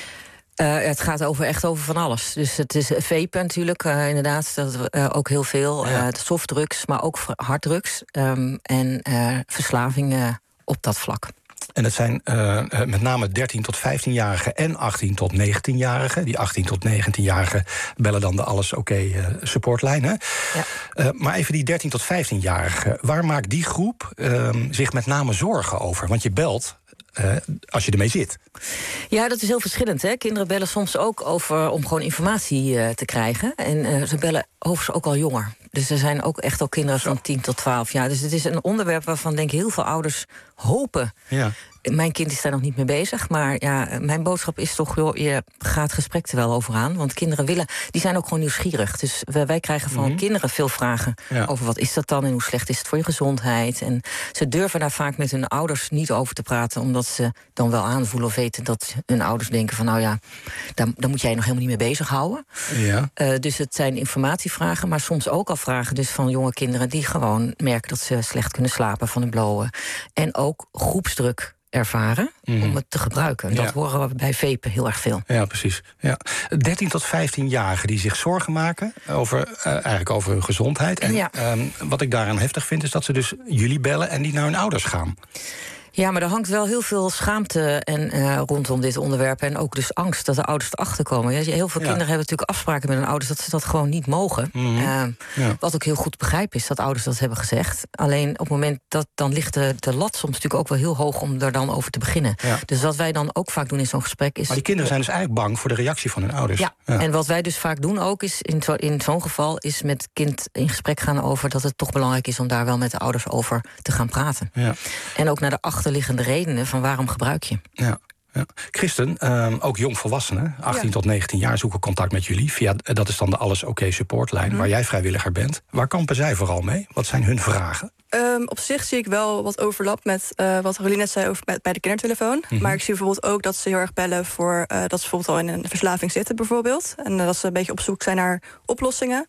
Uh, het gaat over echt over van alles. Dus het is vapen natuurlijk, uh, inderdaad, dat uh, ook heel veel. Uh, softdrugs, maar ook harddrugs. Um, en uh, verslavingen op dat vlak. En het zijn uh, met name dertien tot vijftienjarigen en achttien tot negentienjarigen. Die achttien tot negentienjarigen bellen dan de Alles Oké okay, uh, supportlijn. Hè? Ja. Uh, maar even die dertien tot vijftienjarigen. Waar maakt die groep uh, zich met name zorgen over? Want je belt... Uh, als je ermee zit. Ja, dat is heel verschillend. Hè? Kinderen bellen soms ook over om gewoon informatie uh, te krijgen. En uh, ze bellen overigens ook al jonger. Dus er zijn ook echt al kinderen van tien tot twaalf jaar. Dus het is een onderwerp waarvan denk ik heel veel ouders hopen... Ja. Mijn kind is daar nog niet mee bezig, maar ja, mijn boodschap is toch... joh, je gaat het gesprek er wel over aan, want kinderen willen... die zijn ook gewoon nieuwsgierig. Dus wij, wij krijgen van mm-hmm. kinderen veel vragen ja. over wat is dat dan... en hoe slecht is het voor je gezondheid. En ze durven daar vaak met hun ouders niet over te praten... omdat ze dan wel aanvoelen of weten dat hun ouders denken van... nou ja, daar, daar moet jij nog helemaal niet mee bezighouden. Ja. Uh, dus het zijn informatievragen, maar soms ook al vragen... dus van jonge kinderen die gewoon merken dat ze slecht kunnen slapen van het blowen. En ook groepsdruk ervaren mm. om het te gebruiken. En dat ja. horen we bij vapen heel erg veel. Ja, precies. Ja. dertien tot vijftienjarigen die zich zorgen maken over, uh, eigenlijk over hun gezondheid. En ja. um, wat ik daaraan heftig vind is dat ze dus jullie bellen en niet naar hun ouders gaan. Ja, maar er hangt wel heel veel schaamte en, uh, rondom dit onderwerp. En ook dus angst dat de ouders erachter komen. Ja, heel veel ja. kinderen hebben natuurlijk afspraken met hun ouders... dat ze dat gewoon niet mogen. Mm-hmm. Uh, ja. Wat ook heel goed begrijpen is dat ouders dat hebben gezegd. Alleen op het moment dat dan ligt de, de lat soms natuurlijk ook wel heel hoog... om er dan over te beginnen. Ja. Dus wat wij dan ook vaak doen in zo'n gesprek is... Maar die kinderen zijn dus eigenlijk bang voor de reactie van hun ouders. Ja, ja. En wat wij dus vaak doen ook is in, zo, in zo'n geval... is met het kind in gesprek gaan over dat het toch belangrijk is... om daar wel met de ouders over te gaan praten. Ja. En ook naar de achterliggende redenen van waarom gebruik je. Ja. Ja. Kristen, um, ook jongvolwassenen, achttien ja. tot negentien jaar, zoeken contact met jullie. Via, dat is dan de Alles Oké okay supportlijn, mm-hmm. waar jij vrijwilliger bent. Waar kampen zij vooral mee? Wat zijn hun vragen? Um, op zich zie ik wel wat overlap met uh, wat Roline net zei over bij de kindertelefoon. Mm-hmm. Maar ik zie bijvoorbeeld ook dat ze heel erg bellen voor uh, dat ze bijvoorbeeld al in een verslaving zitten, bijvoorbeeld. En uh, dat ze een beetje op zoek zijn naar oplossingen.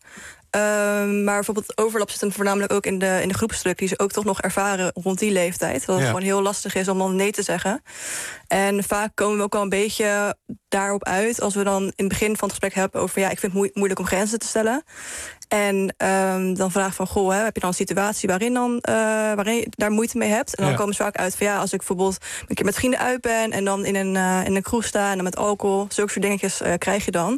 Um, maar bijvoorbeeld overlap zit hem voornamelijk ook in de, in de groepsdruk... die ze ook toch nog ervaren rond die leeftijd. Dat het ja. gewoon heel lastig is om dan nee te zeggen. En vaak komen we ook al een beetje daarop uit... als we dan in het begin van het gesprek hebben over... ja, ik vind het moe- moeilijk om grenzen te stellen. En um, dan vraag van, goh, hè, heb je dan een situatie waarin, dan, uh, waarin je daar moeite mee hebt? En dan ja. komen ze vaak uit van, ja, als ik bijvoorbeeld een keer met vrienden uit ben... en dan in een, uh, in een kroeg sta en dan met alcohol... zulke soort dingetjes uh, krijg je dan.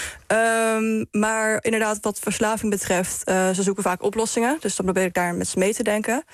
Um, maar inderdaad, wat verslaving betreft... Uh, ze zoeken vaak oplossingen. Dus dan probeer ik daar met ze mee te denken. Ja.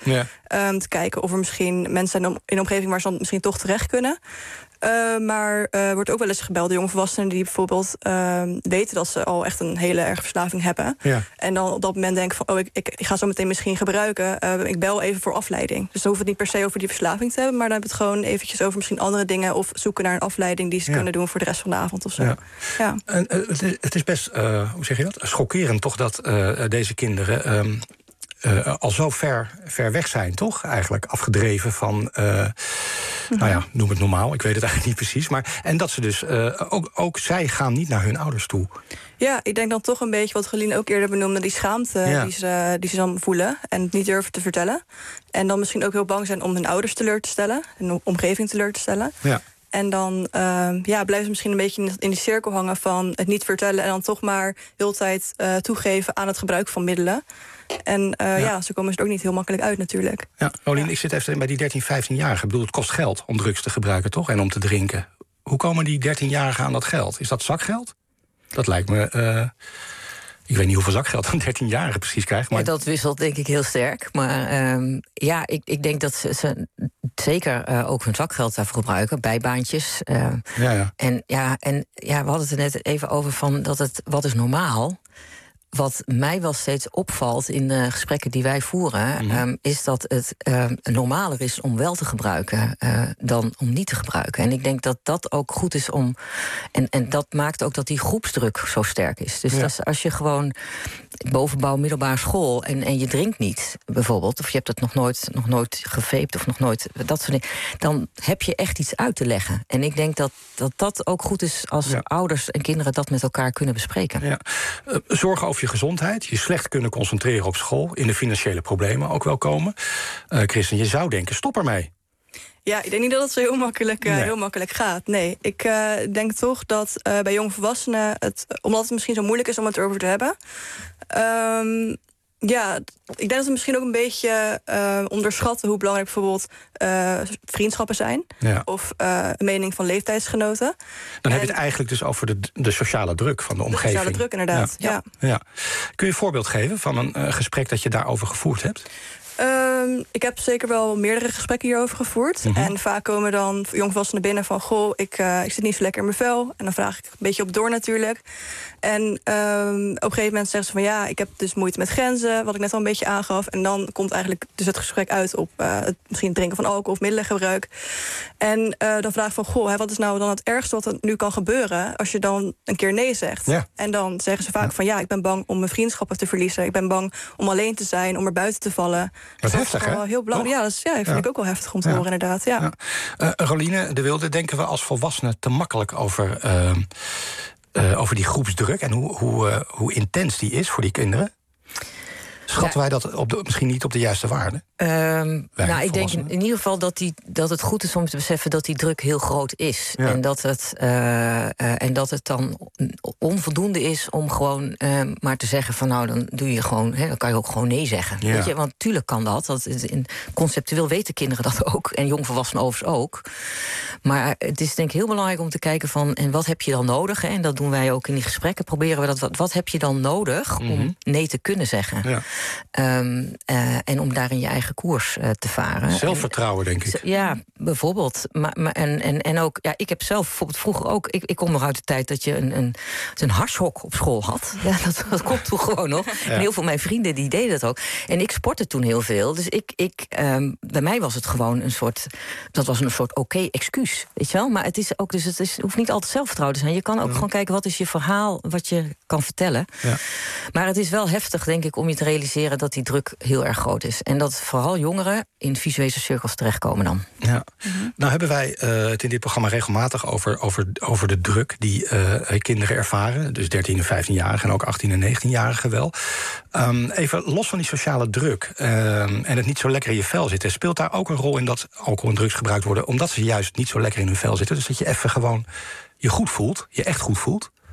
Um, te kijken of er misschien mensen zijn in de omgeving waar ze dan misschien toch terecht kunnen. Uh, maar er uh, wordt ook wel eens gebeld door jongvolwassenen die bijvoorbeeld uh, weten dat ze al echt een hele erge verslaving hebben. Ja. En dan op dat moment denken van, oh, ik, ik, ik ga zo meteen misschien gebruiken. Uh, ik bel even voor afleiding. Dus dan hoeft het niet per se over die verslaving te hebben, maar dan hebben we het gewoon eventjes over misschien andere dingen of zoeken naar een afleiding die ze ja. kunnen doen voor de rest van de avond of zo. Ja. Ja. En, uh, het, is, het is best, uh, hoe zeg je dat? Schokkerend toch dat uh, deze kinderen Um, Uh, al zo ver, ver weg zijn, toch? Eigenlijk afgedreven van, uh, mm-hmm. nou ja, noem het normaal. Ik weet het eigenlijk niet precies. Maar, en dat ze dus, uh, ook, ook zij gaan niet naar hun ouders toe. Ja, ik denk dan toch een beetje wat Rolien ook eerder benoemde, die schaamte ja. die, ze, die ze dan voelen en het niet durven te vertellen. En dan misschien ook heel bang zijn om hun ouders teleur te stellen, hun omgeving teleur te stellen. Ja. En dan uh, ja, blijven ze misschien een beetje in, in die cirkel hangen van het niet vertellen en dan toch maar de hele tijd uh, toegeven aan het gebruik van middelen. En uh, ja. ja, zo komen ze er ook niet heel makkelijk uit natuurlijk. Ja, Rolien, ja. ik zit even bij die dertien, vijftienjarigen. Ik bedoel, het kost geld om drugs te gebruiken, toch? En om te drinken. Hoe komen die dertienjarigen aan dat geld? Is dat zakgeld? Dat lijkt me Uh... Ik weet niet hoeveel zakgeld een dertienjarige precies krijgt. Maar ja, dat wisselt denk ik heel sterk. Maar um, ja, ik, ik denk dat ze, ze zeker uh, ook hun zakgeld daarvoor gebruiken. Bijbaantjes. Uh, ja, ja. En, ja, en ja, we hadden het er net even over van dat het wat is normaal. Wat mij wel steeds opvalt in de gesprekken die wij voeren, mm-hmm. um, is dat het uh, normaler is om wel te gebruiken uh, dan om niet te gebruiken. En ik denk dat dat ook goed is om. En, en dat maakt ook dat die groepsdruk zo sterk is. Dus ja. dat is, als je gewoon bovenbouw middelbare school en, en je drinkt niet, bijvoorbeeld, of je hebt het nog nooit, nog nooit geveept of nog nooit dat soort dingen, dan heb je echt iets uit te leggen. En ik denk dat dat, dat ook goed is als ja. ouders en kinderen dat met elkaar kunnen bespreken. Ja. Uh, zorgen over je gezondheid, je slecht kunnen concentreren op school, in de financiële problemen ook wel komen. Uh, Kristen, je zou denken, stop ermee. Ja, ik denk niet dat het zo heel makkelijk, uh, nee. heel makkelijk gaat. Nee, ik uh, denk toch dat uh, bij jongvolwassenen, het, omdat het misschien zo moeilijk is om het erover te hebben, Um, ja, ik denk dat we misschien ook een beetje uh, onderschatten hoe belangrijk bijvoorbeeld uh, vriendschappen zijn. Ja. Of uh, een mening van leeftijdsgenoten. Dan en heb je het eigenlijk dus over de, de sociale druk van de omgeving. De sociale druk, inderdaad. Ja. Ja. Ja. Ja. Kun je een voorbeeld geven van een uh, gesprek dat je daarover gevoerd hebt? Um, ik heb zeker wel meerdere gesprekken hierover gevoerd. Mm-hmm. En vaak komen dan jongvolwassenen binnen van, goh, ik, uh, ik zit niet zo lekker in mijn vel. En dan vraag ik een beetje op door natuurlijk. En um, op een gegeven moment zeggen ze van, ja, ik heb dus moeite met grenzen, wat ik net al een beetje aangaf. En dan komt eigenlijk dus het gesprek uit op uh, het misschien het drinken van alcohol of middelengebruik. En uh, dan vraag ik van, goh, hè, wat is nou dan het ergste wat er nu kan gebeuren als je dan een keer nee zegt? Ja. En dan zeggen ze vaak ja. van, ja, ik ben bang om mijn vriendschappen te verliezen. Ik ben bang om alleen te zijn, om er buiten te vallen. Dat is heftig, hè? Heel belangrijk. Ja, dat is, ja, vind ja. ik ook wel heftig om te ja. horen, inderdaad. Ja. Ja. Uh, Roline de Wilde, denken we als volwassenen te makkelijk over, uh, uh, over die groepsdruk en hoe, hoe, uh, hoe intens die is voor die kinderen? Schatten ja. wij dat op de, misschien niet op de juiste waarde? Um, nou, ik denk in, in ieder geval dat, die, dat het goed is om te beseffen dat die druk heel groot is. Ja. En, dat het, uh, uh, en dat het dan onvoldoende is om gewoon uh, maar te zeggen van nou, dan doe je gewoon, hè, dan kan je ook gewoon nee zeggen. Ja. Weet je? Want tuurlijk kan dat. dat in, conceptueel weten kinderen dat ook. En jongvolwassenen overigens ook. Maar het is denk ik heel belangrijk om te kijken van en wat heb je dan nodig? Hè? En dat doen wij ook in die gesprekken. Proberen we dat. Wat, wat heb je dan nodig mm-hmm. om nee te kunnen zeggen? Ja. Um, uh, en om daarin je eigen koers uh, te varen. Zelfvertrouwen, en, denk ik. Ja, bijvoorbeeld. Maar, maar, en, en, en ook, ja, ik heb zelf bijvoorbeeld vroeger ook. Ik, ik kom nog uit de tijd dat je een, een, een harshok op school had. Ja, dat, dat komt toen gewoon nog. Ja. En heel veel van mijn vrienden die deden dat ook. En ik sportte toen heel veel. Dus ik, ik, um, bij mij was het gewoon een soort. Dat was een soort oké okay excuus. Weet je wel? Maar het is ook, dus het is, hoeft niet altijd zelfvertrouwen te zijn. Je kan ook ja. gewoon kijken wat is je verhaal, wat je kan vertellen. Ja. Maar het is wel heftig, denk ik, om je te realiseren dat die druk heel erg groot is. En dat vooral jongeren in visuele cirkels terechtkomen dan. Ja. Mm-hmm. Nou hebben wij uh, het in dit programma regelmatig over, over, over de druk die uh, kinderen ervaren. Dus dertien en vijftienjarigen en ook achttien en negentienjarigen wel. Um, even los van die sociale druk um, en het niet zo lekker in je vel zitten. Speelt daar ook een rol in dat alcohol en drugs gebruikt worden omdat ze juist niet zo lekker in hun vel zitten? Dus dat je even gewoon je goed voelt, je echt goed voelt?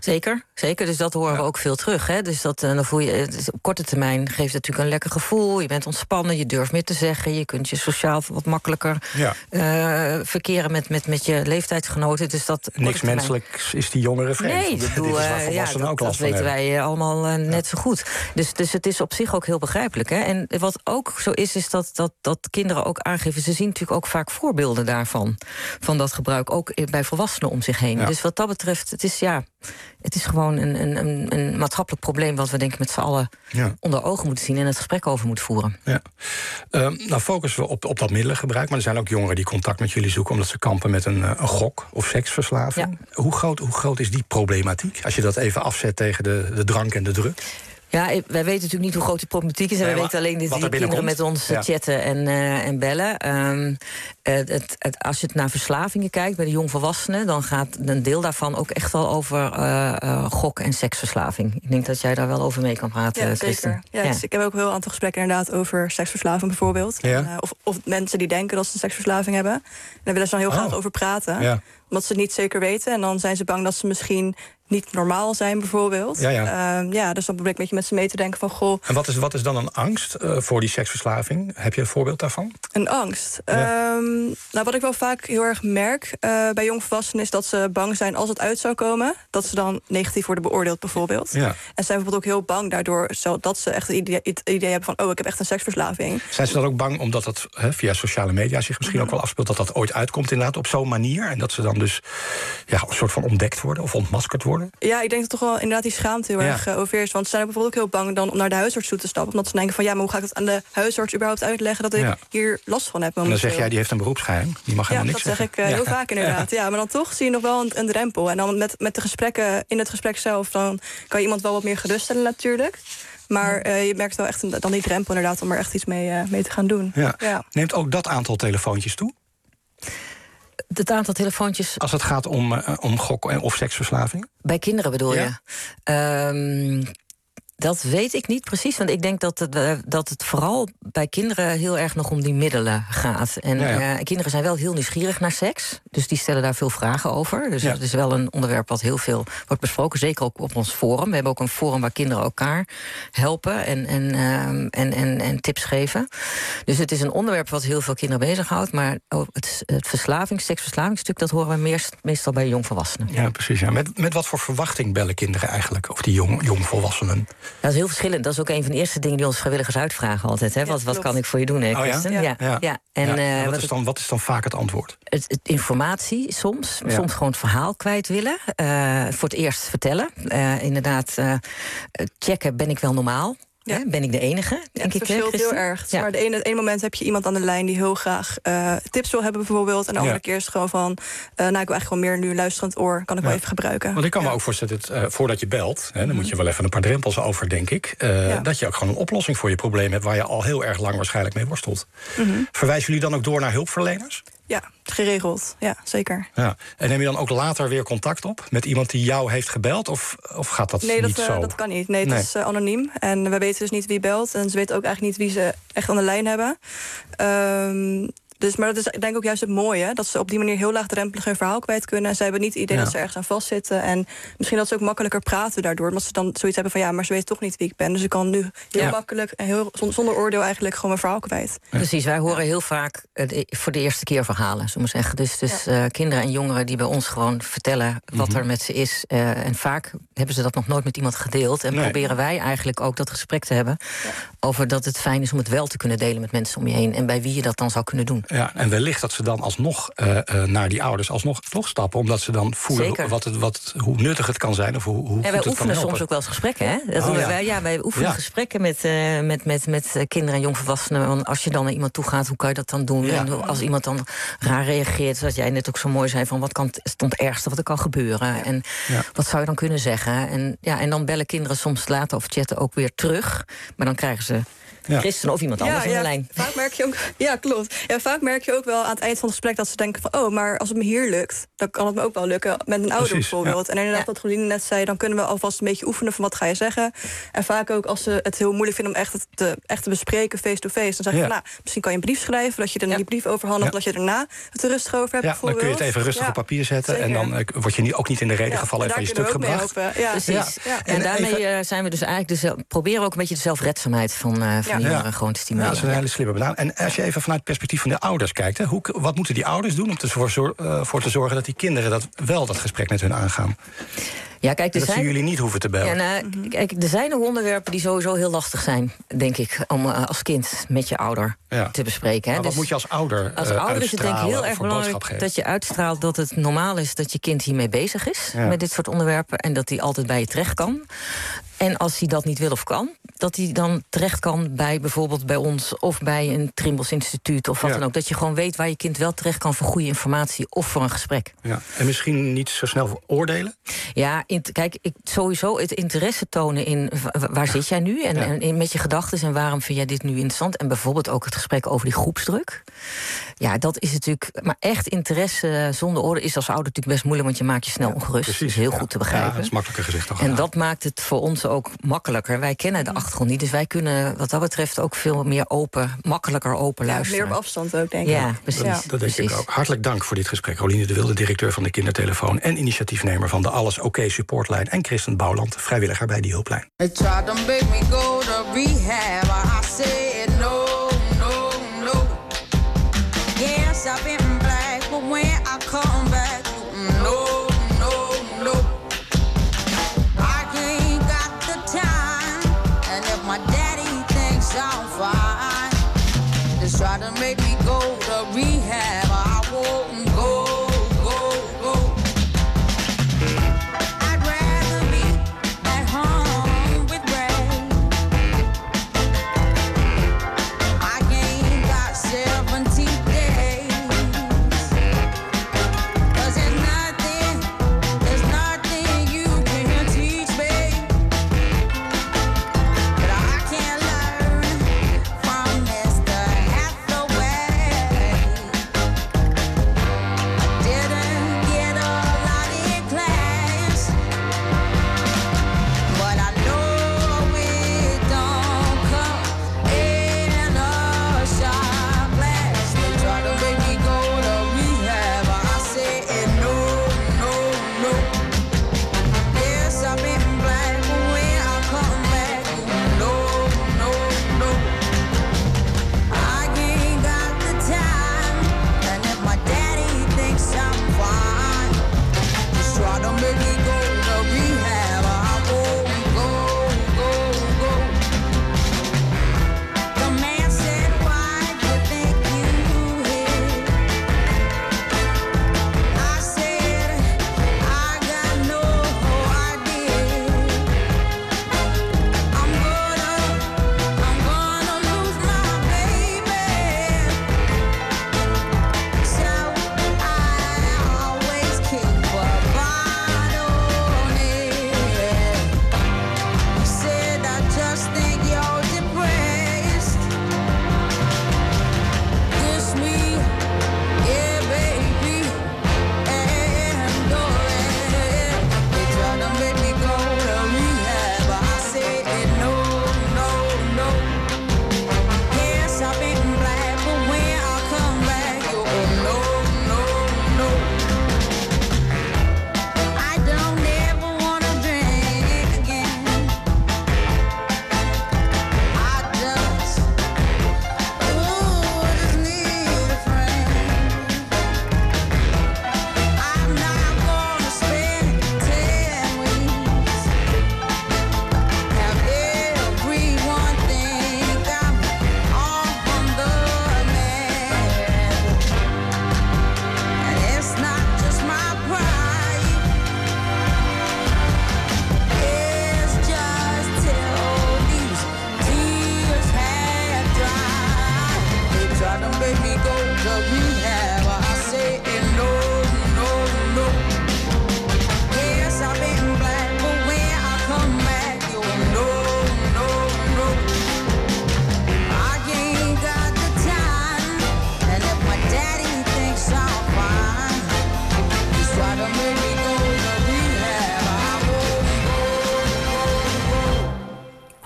Zeker, zeker. Dus dat horen ja. we ook veel terug. Hè? Dus dat, uh, dan voel je, dus op korte termijn geeft het natuurlijk een lekker gevoel. Je bent ontspannen, je durft meer te zeggen. Je kunt je sociaal wat makkelijker ja. uh, verkeren met, met, met je leeftijdsgenoten. Dus dat, niks menselijks is die jongere vreemd. Nee, dat, bedoel, uh, ja, dat, ook dat weten hebben. wij allemaal uh, net ja. zo goed. Dus, dus het is op zich ook heel begrijpelijk. Hè? En wat ook zo is, is dat, dat, dat kinderen ook aangeven. Ze zien natuurlijk ook vaak voorbeelden daarvan. Van dat gebruik, ook bij volwassenen om zich heen. Ja. Dus wat dat betreft, het is ja... Het is gewoon een, een, een maatschappelijk probleem... wat we denk ik met z'n allen ja. onder ogen moeten zien... en het gesprek over moeten voeren. Ja. Uh, nou focussen we op, op dat middelengebruik... maar er zijn ook jongeren die contact met jullie zoeken... omdat ze kampen met een, een gok- of seksverslaving. Ja. Hoe, groot, hoe groot is die problematiek? Als je dat even afzet tegen de, de drank en de druk... Ja, wij weten natuurlijk niet hoe groot die problematiek is. En nee, we weten alleen dat die kinderen met ons ja. chatten en, uh, en bellen. Um, het, het, het, als je het naar verslavingen kijkt bij de jongvolwassenen... dan gaat een deel daarvan ook echt wel over uh, uh, gok- en seksverslaving. Ik denk dat jij daar wel over mee kan praten, ja, Kristen. Zeker. Ja, ja. Dus ik heb ook een heel aantal gesprekken inderdaad over seksverslaving bijvoorbeeld. Ja. En, uh, of, of mensen die denken dat ze een seksverslaving hebben. En daar willen ze dan heel graag oh. over praten. Ja. Omdat ze het niet zeker weten. En dan zijn ze bang dat ze misschien... niet normaal zijn, bijvoorbeeld. Ja, ja. Uh, ja, dus dan probeer ik een beetje met ze mee te denken van... goh. En wat is, wat is dan een angst uh, voor die seksverslaving? Heb je een voorbeeld daarvan? Een angst? Ja. Um, nou, wat ik wel vaak heel erg merk uh, bij jongvolwassenen... is dat ze bang zijn als het uit zou komen... dat ze dan negatief worden beoordeeld, bijvoorbeeld. Ja. En zijn bijvoorbeeld ook heel bang daardoor... dat ze echt het idee, het idee hebben van... oh, ik heb echt een seksverslaving. Zijn ze dan ook bang omdat dat he, via sociale media zich misschien mm-hmm. ook wel afspeelt... dat dat ooit uitkomt inderdaad op zo'n manier... en dat ze dan dus ja, een soort van ontdekt worden of ontmaskerd worden? Ja, ik denk dat toch wel inderdaad die schaamte heel ja. erg uh, overheerst. Want ze zijn bijvoorbeeld ook heel bang dan om naar de huisarts toe te stappen. Omdat ze denken van ja, maar hoe ga ik het aan de huisarts überhaupt uitleggen... dat ik ja. hier last van heb momenteel. En dan zeg jij, die heeft een beroepsgeheim. Die mag helemaal ja, niks dat zeggen. zeg ik uh, heel ja. vaak inderdaad. Ja. ja, maar dan toch zie je nog wel een, een drempel. En dan met, met de gesprekken, in het gesprek zelf... dan kan je iemand wel wat meer geruststellen natuurlijk. Maar uh, je merkt wel echt dan die drempel inderdaad... om er echt iets mee, uh, mee te gaan doen. Ja. Ja. Neemt ook dat aantal telefoontjes toe? Het aantal telefoontjes... Als het gaat om, uh, om gok- of seksverslaving? Bij kinderen bedoel ja. je? Um, dat weet ik niet precies. Want ik denk dat het, uh, dat het vooral bij kinderen heel erg nog om die middelen gaat. En ja, ja. Uh, kinderen zijn wel heel nieuwsgierig naar seks. Dus die stellen daar veel vragen over. Dus ja. het is wel een onderwerp wat heel veel wordt besproken. Zeker ook op ons forum. We hebben ook een forum waar kinderen elkaar helpen en, en, uh, en, en, en tips geven. Dus het is een onderwerp wat heel veel kinderen bezighoudt. Maar het, het verslavings, seksverslavingsstuk, dat horen we meest, meestal bij jongvolwassenen. Ja, precies. Ja. Met, met wat voor verwachting bellen kinderen eigenlijk? Of die jong, jongvolwassenen? Dat is heel verschillend. Dat is ook een van de eerste dingen die onze vrijwilligers uitvragen altijd. Hè? Ja, wat, wat kan ik voor je doen, hè, Kristen? Oh, ja? Ja. Ja. Ja. En, ja. Uh, wat, wat, is dan, wat is dan vaak het antwoord? Het, het informatie soms. Ja. Soms gewoon het verhaal kwijt willen. Uh, voor het eerst vertellen. Uh, inderdaad, uh, checken, ben ik wel normaal? Ja. Ja, ben ik de enige, denk ja, het ik. verschilt heel erg. Ja. Maar de ene, het ene moment heb je iemand aan de lijn... die heel graag uh, tips wil hebben bijvoorbeeld. En de andere ja. keer is het gewoon van... Uh, nou, ik wil eigenlijk gewoon meer nu een luisterend oor. Kan ik ja. wel even gebruiken. Want ik kan ja. me ook voorstellen, dat, uh, voordat je belt... Hè, dan mm-hmm. moet je wel even een paar drempels over, denk ik... Uh, ja. dat je ook gewoon een oplossing voor je probleem hebt... waar je al heel erg lang waarschijnlijk mee worstelt. Mm-hmm. Verwijzen jullie dan ook door naar hulpverleners? Ja, geregeld. Ja, zeker. Ja. En neem je dan ook later weer contact op met iemand die jou heeft gebeld? Of, of gaat dat nee, niet dat, zo? Nee, dat kan niet. Nee, het nee. is uh, anoniem. En we weten dus niet wie belt. En ze weten ook eigenlijk niet wie ze echt aan de lijn hebben. Um, Dus, maar dat is denk ik ook juist het mooie. Dat ze op die manier heel laagdrempelig hun verhaal kwijt kunnen. En ze hebben niet het idee ja. dat ze ergens aan vastzitten. En misschien dat ze ook makkelijker praten daardoor. Omdat ze dan zoiets hebben van ja, maar ze weten toch niet wie ik ben. Dus ik kan nu heel ja. makkelijk en heel, zonder oordeel eigenlijk gewoon mijn verhaal kwijt. Ja. Precies, wij horen heel vaak uh, voor de eerste keer verhalen, zullen we zeggen. Dus, dus ja. uh, kinderen en jongeren die bij ons gewoon vertellen wat mm-hmm. er met ze is. Uh, en vaak hebben ze dat nog nooit met iemand gedeeld. En nee. proberen wij eigenlijk ook dat gesprek te hebben ja. over dat het fijn is om het wel te kunnen delen met mensen om je heen. En bij wie je dat dan zou kunnen doen. Ja, en wellicht dat ze dan alsnog uh, uh, naar die ouders alsnog toch stappen. Omdat ze dan voelen wat het, wat, hoe nuttig het kan zijn. Of hoe, hoe en wij oefenen soms ook wel eens gesprekken. Hè? Dat oh, ja. Wij, ja, wij oefenen ja. gesprekken met, uh, met, met, met kinderen en jongvolwassenen. Want als je dan naar iemand toe gaat, hoe kan je dat dan doen? Ja. En als iemand dan raar reageert, zoals jij net ook zo mooi zei, van wat kan het, het ergste wat er kan gebeuren? Ja. En ja. wat zou je dan kunnen zeggen? En, ja, en dan bellen kinderen soms later of chatten ook weer terug. Maar dan krijgen ze Ja. Christen of iemand anders ja, aan de ja, lijn. Vaak merk je ook, ja, klopt. Ja, vaak merk je ook wel aan het eind van het gesprek dat ze denken van, oh, maar als het me hier lukt, dan kan het me ook wel lukken met een ouder. Precies, bijvoorbeeld. Ja. En inderdaad, wat Roeline net zei, dan kunnen we alvast een beetje oefenen van wat ga je zeggen. En vaak ook als ze het heel moeilijk vinden om echt te, echt te bespreken face-to-face, dan zeg je ja. van, nou, misschien kan je een brief schrijven, dat je er ja. die brief overhandigt, ja. dat je daarna het er rustig over hebt. Ja, dan kun je het even rustig ja. op papier zetten. Zeker. En dan uh, word je niet, ook niet in de reden ja, gevallen en van je stuk gebracht. Ja. Precies. Ja. Ja. En, en daarmee even, zijn we dus eigenlijk dus, proberen we ook een beetje de zelfredzaamheid van, uh, van ja. jongeren ja. gewoon te stimuleren. Ja, dat is een hele slimme benadering. En als je even vanuit het perspectief van de ouders kijkt, hè, hoe, wat moeten die ouders doen om ervoor uh, voor te zorgen dat die kinderen dat wel dat gesprek met hun aangaan? Ja, kijk, er dat zijn, ze jullie niet hoeven te bellen. Ja, nou, mm-hmm. Kijk, er zijn nog onderwerpen die sowieso heel lastig zijn, denk ik, om uh, als kind met je ouder ja. te bespreken. Hè. Maar wat dus, moet je als ouder uh, Als ouder is het denk ik heel erg belangrijk dat je uitstraalt dat het normaal is dat je kind hiermee bezig is, ja. met dit soort onderwerpen, en dat hij altijd bij je terecht kan. En als hij dat niet wil of kan, dat hij dan terecht kan bij bijvoorbeeld bij ons of bij een Trimbos Instituut of wat ja. dan ook. Dat je gewoon weet waar je kind wel terecht kan voor goede informatie of voor een gesprek. Ja. En misschien niet zo snel oordelen? Ja, in, kijk, ik, sowieso het interesse tonen in waar zit jij nu en, ja. en in, met je gedachten en waarom vind jij dit nu interessant. En bijvoorbeeld ook het gesprek over die groepsdruk. Ja, dat is natuurlijk, maar echt interesse zonder orde is als ouder natuurlijk best moeilijk, want je maakt je snel ongerust. Precies, dat is heel ja. goed te begrijpen. Ja, dat is makkelijker gezegd dan En gedaan. Dat maakt het voor ons ook makkelijker. Wij kennen de achtergrond niet, dus wij kunnen wat dat betreft ook veel meer open, makkelijker open ja, luisteren. Meer op afstand ook, denk ik. Ja, precies. Dat, dat denk precies. ik ook. Hartelijk dank voor dit gesprek. Roeline de Wilde, directeur van de Kindertelefoon en initiatiefnemer van de Alles Oké supportlijn, en Christen Bouwland, vrijwilliger bij die hulplijn. Try to make me go to rehab, I won't go, go, go. I'd rather be at home with Ray. I ain't got seventeen days.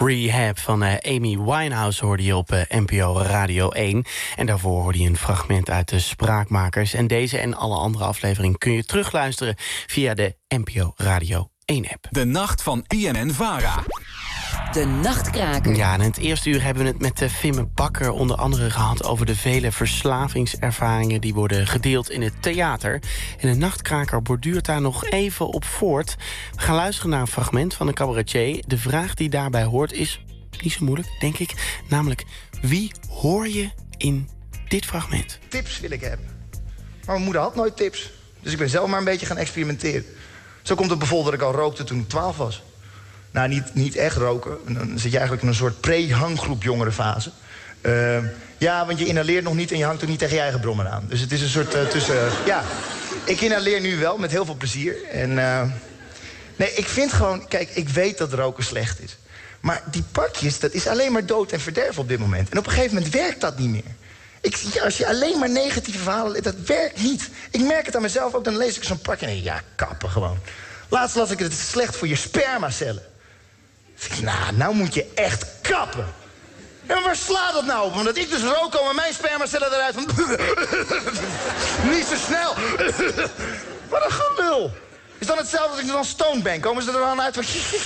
Rehab van uh, Amy Winehouse hoorde je op uh, N P O Radio één. En daarvoor hoorde je een fragment uit de Spraakmakers. En deze en alle andere afleveringen kun je terugluisteren via de N P O Radio één-app. De nacht van B N N-Vara. De Nachtkraker. Ja, en in het eerste uur hebben we het met uh, Fimme Bakker onder andere gehad over de vele verslavingservaringen die worden gedeeld in het theater. En de Nachtkraker borduurt daar nog even op voort. We gaan luisteren naar een fragment van een cabaretier. De vraag die daarbij hoort is niet zo moeilijk, denk ik. Namelijk, wie hoor je in dit fragment? Tips wil ik hebben. Maar mijn moeder had nooit tips. Dus ik ben zelf maar een beetje gaan experimenteren. Zo komt het bijvoorbeeld dat ik al rookte toen ik twaalf was. Nou, niet, niet echt roken. Dan zit je eigenlijk in een soort pre-hanggroep jongerenfase. Uh, ja, want je inhaleert nog niet en je hangt ook niet tegen je eigen brommer aan. Dus het is een soort uh, tussen... Uh, ja, ik inhaleer nu wel met heel veel plezier. En uh, nee, ik vind gewoon... Kijk, ik weet dat roken slecht is. Maar die pakjes, dat is alleen maar dood en verderf op dit moment. En op een gegeven moment werkt dat niet meer. Ik, ja, als je alleen maar negatieve verhalen... Dat werkt niet. Ik merk het aan mezelf ook. Dan lees ik zo'n pakje en denk ik, ja, kappen gewoon. Laatst las ik het, het is slecht voor je spermacellen. Nou, nou moet je echt kappen. Ja, maar waar slaat dat nou op? Want ik dus rook, komen mijn spermacellen eruit van... Niet zo snel. Wat een gelul. Is dan hetzelfde als ik dan stoned ben? Komen ze er dan uit van...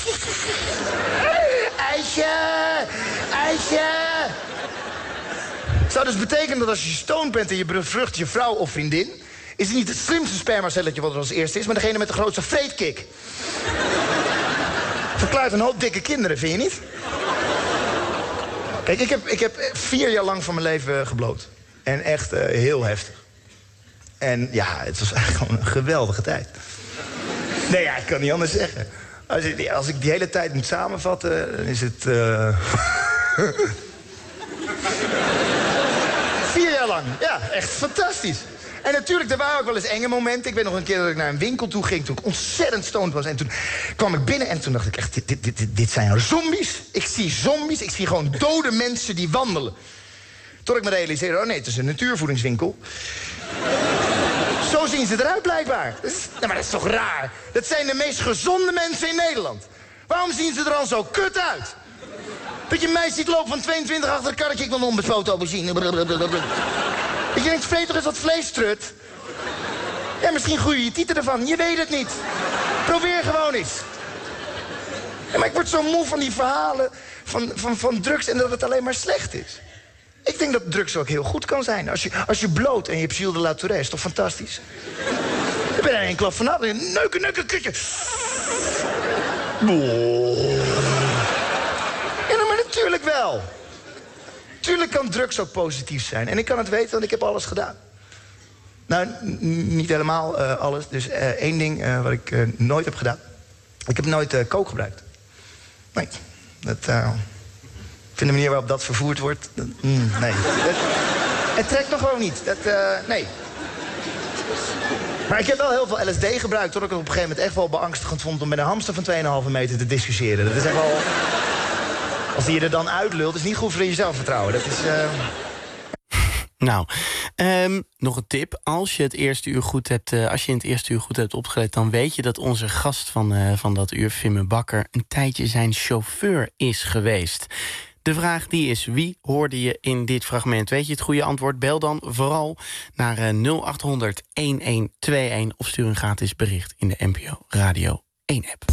IJsje! IJsje! Zou dus betekenen dat als je stoned bent en je bevrucht je vrouw of vriendin... is het niet het slimste spermacelletje wat er als eerste is... maar degene met de grootste vreedkick. Verklaart een hoop dikke kinderen, vind je niet? Kijk, ik heb, ik heb vier jaar lang van mijn leven gebloot. En echt uh, heel heftig. En ja, het was eigenlijk gewoon een geweldige tijd. Nee, ja, ik kan niet anders zeggen. Als ik, als ik die hele tijd moet samenvatten, dan is het... Uh... vier jaar lang, ja, echt fantastisch. En natuurlijk, er waren ook wel eens enge momenten. Ik weet nog een keer dat ik naar een winkel toe ging... toen ik ontzettend stoned was. En toen kwam ik binnen en toen dacht ik echt... dit, dit, dit, dit zijn zombies. Ik zie zombies. Ik zie gewoon dode mensen die wandelen. Tot ik me realiseerde... oh nee, het is een natuurvoedingswinkel. Zo zien ze eruit blijkbaar. Dat is, nou, maar dat is toch raar? Dat zijn de meest gezonde mensen in Nederland. Waarom zien ze er dan zo kut uit? Dat je een meisje ziet lopen van tweeëntwintig achter een karretje... ik wil nog met foto zien. Dat je denkt, vreet toch eens wat vlees, trut. Ja, misschien groeien je tieten ervan. Je weet het niet. Probeer gewoon eens. Ja, maar ik word zo moe van die verhalen van, van, van drugs... en dat het alleen maar slecht is. Ik denk dat drugs ook heel goed kan zijn. Als je, als je bloot en je hebt Gilles de La Tourette, is toch fantastisch? Ik ben er één klap vanaf. Neuken, neuken, kutje. Ja, nou, maar natuurlijk wel. Tuurlijk kan drugs ook positief zijn. En ik kan het weten, want ik heb alles gedaan. Nou, niet helemaal uh, alles. Dus uh, één ding uh, wat ik uh, nooit heb gedaan. Ik heb nooit uh, coke gebruikt. Nee. Dat, uh, ik vind de manier waarop dat vervoerd wordt... Dat, mm, nee. Dat, het trekt nog gewoon niet. Dat, uh, nee. Maar ik heb wel heel veel L S D gebruikt... tot ik het op een gegeven moment echt wel beangstigend vond... om met een hamster van twee komma vijf meter te discussiëren. Dat is echt wel... Als die je er dan uitlult, is niet goed voor je zelfvertrouwen. Dat is... Uh... Nou, um, nog een tip. Als je het eerste uur goed hebt, uh, als je in het eerste uur goed hebt opgelet... dan weet je dat onze gast van, uh, van dat uur, Fimme Bakker... een tijdje zijn chauffeur is geweest. De vraag die is, wie hoorde je in dit fragment? Weet je het goede antwoord? Bel dan vooral naar uh, nul acht honderd, een twee een... of stuur een gratis bericht in de N P O Radio één-app.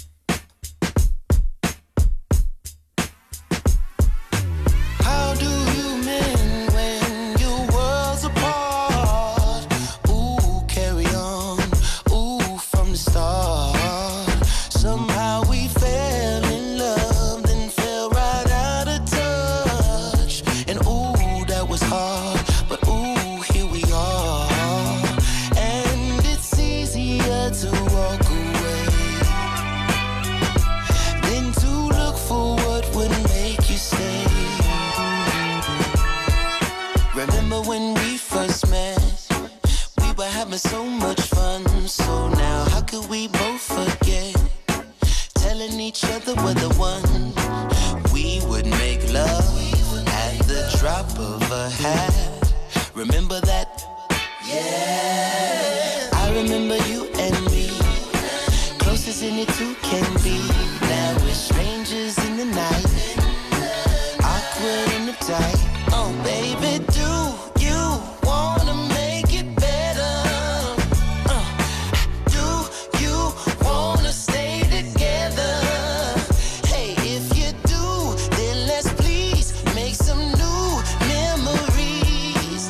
So much fun, so now how could we both forget? Telling each other we're the one. We would make love at the drop of a hat. Remember that? Yeah. I remember you and me, close places in it too can be. Now we're strangers in the night, awkward and uptight. Oh baby, do you wanna make it better? Uh, do you wanna stay together? Hey, if you do, then let's please make some new memories.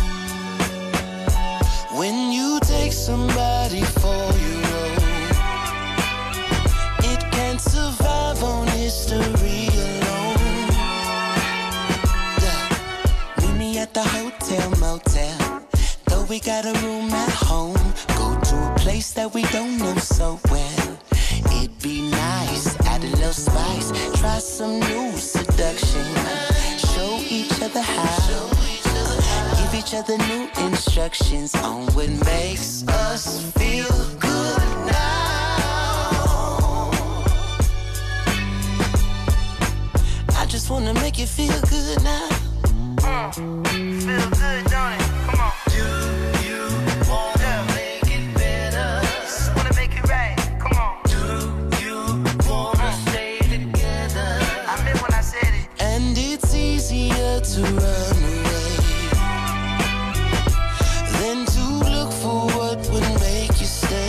When you take somebody for your own, it can't survive on history alone. Yeah. Meet me at the hotel motel, though we got a room at home. Go to a place that we don't know so well. It'd be nice, add a little spice, try some new seduction. Show each other how, give each other new instructions on what makes us feel good now. I just wanna make you feel good now. Uh, feel good, don't it? Come on. Do you wanna make it better? Just wanna make it right. Come on. Do you wanna stay together? I meant when I said it. And it's easier to run away than to look for what would make you stay.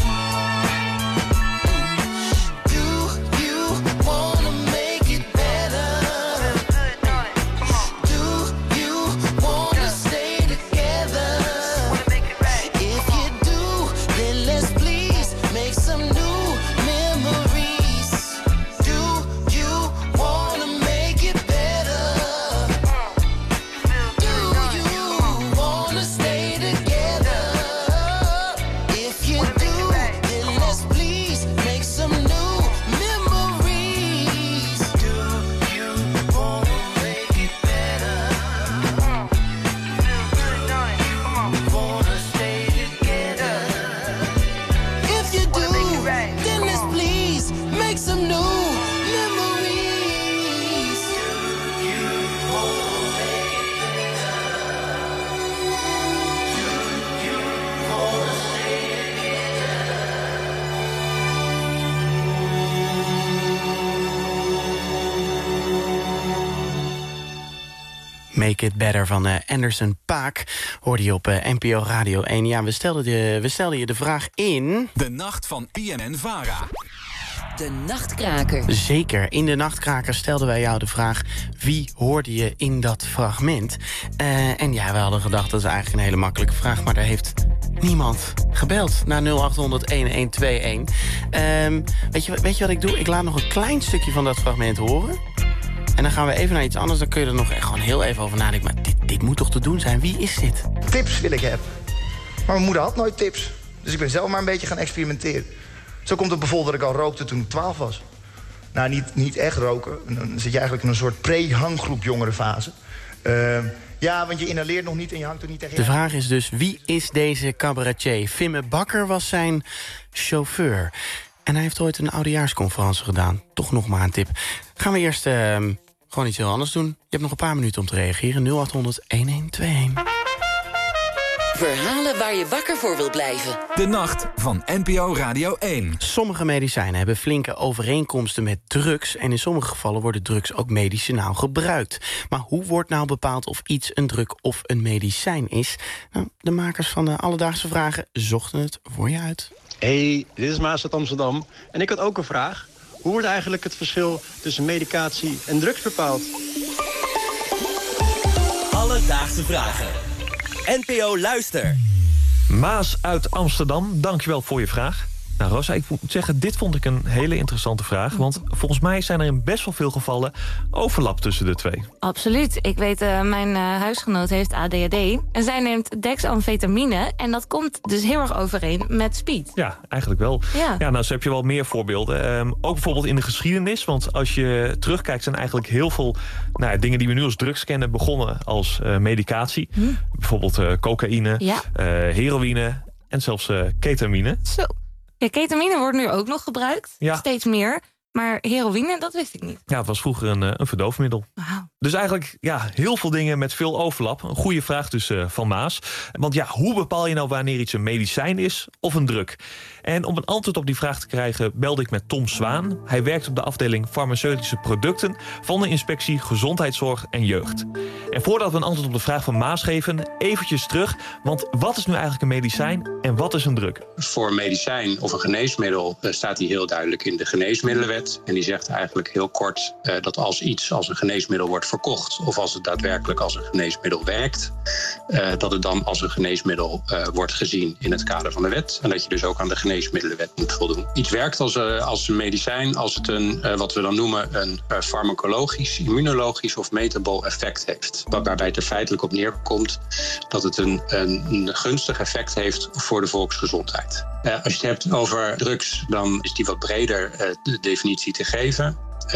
Do you wanna make it better? Do you wanna stay together? If you do, then let's please make some new memories. Do you wanna make it better? Do you wanna stay together? If you do, then let's please make some new memories. Do you wanna make it better? Feel good, don't it? Come on. Wanna stay together? If you do, then let's please make some new memories. Do you wanna make it better? Do you wanna stay Make It Better van uh, Anderson .Paak hoorde je op uh, N P O Radio één. Ja, we stelden, de, we stelden je de vraag in... De nacht van P N N-Vara. De Nachtkraker. Zeker, in de Nachtkraker stelden wij jou de vraag... wie hoorde je in dat fragment? Uh, en ja, we hadden gedacht, dat is eigenlijk een hele makkelijke vraag... maar daar heeft niemand gebeld naar nul acht honderd, een een twee een. Um, weet, je, weet je wat ik doe? Ik laat nog een klein stukje van dat fragment horen... en dan gaan we even naar iets anders. Dan kun je er nog echt gewoon heel even over nadenken. Maar dit, dit moet toch te doen zijn? Wie is dit? Tips wil ik hebben. Maar mijn moeder had nooit tips. Dus ik ben zelf maar een beetje gaan experimenteren. Zo komt het bijvoorbeeld dat ik al rookte toen ik twaalf was. Nou, niet, niet echt roken. Dan zit je eigenlijk in een soort pre-hanggroep jongerenfase. Uh, ja, want je inhaleert nog niet en je hangt er niet tegen. De vraag is dus, wie is deze cabaretier? Fimme Bakker was zijn chauffeur. En hij heeft ooit een oudejaarsconferentie gedaan. Toch nog maar een tip. Gaan we eerst uh, gewoon iets heel anders doen. Je hebt nog een paar minuten om te reageren. nul acht honderd, een een twee een. Verhalen waar je wakker voor wilt blijven. De nacht van N P O Radio één. Sommige medicijnen hebben flinke overeenkomsten met drugs... en in sommige gevallen worden drugs ook medicinaal gebruikt. Maar hoe wordt nou bepaald of iets een drug of een medicijn is? Nou, de makers van de Alledaagse Vragen zochten het voor je uit. Hey, dit is Maas uit Amsterdam. En ik had ook een vraag. Hoe wordt eigenlijk het verschil tussen medicatie en drugs bepaald? Alledaagse Vragen. N P O Luister. Maas uit Amsterdam, dankjewel voor je vraag. Nou, Rosa, ik moet zeggen, dit vond ik een hele interessante vraag. Want volgens mij zijn er in best wel veel gevallen overlap tussen de twee. Absoluut. Ik weet, uh, mijn uh, huisgenoot heeft A D H D. En zij neemt dexamfetamine. En dat komt dus heel erg overeen met speed. Ja, eigenlijk wel. Ja, ja nou, zo heb je wel meer voorbeelden. Um, ook bijvoorbeeld in de geschiedenis. Want als je terugkijkt, zijn eigenlijk heel veel nou, dingen die we nu als drugs kennen begonnen als uh, medicatie. Hm. Bijvoorbeeld uh, cocaïne, ja. uh, heroïne en zelfs uh, ketamine. Zo. Ja, ketamine wordt nu ook nog gebruikt. Ja. Steeds meer. Maar heroïne, dat wist ik niet. Ja, het was vroeger een, een verdoofmiddel. Wow. Dus eigenlijk ja, heel veel dingen met veel overlap. Een goede vraag dus uh, van Maas. Want ja, hoe bepaal je nou wanneer iets een medicijn is of een drug? En om een antwoord op die vraag te krijgen belde ik met Tom Zwaan. Hij werkt op de afdeling farmaceutische producten van de inspectie Gezondheidszorg en Jeugd. En voordat we een antwoord op de vraag van Maas geven, eventjes terug. Want wat is nu eigenlijk een medicijn en wat is een drug? Voor een medicijn of een geneesmiddel uh, staat die heel duidelijk in de geneesmiddelenwet. En die zegt eigenlijk heel kort uh, dat als iets als een geneesmiddel wordt verkocht of als het daadwerkelijk als een geneesmiddel werkt, uh, dat het dan als een geneesmiddel uh, wordt gezien in het kader van de wet. En dat je dus ook aan de geneesmiddelenwet moet voldoen. Iets werkt als, uh, als een medicijn als het een, uh, wat we dan noemen, een uh, farmacologisch, immunologisch of metabol effect heeft. Waarbij het er feitelijk op neerkomt dat het een, een, een gunstig effect heeft voor de volksgezondheid. Uh, als je het hebt over drugs, dan is die wat breder uh, de definitie te geven. Uh,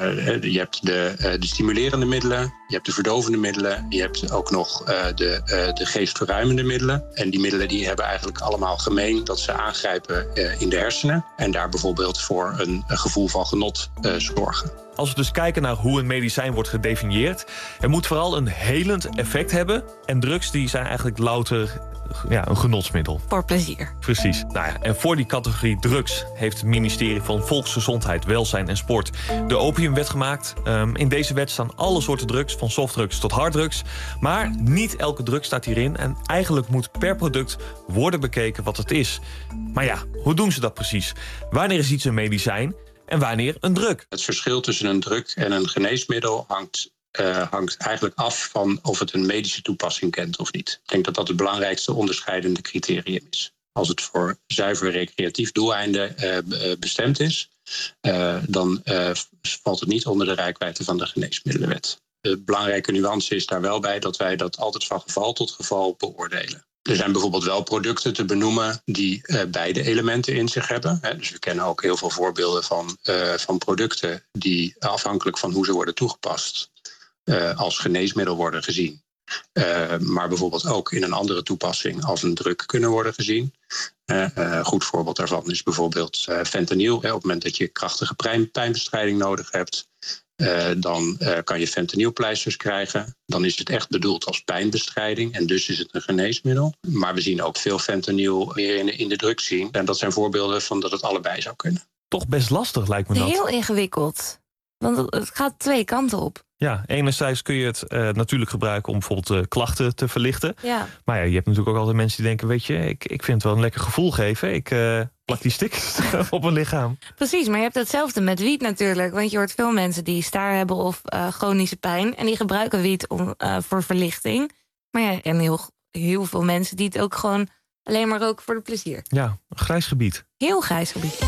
je hebt de, uh, de stimulerende middelen, je hebt de verdovende middelen, je hebt ook nog uh, de, uh, de geestverruimende middelen. En die middelen die hebben eigenlijk allemaal gemeen dat ze aangrijpen uh, in de hersenen en daar bijvoorbeeld voor een, een gevoel van genot uh, zorgen. Als we dus kijken naar hoe een medicijn wordt gedefinieerd, er moet vooral een helend effect hebben. En drugs die zijn eigenlijk louter ja, een genotsmiddel. Voor plezier. Precies. Nou ja, en voor die categorie drugs heeft het ministerie van Volksgezondheid, Welzijn en Sport de opiumwet gemaakt. Um, in deze wet staan alle soorten drugs, van softdrugs tot harddrugs. Maar niet elke drug staat hierin. En eigenlijk moet per product worden bekeken wat het is. Maar ja, hoe doen ze dat precies? Wanneer is iets een medicijn en wanneer een drug? Het verschil tussen een drug en een geneesmiddel hangt Uh, hangt eigenlijk af van of het een medische toepassing kent of niet. Ik denk dat dat het belangrijkste onderscheidende criterium is. Als het voor zuiver recreatief doeleinden uh, bestemd is, uh, dan uh, valt het niet onder de reikwijdte van de geneesmiddelenwet. De belangrijke nuance is daar wel bij dat wij dat altijd van geval tot geval beoordelen. Er zijn bijvoorbeeld wel producten te benoemen die uh, beide elementen in zich hebben. Hè. Dus we kennen ook heel veel voorbeelden van, uh, van producten die afhankelijk van hoe ze worden toegepast Uh, als geneesmiddel worden gezien. Uh, maar bijvoorbeeld ook in een andere toepassing als een drug kunnen worden gezien. Uh, uh, een goed voorbeeld daarvan is bijvoorbeeld uh, fentanyl. Hè. Op het moment dat je krachtige pijn, pijnbestrijding nodig hebt, uh, dan uh, kan je fentanylpleisters krijgen. Dan is het echt bedoeld als pijnbestrijding en dus is het een geneesmiddel. Maar we zien ook veel fentanyl meer in de, in de drug zien. En dat zijn voorbeelden van dat het allebei zou kunnen. Toch best lastig lijkt me dat. Heel ingewikkeld. Want het gaat twee kanten op. Ja, enerzijds kun je het uh, natuurlijk gebruiken om bijvoorbeeld uh, klachten te verlichten. Ja. Maar ja, je hebt natuurlijk ook altijd mensen die denken, weet je, ik, ik vind het wel een lekker gevoel geven. Ik uh, plak die stickers op een lichaam. Precies, maar je hebt hetzelfde met wiet natuurlijk. Want je hoort veel mensen die staar hebben of uh, chronische pijn. En die gebruiken wiet om, uh, voor verlichting. Maar ja, en heel, heel veel mensen die het ook gewoon alleen maar roken voor de plezier. Ja, een grijs gebied. Heel grijs gebied.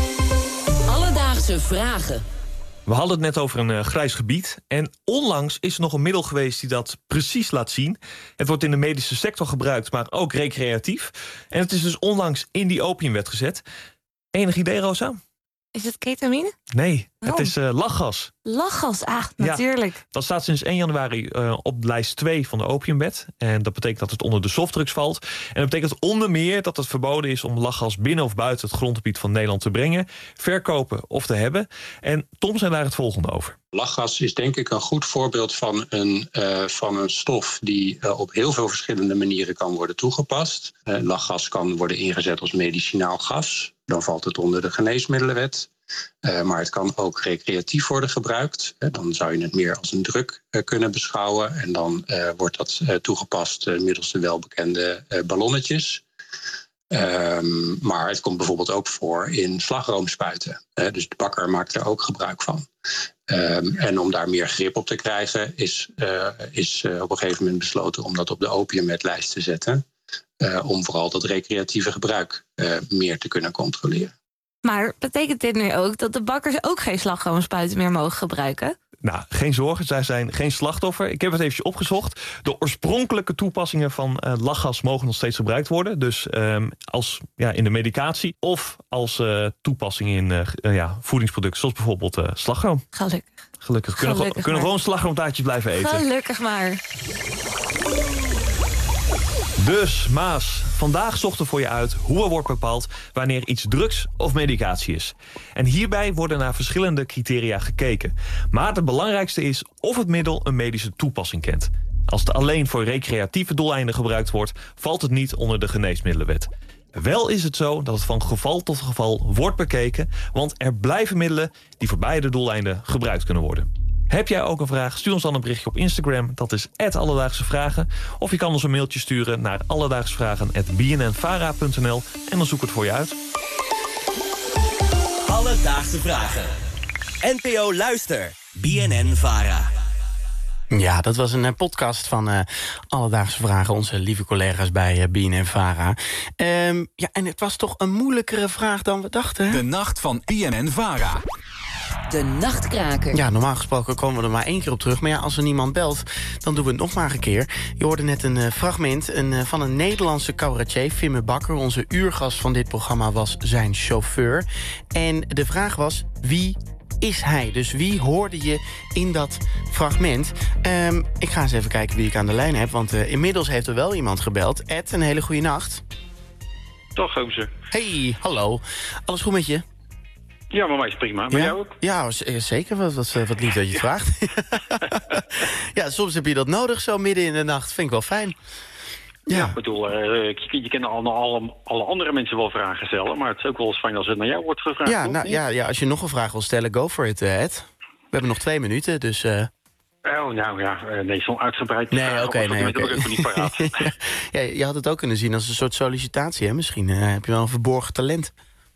Alledaagse vragen. We hadden het net over een uh, grijs gebied. En onlangs is er nog een middel geweest die dat precies laat zien. Het wordt in de medische sector gebruikt, maar ook recreatief. En het is dus onlangs in die opiumwet gezet. Enig idee, Rosa? Is het ketamine? Nee, oh. het is uh, lachgas. Lachgas, ah, natuurlijk. Ja, dat staat sinds één januari uh, op lijst twee van de opiumwet. En dat betekent dat het onder de softdrugs valt. En dat betekent onder meer dat het verboden is om lachgas binnen of buiten het grondgebied van Nederland te brengen, verkopen of te hebben. En Tom zei daar het volgende over. Lachgas is denk ik een goed voorbeeld van een, uh, van een stof die uh, op heel veel verschillende manieren kan worden toegepast. Uh, lachgas kan worden ingezet als medicinaal gas. Dan valt het onder de geneesmiddelenwet. Uh, maar het kan ook recreatief worden gebruikt. Uh, dan zou je het meer als een drug uh, kunnen beschouwen. En dan uh, wordt dat uh, toegepast uh, middels de welbekende uh, ballonnetjes. Um, maar het komt bijvoorbeeld ook voor in slagroomspuiten. Uh, dus de bakker maakt er ook gebruik van. Um, en om daar meer grip op te krijgen is, uh, is uh, op een gegeven moment besloten om dat op de opiumwetlijst te zetten. Uh, om vooral dat recreatieve gebruik uh, meer te kunnen controleren. Maar betekent dit nu ook dat de bakkers ook geen slagroomspuiten meer mogen gebruiken? Nou, geen zorgen, zij zijn geen slachtoffer. Ik heb het eventjes opgezocht. De oorspronkelijke toepassingen van uh, lachgas mogen nog steeds gebruikt worden. Dus um, als ja, in de medicatie of als uh, toepassing in uh, uh, ja, voedingsproducten, zoals bijvoorbeeld uh, slagroom. Gelukkig. Gelukkig. Kunnen, Gelukkig kunnen gewoon slagroomtaartjes blijven eten. Gelukkig maar. Dus, Maas, vandaag zochten we voor je uit hoe er wordt bepaald wanneer iets drugs of medicatie is. En hierbij worden naar verschillende criteria gekeken. Maar het belangrijkste is of het middel een medische toepassing kent. Als het alleen voor recreatieve doeleinden gebruikt wordt, valt het niet onder de geneesmiddelenwet. Wel is het zo dat het van geval tot geval wordt bekeken, want er blijven middelen die voor beide doeleinden gebruikt kunnen worden. Heb jij ook een vraag? Stuur ons dan een berichtje op Instagram. Dat is at Alledaagse Vragen. Of je kan ons een mailtje sturen naar alledaagsvragen at b n n vara punt n l en dan zoek ik het voor je uit. Alledaagse Vragen. N P O Luister. B N N Vara. Ja, dat was een uh, podcast van uh, Alledaagse Vragen. Onze lieve collega's bij uh, B N N Vara. Um, ja, en het was toch een moeilijkere vraag dan we dachten. Hè? De nacht van B N N Vara. De Nachtkraker. Ja, normaal gesproken komen we er maar één keer op terug. Maar ja, als er niemand belt, dan doen we het nog maar een keer. Je hoorde net een uh, fragment een, uh, van een Nederlandse cabaretier, Fimme Bakker. Onze uurgast van dit programma was zijn chauffeur. En de vraag was, wie is hij? Dus wie hoorde je in dat fragment? Um, ik ga eens even kijken wie ik aan de lijn heb. Want uh, inmiddels heeft er wel iemand gebeld. Ed, een hele goede nacht. Dag, gozer. Hey, hallo. Alles goed met je? Ja, maar mij is prima. Met ja? jou ook? Ja, zeker. Wat, wat, wat lief dat je het vraagt. Ja, soms heb je dat nodig zo midden in de nacht. Vind ik wel fijn. Ja, ja ik bedoel, uh, je, je kan alle, alle, alle andere mensen wel vragen stellen, maar het is ook wel eens fijn als het naar jou wordt gevraagd. Ja, nou, ja, ja, als je nog een vraag wil stellen, go for it, uh, Ed. We hebben nog twee minuten, dus... Uh... Oh, nou ja, nee, zo'n uitgebreid... Nee, oké, okay, nee, oké. Okay. Niet paraat. Ja, je had het ook kunnen zien als een soort sollicitatie, hè? Misschien uh, heb je wel een verborgen talent.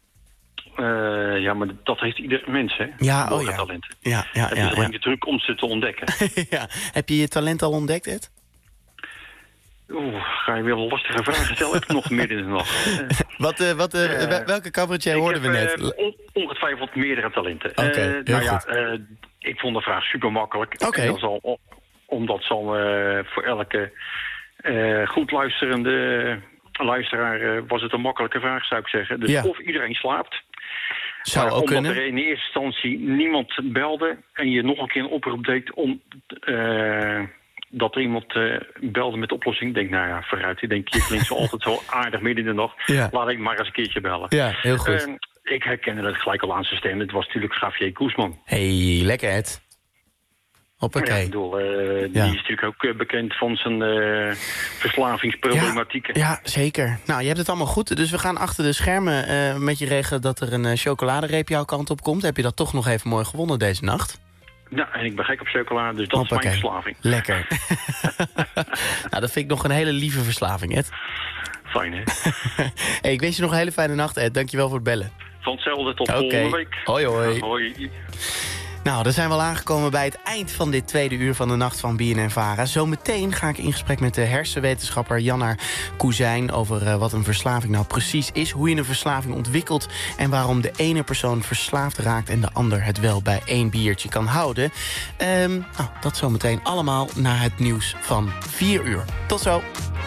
Uh, ja, maar dat heeft ieder mens, hè? Ja, oh ja. Talenten. Ja, ja, het ja, is alleen ja. de druk om ze te ontdekken. Ja. Heb je je talent al ontdekt, Ed? Oeh, ga je weer een lastige vragen stellen? Ik nog midden in de nacht. Uh, wat, uh, wat, uh, uh, welke cabaretier hoorden we net? Uh, on, ongetwijfeld meerdere talenten. Oké, okay, uh, nou ja, uh, ik vond de vraag super makkelijk. Oké. Okay. Omdat zal uh, voor elke uh, goed luisterende luisteraar uh, was het een makkelijke vraag, zou ik zeggen. Dus ja. Of iedereen slaapt. Zou maar ook omdat kunnen. er in eerste instantie niemand belde en je nog een keer een oproep deed om uh, dat er iemand uh, belde met de oplossing. Ik denk, nou ja, vooruit. Ik denk, je klinkt zo altijd zo aardig midden in de nacht. Ja. Laat ik maar eens een keertje bellen. Ja, heel goed. Uh, ik herkende het gelijk al aan zijn stem. Het was natuurlijk Javier Guzman. Hey, lekker Ed. Hoppakee. Ja, ik bedoel, uh, ja. Die is natuurlijk ook uh, bekend van zijn uh, verslavingsproblematieken. Ja, ja, zeker. Nou, je hebt het allemaal goed. Dus we gaan achter de schermen uh, met je regelen dat er een uh, chocoladereep jouw kant op komt. Heb je dat toch nog even mooi gewonnen deze nacht? Ja, en ik ben gek op chocolade, dus dat Hoppakee. is mijn verslaving. Lekker. Nou, dat vind ik nog een hele lieve verslaving, Ed. Fijn, hè? Hey, ik wens je nog een hele fijne nacht, Ed. Dankjewel voor het bellen. Van hetzelfde tot okay. volgende week. Hoi, hoi. Hoi. Nou, dan zijn we al aangekomen bij het eind van dit tweede uur van de Nacht van B N N Vara. Zometeen ga ik in gesprek met de hersenwetenschapper Jannar Koezijn over uh, wat een verslaving nou precies is, hoe je een verslaving ontwikkelt en waarom de ene persoon verslaafd raakt en de ander het wel bij één biertje kan houden. Um, nou, dat zometeen allemaal na het nieuws van vier uur. Tot zo.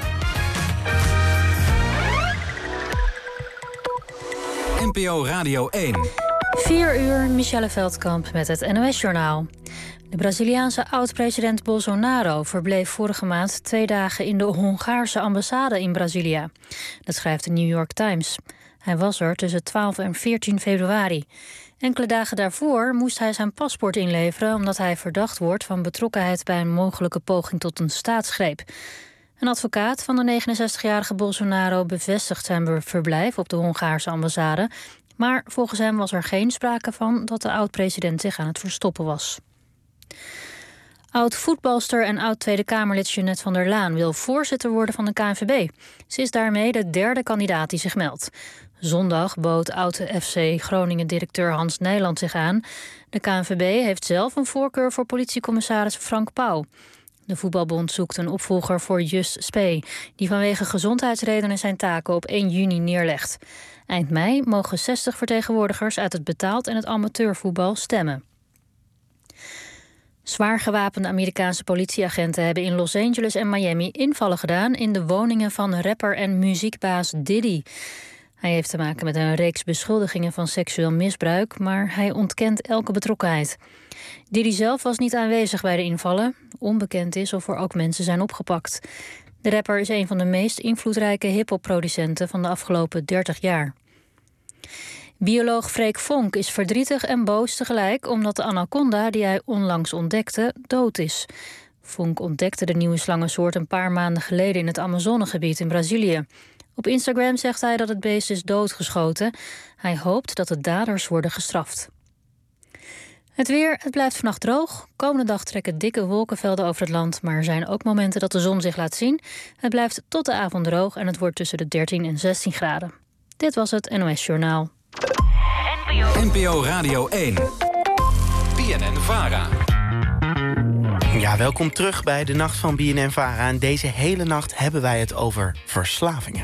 N P O Radio één. vier uur, Michelle Veldkamp met het N O S-journaal. De Braziliaanse oud-president Bolsonaro verbleef vorige maand twee dagen in de Hongaarse ambassade in Brasilia. Dat schrijft de New York Times. Hij was er tussen twaalf en veertien februari. Enkele dagen daarvoor moest hij zijn paspoort inleveren omdat hij verdacht wordt van betrokkenheid bij een mogelijke poging tot een staatsgreep. Een advocaat van de negenenzestigjarige Bolsonaro bevestigt zijn verblijf op de Hongaarse ambassade. Maar volgens hem was er geen sprake van dat de oud-president zich aan het verstoppen was. Oud-voetbalster en oud-Tweede Kamerlid Jeanette van der Laan wil voorzitter worden van de K N V B. Ze is daarmee de derde kandidaat die zich meldt. Zondag bood oud-F C Groningen-directeur Hans Nijland zich aan. De K N V B heeft zelf een voorkeur voor politiecommissaris Frank Pauw. De voetbalbond zoekt een opvolger voor Just Spee, die vanwege gezondheidsredenen zijn taken op één juni neerlegt. Eind mei mogen zestig vertegenwoordigers uit het betaald en het amateurvoetbal stemmen. Zwaar gewapende Amerikaanse politieagenten hebben in Los Angeles en Miami invallen gedaan in de woningen van rapper en muziekbaas Diddy. Hij heeft te maken met een reeks beschuldigingen van seksueel misbruik, maar hij ontkent elke betrokkenheid. Diddy zelf was niet aanwezig bij de invallen. Onbekend is of er ook mensen zijn opgepakt. De rapper is een van de meest invloedrijke hiphopproducenten van de afgelopen dertig jaar. Bioloog Freek Vonk is verdrietig en boos tegelijk omdat de anaconda die hij onlangs ontdekte dood is. Vonk ontdekte de nieuwe slangensoort een paar maanden geleden in het Amazonegebied in Brazilië. Op Instagram zegt hij dat het beest is doodgeschoten. Hij hoopt dat de daders worden gestraft. Het weer, het blijft vannacht droog. Komende dag trekken dikke wolkenvelden over het land, maar er zijn ook momenten dat de zon zich laat zien. Het blijft tot de avond droog en het wordt tussen de dertien en zestien graden. Dit was het N O S Journaal. N P O Radio één. B N N-Vara. Ja, welkom terug bij de Nacht van B N N-Vara. En deze hele nacht hebben wij het over verslavingen.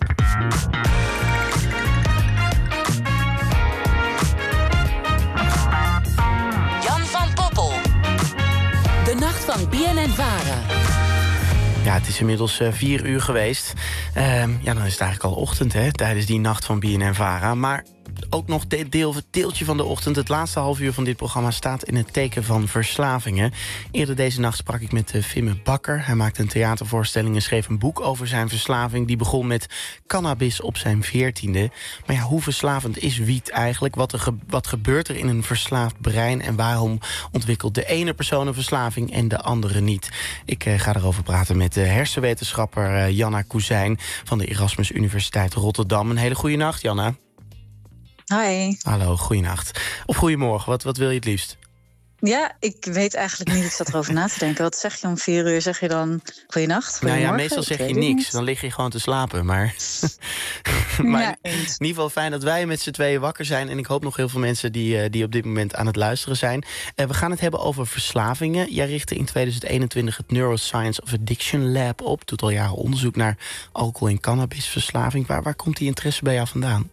Jan van Poppel. De Nacht van B N N-Vara. Ja, het is inmiddels uh, vier uur geweest. Uh, ja, dan is het eigenlijk al ochtend, hè, tijdens die Nacht van B N N-Vara. Maar ook nog de deel, het deeltje van de ochtend. Het laatste half uur van dit programma staat in het teken van verslavingen. Eerder deze nacht sprak ik met uh, Vimme Bakker. Hij maakte een theatervoorstelling en schreef een boek over zijn verslaving. Die begon met cannabis op zijn veertiende. Maar ja, hoe verslavend is wiet eigenlijk? Wat, er ge- wat gebeurt er in een verslaafd brein? En waarom ontwikkelt de ene persoon een verslaving en de andere niet? Ik uh, ga erover praten met de hersenwetenschapper uh, Janna Koezijn van de Erasmus Universiteit Rotterdam. Een hele goede nacht, Janna. Hi. Hallo, goeienacht. Of goedemorgen, wat, wat wil je het liefst? Ja, ik weet eigenlijk niet, ik zat erover na te denken. Wat zeg je om vier uur? Zeg je dan goeienacht? Nou ja, meestal zeg je niks. Dan lig je gewoon te slapen. Maar, maar Ja, in ieder geval fijn dat wij met z'n tweeën wakker zijn. En ik hoop nog heel veel mensen die, uh, die op dit moment aan het luisteren zijn. Uh, we gaan het hebben over verslavingen. Jij richtte in tweeduizend eenentwintig het Neuroscience of Addiction Lab op. Doet al jaren onderzoek naar alcohol- en cannabisverslaving. Waar, waar komt die interesse bij jou vandaan?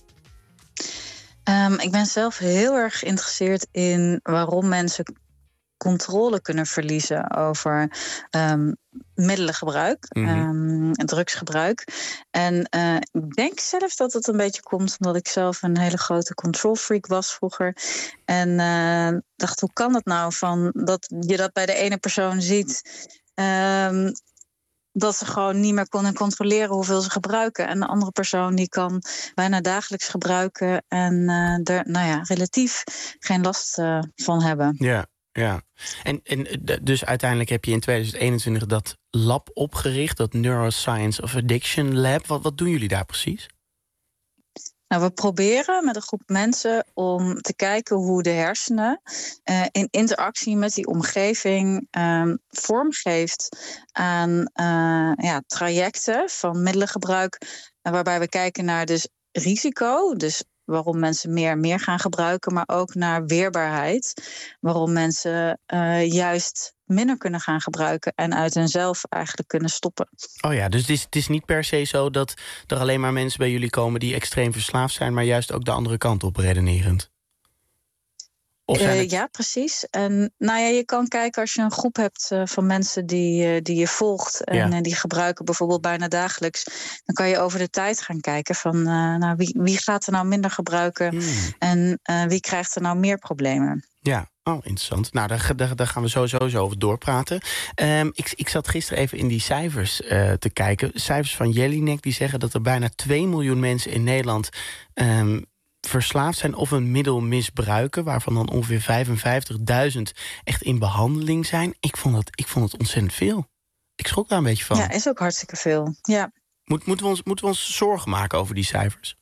Um, ik ben zelf heel erg geïnteresseerd in waarom mensen controle kunnen verliezen over um, middelengebruik, mm-hmm. um, drugsgebruik. En uh, ik denk zelf dat het een beetje komt omdat ik zelf een hele grote control freak was vroeger. En uh, dacht, hoe kan het nou van dat je dat bij de ene persoon ziet, Um, dat ze gewoon niet meer kunnen controleren hoeveel ze gebruiken. En de andere persoon die kan bijna dagelijks gebruiken en uh, er nou ja, relatief geen last uh, van hebben. Ja, ja. En, en dus uiteindelijk heb je in tweeduizend eenentwintig dat lab opgericht, dat Neuroscience of Addiction Lab. Wat, wat doen jullie daar precies? Nou, we proberen met een groep mensen om te kijken hoe de hersenen uh, in interactie met die omgeving um, vormgeeft aan uh, ja, trajecten van middelengebruik, uh, waarbij we kijken naar dus risico, dus waarom mensen meer en meer gaan gebruiken, maar ook naar weerbaarheid, waarom mensen uh, juist minder kunnen gaan gebruiken en uit hunzelf eigenlijk kunnen stoppen. Oh ja, dus het is, het is niet per se zo dat er alleen maar mensen bij jullie komen die extreem verslaafd zijn, maar juist ook de andere kant op redenerend? Of zijn het... uh, ja, precies. En nou ja, je kan kijken als je een groep hebt uh, van mensen die, uh, die je volgt en ja. uh, die gebruiken bijvoorbeeld bijna dagelijks, dan kan je over de tijd gaan kijken van uh, nou, wie, wie gaat er nou minder gebruiken hmm. en uh, wie krijgt er nou meer problemen. Ja. Oh, interessant. Nou, daar, daar, daar gaan we sowieso zo over doorpraten. Um, ik, ik zat gisteren even in die cijfers uh, te kijken. Cijfers van Jelinek die zeggen dat er bijna twee miljoen mensen in Nederland Um, verslaafd zijn of een middel misbruiken, waarvan dan ongeveer vijfenvijftigduizend echt in behandeling zijn. Ik vond het, ik vond het ontzettend veel. Ik schrok daar een beetje van. Ja, is ook hartstikke veel. Ja. Moet, moeten, we ons, moeten we ons zorgen maken over die cijfers?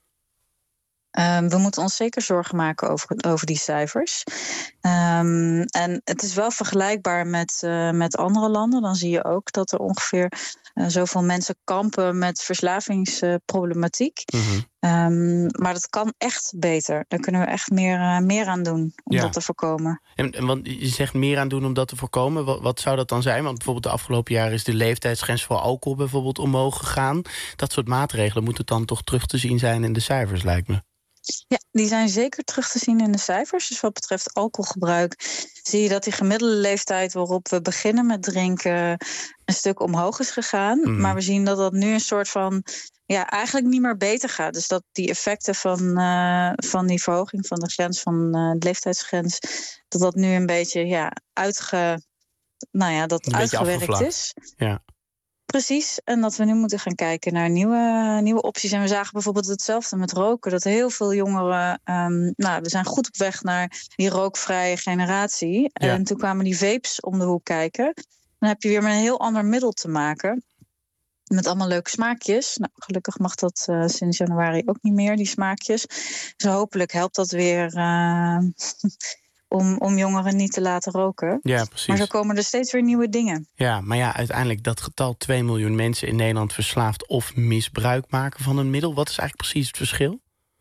Um, we moeten ons zeker zorgen maken over, over die cijfers. Um, en het is wel vergelijkbaar met, uh, met andere landen. Dan zie je ook dat er ongeveer uh, zoveel mensen kampen met verslavingsproblematiek. Uh, mm-hmm. um, maar dat kan echt beter. Daar kunnen we echt meer, uh, meer aan doen om ja. dat te voorkomen. En, en want je zegt meer aan doen om dat te voorkomen. Wat, wat zou dat dan zijn? Want bijvoorbeeld de afgelopen jaren is de leeftijdsgrens voor alcohol bijvoorbeeld omhoog gegaan. Dat soort maatregelen moeten dan toch terug te zien zijn in de cijfers, lijkt me. Ja, die zijn zeker terug te zien in de cijfers. Dus wat betreft alcoholgebruik zie je dat die gemiddelde leeftijd waarop we beginnen met drinken een stuk omhoog is gegaan. Mm. Maar we zien dat dat nu een soort van ja, eigenlijk niet meer beter gaat. Dus dat die effecten van, uh, van die verhoging van de grens, van uh, de leeftijdsgrens, dat dat nu een beetje ja, uitge, nou ja, dat uitgewerkt is. Ja. Precies, en dat we nu moeten gaan kijken naar nieuwe, nieuwe opties. En we zagen bijvoorbeeld hetzelfde met roken. Dat heel veel jongeren... Um, nou, we zijn goed op weg naar die rookvrije generatie. Ja. En toen kwamen die vapes om de hoek kijken. Dan heb je weer met een heel ander middel te maken. Met allemaal leuke smaakjes. Nou, gelukkig mag dat uh, sinds januari ook niet meer, die smaakjes. Dus hopelijk helpt dat weer... Uh, Om, om jongeren niet te laten roken. Ja, precies. Maar zo komen er steeds weer nieuwe dingen. Ja, maar ja, uiteindelijk dat getal twee miljoen mensen in Nederland verslaafd of misbruik maken van een middel. Wat is eigenlijk precies het verschil?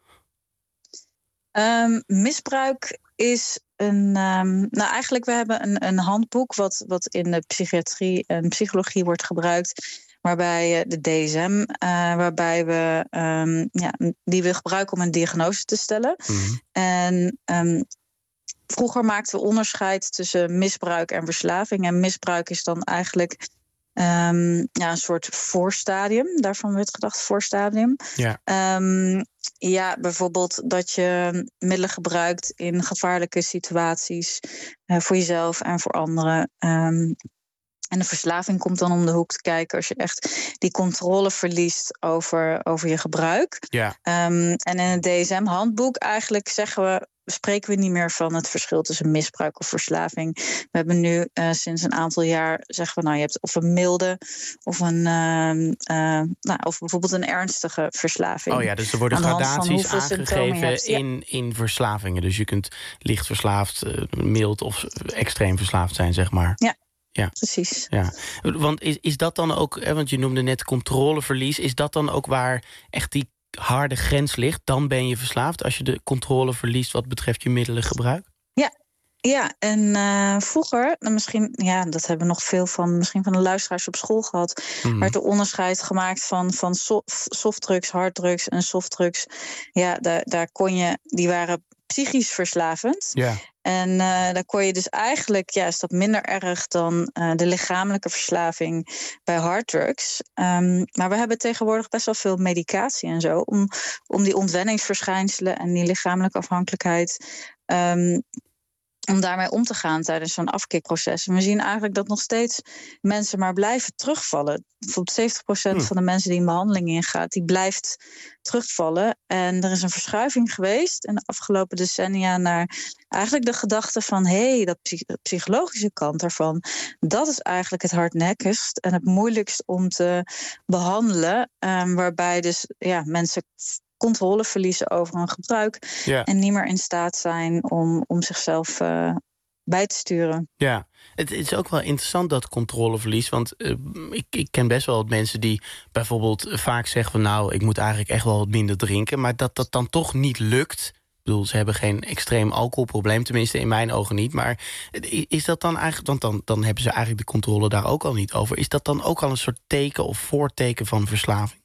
Um, misbruik is een... Um, nou, eigenlijk we hebben een, een handboek wat, wat in de psychiatrie en psychologie wordt gebruikt. Waarbij uh, de D S M, uh, waarbij we um, ja, die we gebruiken om een diagnose te stellen. Mm-hmm. En um, vroeger maakten we onderscheid tussen misbruik en verslaving. En misbruik is dan eigenlijk um, ja, een soort voorstadium. Daarvan werd gedacht, voorstadium. Ja. Um, ja, bijvoorbeeld dat je middelen gebruikt in gevaarlijke situaties. Uh, voor jezelf en voor anderen. Um, En de verslaving komt dan om de hoek te kijken als je echt die controle verliest over, over je gebruik. Ja. Um, en in het D S M-handboek eigenlijk zeggen we, spreken we niet meer van het verschil tussen misbruik of verslaving. We hebben nu uh, sinds een aantal jaar zeggen we, nou, je hebt of een milde of een uh, uh, nou, of bijvoorbeeld een ernstige verslaving. Oh ja, dus er worden gradaties aangegeven in, in verslavingen. Dus je kunt licht verslaafd, uh, mild of extreem verslaafd zijn, zeg maar. Ja. Ja, precies. Ja. Want is, is dat dan ook, hè, want je noemde net controleverlies, is dat dan ook waar echt die harde grens ligt? Dan ben je verslaafd als je de controle verliest wat betreft je middelengebruik? Ja, ja. En uh, vroeger, nou misschien, ja, dat hebben we nog veel van, misschien van de luisteraars op school gehad, mm. werd er onderscheid gemaakt van, van soft, softdrugs, harddrugs en softdrugs. Ja, daar, daar kon je, die waren psychisch verslavend. Ja. En uh, daar kon je dus eigenlijk, ja, is dat minder erg dan uh, de lichamelijke verslaving bij harddrugs. Um, maar we hebben tegenwoordig best wel veel medicatie en zo om, om die ontwenningsverschijnselen en die lichamelijke afhankelijkheid Um, om daarmee om te gaan tijdens zo'n afkikproces. En we zien eigenlijk dat nog steeds mensen maar blijven terugvallen. Bijvoorbeeld zeventig procent hmm. van de mensen die in behandeling ingaat, die blijft terugvallen. En er is een verschuiving geweest in de afgelopen decennia naar eigenlijk de gedachte van, hé, hey, dat psych- de psychologische kant daarvan, dat is eigenlijk het hardnekkigst en het moeilijkst om te behandelen. Um, waarbij dus ja, mensen controle verliezen over hun gebruik ja. en niet meer in staat zijn om, om zichzelf uh, bij te sturen. Ja, het is ook wel interessant dat controleverlies, want uh, ik, ik ken best wel wat mensen die bijvoorbeeld vaak zeggen van, nou, ik moet eigenlijk echt wel wat minder drinken, maar dat dat dan toch niet lukt. Ik bedoel, ze hebben geen extreem alcoholprobleem, tenminste in mijn ogen niet. Maar is dat dan eigenlijk, want dan, dan hebben ze eigenlijk de controle daar ook al niet over. Is dat dan ook al een soort teken of voorteken van verslaving?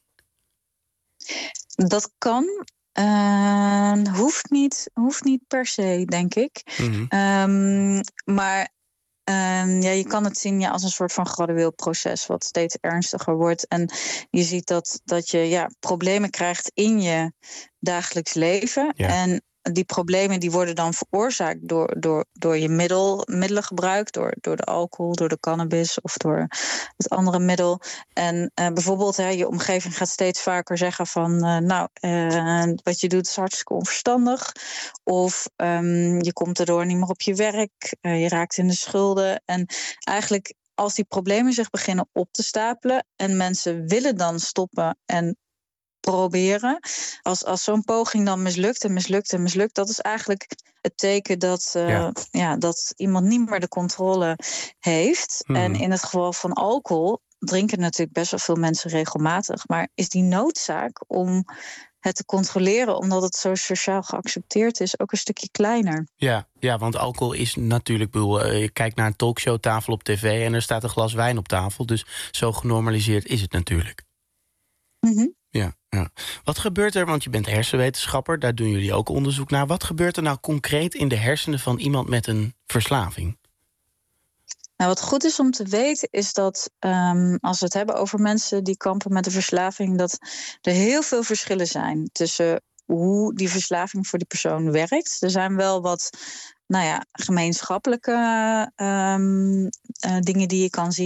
Dat kan. Uh, hoeft, niet, hoeft niet per se, denk ik. Mm-hmm. Um, maar uh, ja, je kan het zien ja, als een soort van gradueel proces wat steeds ernstiger wordt. En je ziet dat, dat je ja, problemen krijgt in je dagelijks leven. Ja. En die problemen die worden dan veroorzaakt door, door, door je middel, middelengebruik, door, door de alcohol, door de cannabis of door het andere middel. En uh, bijvoorbeeld, hè, je omgeving gaat steeds vaker zeggen van, uh, nou, uh, wat je doet is hartstikke onverstandig. Of um, je komt erdoor niet meer op je werk, uh, je raakt in de schulden. En eigenlijk als die problemen zich beginnen op te stapelen en mensen willen dan stoppen en proberen. Als, als zo'n poging dan mislukt en mislukt en mislukt, dat is eigenlijk het teken dat, uh, ja. Ja, dat iemand niet meer de controle heeft. Hmm. En in het geval van alcohol drinken natuurlijk best wel veel mensen regelmatig. Maar is die noodzaak om het te controleren, omdat het zo sociaal geaccepteerd is, ook een stukje kleiner. Ja, ja, want alcohol is natuurlijk, bedoel, je kijkt naar een talkshowtafel op tv en er staat een glas wijn op tafel. Dus zo genormaliseerd is het natuurlijk. Mm-hmm. Ja, ja. Wat gebeurt er, want je bent hersenwetenschapper, daar doen jullie ook onderzoek naar. Wat gebeurt er nou concreet in de hersenen van iemand met een verslaving? Nou, wat goed is om te weten is dat um, als we het hebben over mensen die kampen met een verslaving, dat er heel veel verschillen zijn tussen hoe die verslaving voor die persoon werkt. Er zijn wel wat nou ja, gemeenschappelijke um, uh, dingen die je kan zien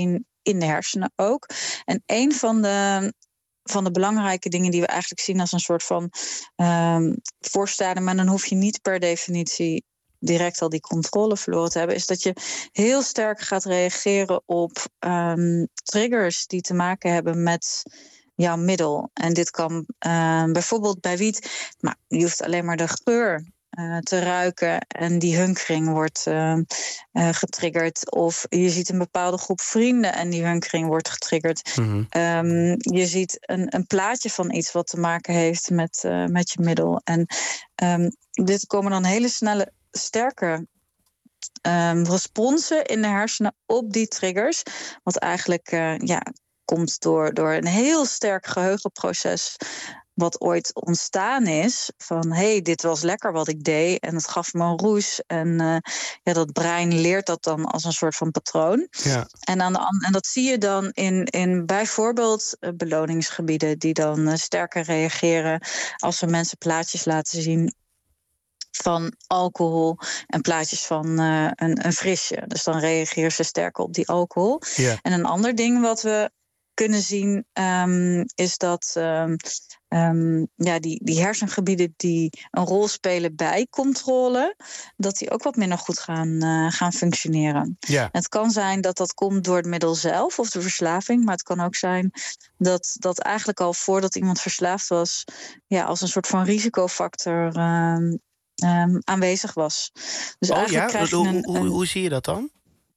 in de hersenen ook. En een van de, van de belangrijke dingen die we eigenlijk zien als een soort van um, voorstadium, maar dan hoef je niet per definitie direct al die controle verloren te hebben, is dat je heel sterk gaat reageren op um, triggers die te maken hebben met jouw middel. En dit kan uh, bijvoorbeeld bij wiet, maar je hoeft alleen maar de geur uh, te ruiken en die hunkering wordt uh, uh, getriggerd. Of je ziet een bepaalde groep vrienden en die hunkering wordt getriggerd. Mm-hmm. Um, je ziet een, een plaatje van iets wat te maken heeft met, uh, met je middel. En um, dit komen dan hele snelle, sterke um, responsen in de hersenen op die triggers. Wat eigenlijk uh, ja, komt door, door een heel sterk geheugenproces wat ooit ontstaan is. Van, hé, hey, dit was lekker wat ik deed en het gaf me een roes. En uh, ja, dat brein leert dat dan als een soort van patroon. Ja. En, aan de, en dat zie je dan in, in bijvoorbeeld uh, beloningsgebieden die dan uh, sterker reageren als we mensen plaatjes laten zien van alcohol en plaatjes van uh, een, een frisje. Dus dan reageren ze sterker op die alcohol. Ja. En een ander ding wat we kunnen zien um, is dat um, um, ja, die, die hersengebieden die een rol spelen bij controle, dat die ook wat minder goed gaan, uh, gaan functioneren. Ja. Het kan zijn dat dat komt door het middel zelf of de verslaving, maar het kan ook zijn dat dat eigenlijk al voordat iemand verslaafd was, ja, als een soort van risicofactor um, um, aanwezig was. Dus oh eigenlijk ja, krijg je hoe, een, hoe, een... hoe zie je dat dan?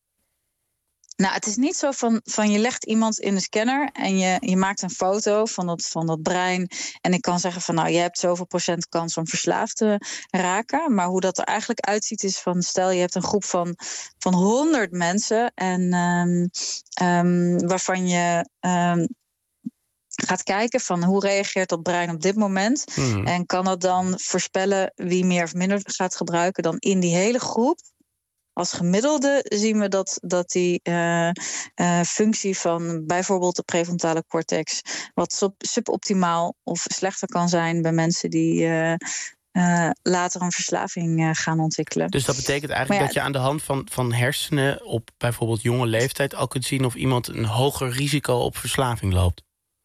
Nou, het is niet zo van, van je legt iemand in de scanner en je, je maakt een foto van dat, van dat brein. En ik kan zeggen van nou, je hebt zoveel procent kans om verslaafd te raken. Maar hoe dat er eigenlijk uitziet is van stel je hebt een groep van, van honderd mensen. En um, um, waarvan je um, gaat kijken van hoe reageert dat brein op dit moment. Mm. En kan dat dan voorspellen wie meer of minder gaat gebruiken dan in die hele groep. Als gemiddelde zien we dat, dat die uh, uh, functie van bijvoorbeeld de prefrontale cortex wat sub, suboptimaal of slechter kan zijn bij mensen die uh, uh, later een verslaving uh, gaan ontwikkelen. Dus dat betekent eigenlijk ja, dat je aan de hand van, van hersenen op bijvoorbeeld jonge leeftijd al kunt zien of iemand een hoger risico op verslaving loopt?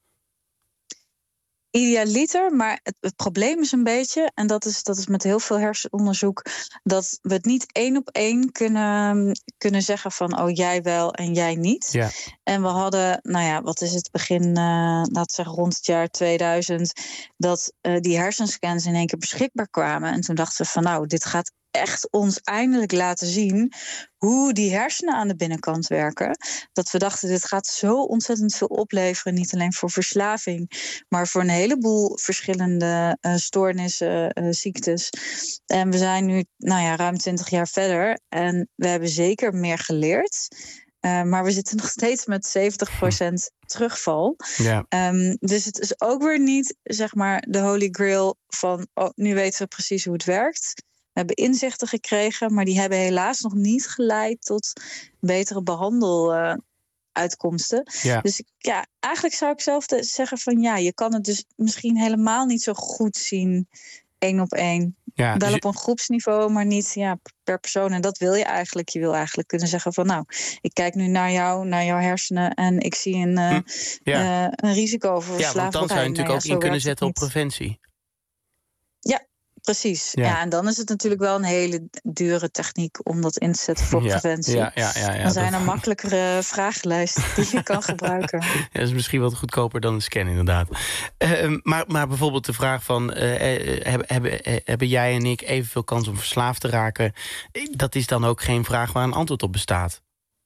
Idealiter, maar het, het probleem is een beetje, en dat is, dat is met heel veel hersenonderzoek, dat we het niet één op één kunnen, kunnen zeggen van oh jij wel en jij niet. Ja. En we hadden, nou ja, wat is het begin, uh, laten we zeggen rond het jaar tweeduizend, dat uh, die hersenscans in één keer beschikbaar kwamen. En toen dachten we van nou, dit gaat echt ons eindelijk laten zien hoe die hersenen aan de binnenkant werken. Dat we dachten, dit gaat zo ontzettend veel opleveren. Niet alleen voor verslaving, maar voor een heleboel verschillende uh, stoornissen, uh, ziektes. En we zijn nu nou ja, ruim twintig jaar verder. En we hebben zeker meer geleerd. Uh, maar we zitten nog steeds met zeventig procent terugval. Ja. Um, dus het is ook weer niet zeg maar de holy grail van oh, nu weten we precies hoe het werkt. We hebben inzichten gekregen, maar die hebben helaas nog niet geleid tot betere behandeluitkomsten. Uh, ja. Dus ja, eigenlijk zou ik zelf zeggen van ja, je kan het dus misschien helemaal niet zo goed zien één op één. Ja, Wel dus op een groepsniveau, maar niet ja, per persoon. En dat wil je eigenlijk. Je wil eigenlijk kunnen zeggen van nou, ik kijk nu naar jou, naar jouw hersenen en ik zie een, uh, hm, ja. uh, een risico voor verslaving. Ja, want dan zou je natuurlijk nou ja, ook in kunnen zetten op preventie. Ja. Precies, ja. ja. En dan is het natuurlijk wel een hele dure techniek om dat in te zetten voor ja, preventie. Ja, ja, ja, ja, dan zijn dat... er makkelijkere vragenlijsten die je kan gebruiken. Ja, dat is misschien wat goedkoper dan een scan, inderdaad. Uh, maar, maar bijvoorbeeld de vraag van... Uh, uh, hebben, hebben, uh, hebben jij en ik evenveel kans om verslaafd te raken? Dat is dan ook geen vraag waar een antwoord op bestaat.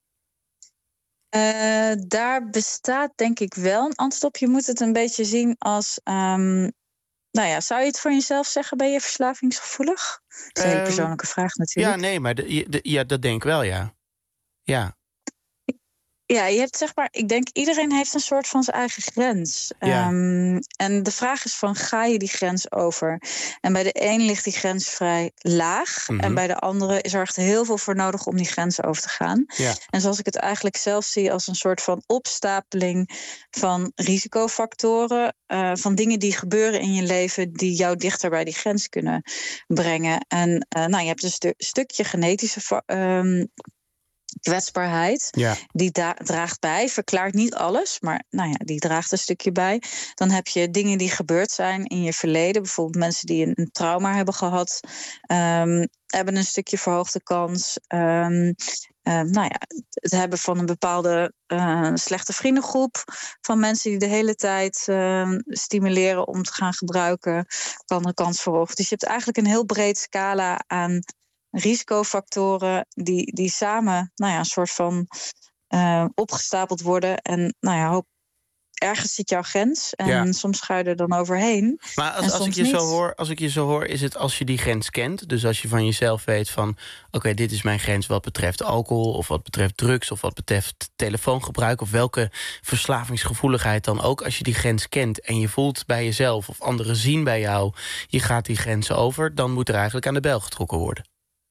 Uh, daar bestaat denk ik wel een antwoord op. Je moet het een beetje zien als... Um, Nou ja, zou je het van jezelf zeggen, ben je verslavingsgevoelig? Dat is een hele persoonlijke vraag natuurlijk. Ja, nee, maar de, de, ja, dat denk ik wel, ja. Ja. Ja, je hebt zeg maar, ik denk iedereen heeft een soort van zijn eigen grens. Ja. Um, en de vraag is van, ga je die grens over? En bij de een ligt die grens vrij laag. Mm-hmm. En bij de andere is er echt heel veel voor nodig om die grens over te gaan. Ja. En zoals ik het eigenlijk zelf zie als een soort van opstapeling van risicofactoren. Uh, van dingen die gebeuren in je leven die jou dichter bij die grens kunnen brengen. En uh, nou, je hebt een stu- stukje genetische... Um, kwetsbaarheid. Ja. Die da- draagt bij, verklaart niet alles, maar nou ja, die draagt een stukje bij. Dan heb je dingen die gebeurd zijn in je verleden. Bijvoorbeeld mensen die een, een trauma hebben gehad, um, hebben een stukje verhoogde kans. Um, Uh, nou ja, het hebben van een bepaalde uh, slechte vriendengroep, van mensen die de hele tijd uh, stimuleren om te gaan gebruiken, kan de kans verhogen. Dus je hebt eigenlijk een heel breed scala aan risicofactoren die, die samen, nou ja, een soort van uh, opgestapeld worden. En nou ja, hoop, ergens zit jouw grens en Ja. soms ga je er dan overheen. Maar als, en als, ik soms je niet. zo hoor, als ik je zo hoor, is het als je die grens kent. Dus als je van jezelf weet van, oké, okay, dit is mijn grens wat betreft alcohol, of wat betreft drugs, of wat betreft telefoongebruik, of welke verslavingsgevoeligheid dan ook. Als je die grens kent en je voelt bij jezelf of anderen zien bij jou, je gaat die grens over, dan moet er eigenlijk aan de bel getrokken worden.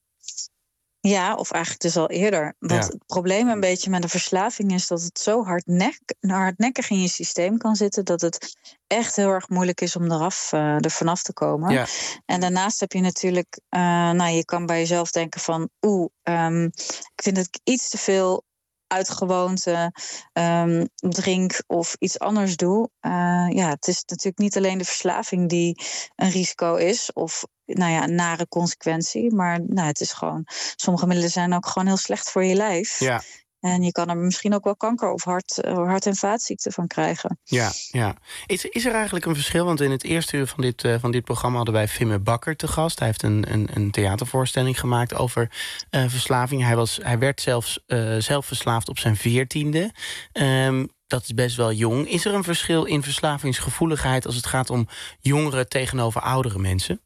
Ja, of eigenlijk dus al eerder. Want Ja. het probleem een beetje met een verslaving is dat het zo hardnek, hardnekkig in je systeem kan zitten dat het echt heel erg moeilijk is om eraf, uh, er vanaf te komen. Ja. En daarnaast heb je natuurlijk, uh, nou, je kan bij jezelf denken van, oeh, um, ik vind dat ik iets te veel uit gewoonte um, drink of iets anders doe. Uh, ja, het is natuurlijk niet alleen de verslaving die een risico is of nou ja, een nare consequentie, maar nou, het is gewoon, sommige middelen zijn ook gewoon heel slecht voor je lijf. Ja. En je kan er misschien ook wel kanker of hart, hart- en vaatziekten van krijgen. Ja, ja. Is, is er eigenlijk een verschil? Want in het eerste uur van dit, uh, van dit programma hadden wij Fimme Bakker te gast. Hij heeft een, een, een theatervoorstelling gemaakt over uh, verslaving. Hij, was, hij werd zelfs uh, zelf verslaafd op zijn veertiende. Um, dat is best wel jong. Is er een verschil in verslavingsgevoeligheid als het gaat om jongeren tegenover oudere mensen?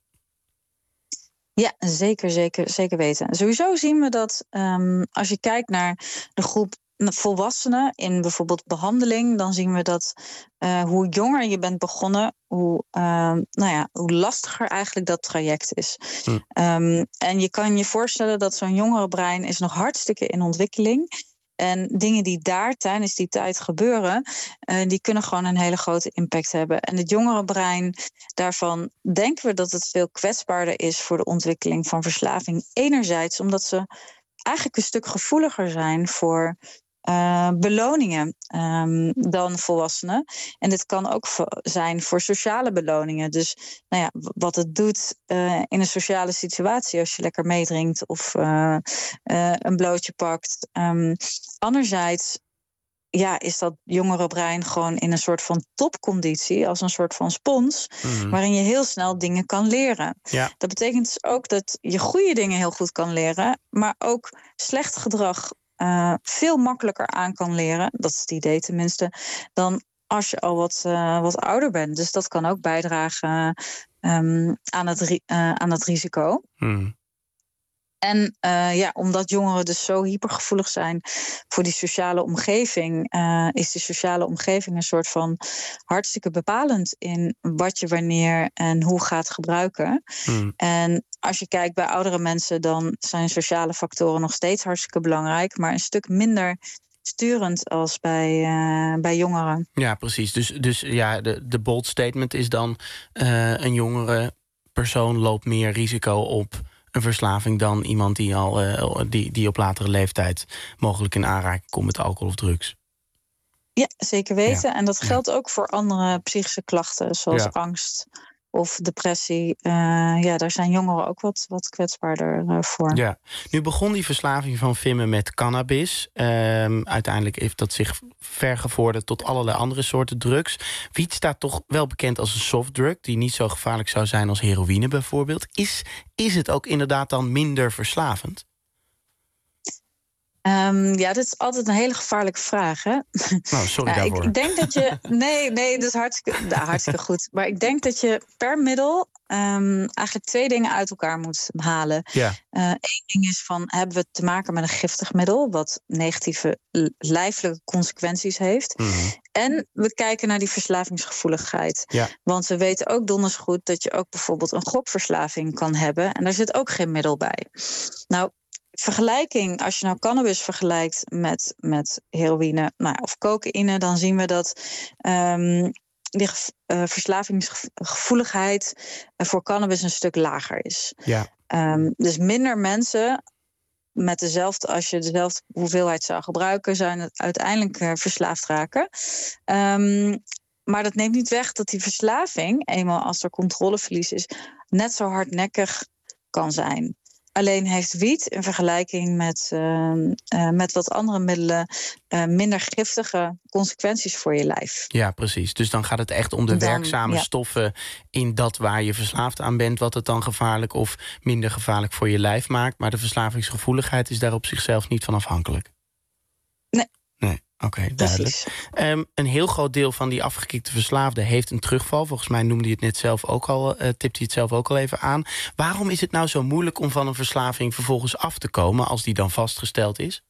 Ja, zeker, zeker, zeker weten. Sowieso zien we dat um, als je kijkt naar de groep volwassenen in bijvoorbeeld behandeling, dan zien we dat uh, hoe jonger je bent begonnen, hoe, uh, nou ja, hoe lastiger eigenlijk dat traject is. Hm. Um, en je kan je voorstellen dat zo'n jongere brein is nog hartstikke in ontwikkeling. En dingen die daar tijdens die tijd gebeuren, uh, die kunnen gewoon een hele grote impact hebben. En het jongere brein, daarvan denken we dat het veel kwetsbaarder is voor de ontwikkeling van verslaving. Enerzijds omdat ze eigenlijk een stuk gevoeliger zijn voor uh, beloningen um, dan volwassenen. En dit kan ook vo- zijn voor sociale beloningen. Dus nou ja, wat het doet uh, in een sociale situatie als je lekker meedrinkt of uh, uh, een blootje pakt. Um, anderzijds ja, is dat jongere brein gewoon in een soort van topconditie, als een soort van spons, mm-hmm. waarin je heel snel dingen kan leren. Ja. Dat betekent dus ook dat je goede dingen heel goed kan leren, maar ook slecht gedrag uh, veel makkelijker aan kan leren, dat is het idee tenminste, dan als je al wat, uh, wat ouder bent. Dus dat kan ook bijdragen um, aan, het ri- uh, aan het risico. Mm. En uh, ja, omdat jongeren dus zo hypergevoelig zijn voor die sociale omgeving, uh, is die sociale omgeving een soort van hartstikke bepalend in wat je wanneer en hoe gaat gebruiken. Mm. En als je kijkt bij oudere mensen, dan zijn sociale factoren nog steeds hartstikke belangrijk, maar een stuk minder sturend als bij, uh, bij jongeren. Ja, precies. Dus, dus ja, de, de bold statement is dan uh, een jongere persoon loopt meer risico op een verslaving dan iemand die al uh, die, die op latere leeftijd mogelijk in aanraking komt met alcohol of drugs. Ja, zeker weten. Ja. En dat geldt ja. ook voor andere psychische klachten, zoals ja. angst of depressie. Uh, ja, daar zijn jongeren ook wat, wat kwetsbaarder uh, voor. Ja. Nu begon die verslaving van Fimme met cannabis. Um, uiteindelijk heeft dat zich vergevorderd tot allerlei andere soorten drugs. Wiet staat toch wel bekend als een softdrug die niet zo gevaarlijk zou zijn als heroïne bijvoorbeeld. Is, is het ook inderdaad dan minder verslavend? Um, ja, dit is altijd een hele gevaarlijke vraag, hè? Nou, sorry ja, daarvoor. Ik, ik denk dat je... Nee, nee, dat is hartstikke, nou, hartstikke goed. Maar ik denk dat je per middel um, eigenlijk twee dingen uit elkaar moet halen. Ja. Uh, Eén ding is van, hebben we te maken met een giftig middel, wat negatieve lijfelijke consequenties heeft. Mm-hmm. En we kijken naar die verslavingsgevoeligheid. Ja. Want we weten ook donders goed dat je ook bijvoorbeeld een gokverslaving kan hebben. En daar zit ook geen middel bij. Nou, vergelijking, als je nou cannabis vergelijkt met, met heroïne nou, of cocaïne, dan zien we dat um, die uh, verslavingsgevoeligheid uh, voor cannabis een stuk lager is. Ja. Um, dus minder mensen met dezelfde, als je dezelfde hoeveelheid zou gebruiken, zou je uiteindelijk uh, verslaafd raken. Um, maar dat neemt niet weg dat die verslaving, eenmaal als er controleverlies is, net zo hardnekkig kan zijn. Alleen heeft wiet in vergelijking met, uh, uh, met wat andere middelen uh, minder giftige consequenties voor je lijf. Ja, precies. Dus dan gaat het echt om de Dan, werkzame ja. stoffen in dat waar je verslaafd aan bent, wat het dan gevaarlijk of minder gevaarlijk voor je lijf maakt. Maar de verslavingsgevoeligheid is daar op zichzelf niet van afhankelijk. Nee. Nee. Oké, okay, duidelijk. Um, een heel groot deel van die afgekikte verslaafden heeft een terugval. Volgens mij noemde hij het net zelf ook al, uh, tipte hij het zelf ook al even aan. Waarom is het nou zo moeilijk om van een verslaving vervolgens af te komen als die dan vastgesteld is?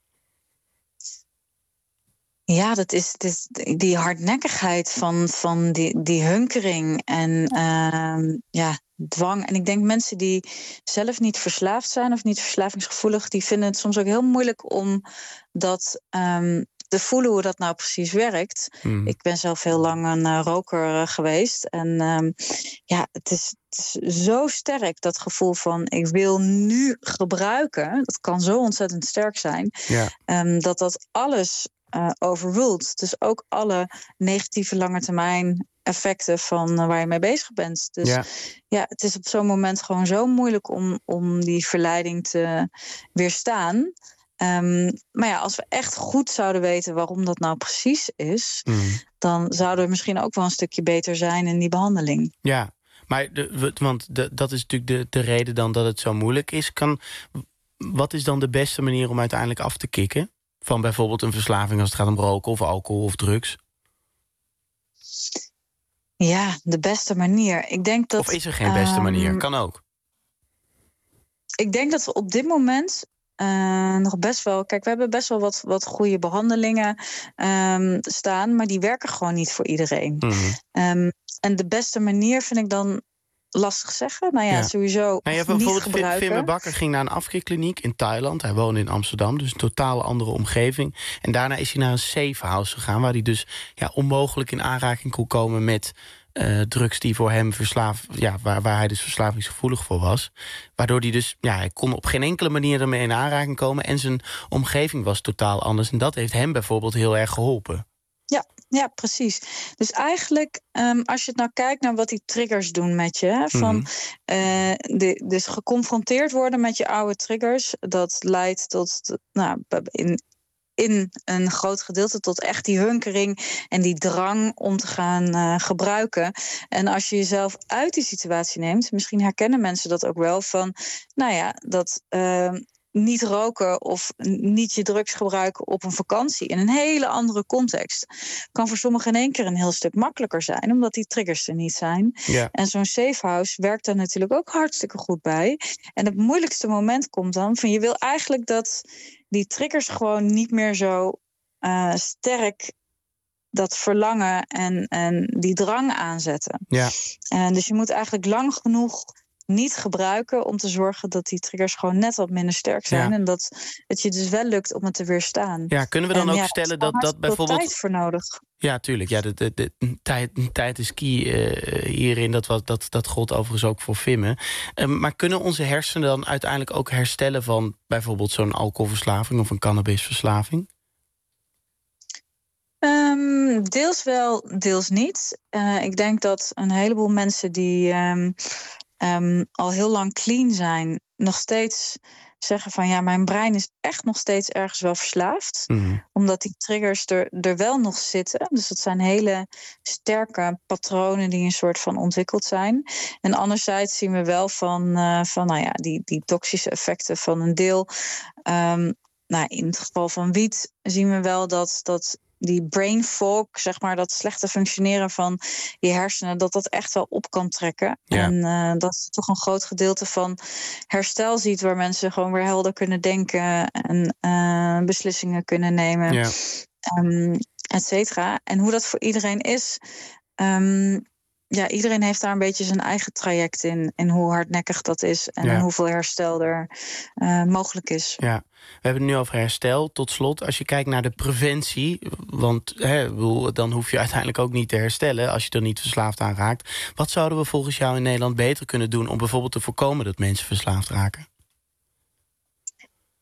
Ja, dat is, dat is die hardnekkigheid van, van die, die hunkering en uh, ja, dwang. En ik denk mensen die zelf niet verslaafd zijn of niet verslavingsgevoelig, die vinden het soms ook heel moeilijk om dat um, te voelen hoe dat nou precies werkt. Mm. Ik ben zelf heel lang een uh, roker uh, geweest. En um, ja, het is, het is zo sterk, dat gevoel van ik wil nu gebruiken. Dat kan zo ontzettend sterk zijn. Ja. Um, dat dat alles uh, overrult. Dus ook alle negatieve lange termijn effecten van uh, waar je mee bezig bent. Dus ja, ja het is op zo'n moment gewoon zo moeilijk om, om die verleiding te weerstaan. Um, maar ja, als we echt goed zouden weten waarom dat nou precies is, mm. dan zouden we misschien ook wel een stukje beter zijn in die behandeling. Ja, maar de, want de, dat is natuurlijk de, de reden dan dat het zo moeilijk is. Kan, wat is dan de beste manier om uiteindelijk af te kicken van bijvoorbeeld een verslaving als het gaat om roken of alcohol of drugs? Ja, de beste manier. Ik denk dat, of is er geen beste um, manier? Kan ook. Ik denk dat we op dit moment Uh, nog best wel. Kijk, we hebben best wel wat, wat goede behandelingen um, staan, maar die werken gewoon niet voor iedereen. Mm-hmm. Um, en de beste manier vind ik dan lastig zeggen. Nou ja, ja. sowieso nou ja, niet bijvoorbeeld gebruiken. Vimme Bakker ging naar een afkikkliniek in Thailand. Hij woonde in Amsterdam, dus een totaal andere omgeving. En daarna is hij naar een safe house gegaan, waar hij dus ja, onmogelijk in aanraking kon komen met Uh, drugs die voor hem verslaafd, ja, waar, waar hij dus verslavingsgevoelig voor was. Waardoor hij dus, ja, hij kon op geen enkele manier ermee in aanraking komen en zijn omgeving was totaal anders. En dat heeft hem bijvoorbeeld heel erg geholpen. Ja, ja, precies. Dus eigenlijk, um, als je het nou kijkt naar wat die triggers doen met je, hè, van mm-hmm. uh, de, dus geconfronteerd worden met je oude triggers, dat leidt tot, nou, in in een groot gedeelte tot echt die hunkering en die drang om te gaan uh, gebruiken. En als je jezelf uit die situatie neemt, misschien herkennen mensen dat ook wel, van nou ja, dat uh, niet roken of niet je drugs gebruiken op een vakantie in een hele andere context kan voor sommigen in één keer een heel stuk makkelijker zijn, omdat die triggers er niet zijn. Ja. En zo'n safe house werkt daar natuurlijk ook hartstikke goed bij. En het moeilijkste moment komt dan van je wil eigenlijk dat die triggers gewoon niet meer zo uh, sterk dat verlangen en, en die drang aanzetten. Ja. En dus je moet eigenlijk lang genoeg niet gebruiken om te zorgen dat die triggers gewoon net wat minder sterk zijn. Ja. En dat het je dus wel lukt om het te weerstaan. Ja, kunnen we dan en ook ja, stellen dat dat bijvoorbeeld tijd voor nodig. Ja, tuurlijk. Ja, de, de, de, de tijd, tijd is key uh, hierin. Dat, was, dat, dat gold overigens ook voor Vimme. Uh, maar kunnen onze hersenen dan uiteindelijk ook herstellen van bijvoorbeeld zo'n alcoholverslaving of een cannabisverslaving? Um, deels wel, deels niet. Uh, ik denk dat een heleboel mensen die Um, Um, al heel lang clean zijn, nog steeds zeggen van ja, mijn brein is echt nog steeds ergens wel verslaafd. Mm. Omdat die triggers er, er wel nog zitten. Dus dat zijn hele sterke patronen die een soort van ontwikkeld zijn. En anderzijds zien we wel van, uh, van nou ja, die, die toxische effecten van een deel. Um, nou, in het geval van wiet zien we wel dat dat die brain fog, zeg maar, dat slechte functioneren van je hersenen, dat dat echt wel op kan trekken. Ja. En uh, dat je toch een groot gedeelte van herstel ziet, waar mensen gewoon weer helder kunnen denken en uh, beslissingen kunnen nemen, ja. um, et cetera. En hoe dat voor iedereen is, um, ja, iedereen heeft daar een beetje zijn eigen traject in, en hoe hardnekkig dat is en ja. hoeveel herstel er uh, mogelijk is. Ja. We hebben het nu over herstel. Tot slot, als je kijkt naar de preventie, want hè, dan hoef je uiteindelijk ook niet te herstellen als je er niet verslaafd aan raakt. Wat zouden we volgens jou in Nederland beter kunnen doen om bijvoorbeeld te voorkomen dat mensen verslaafd raken?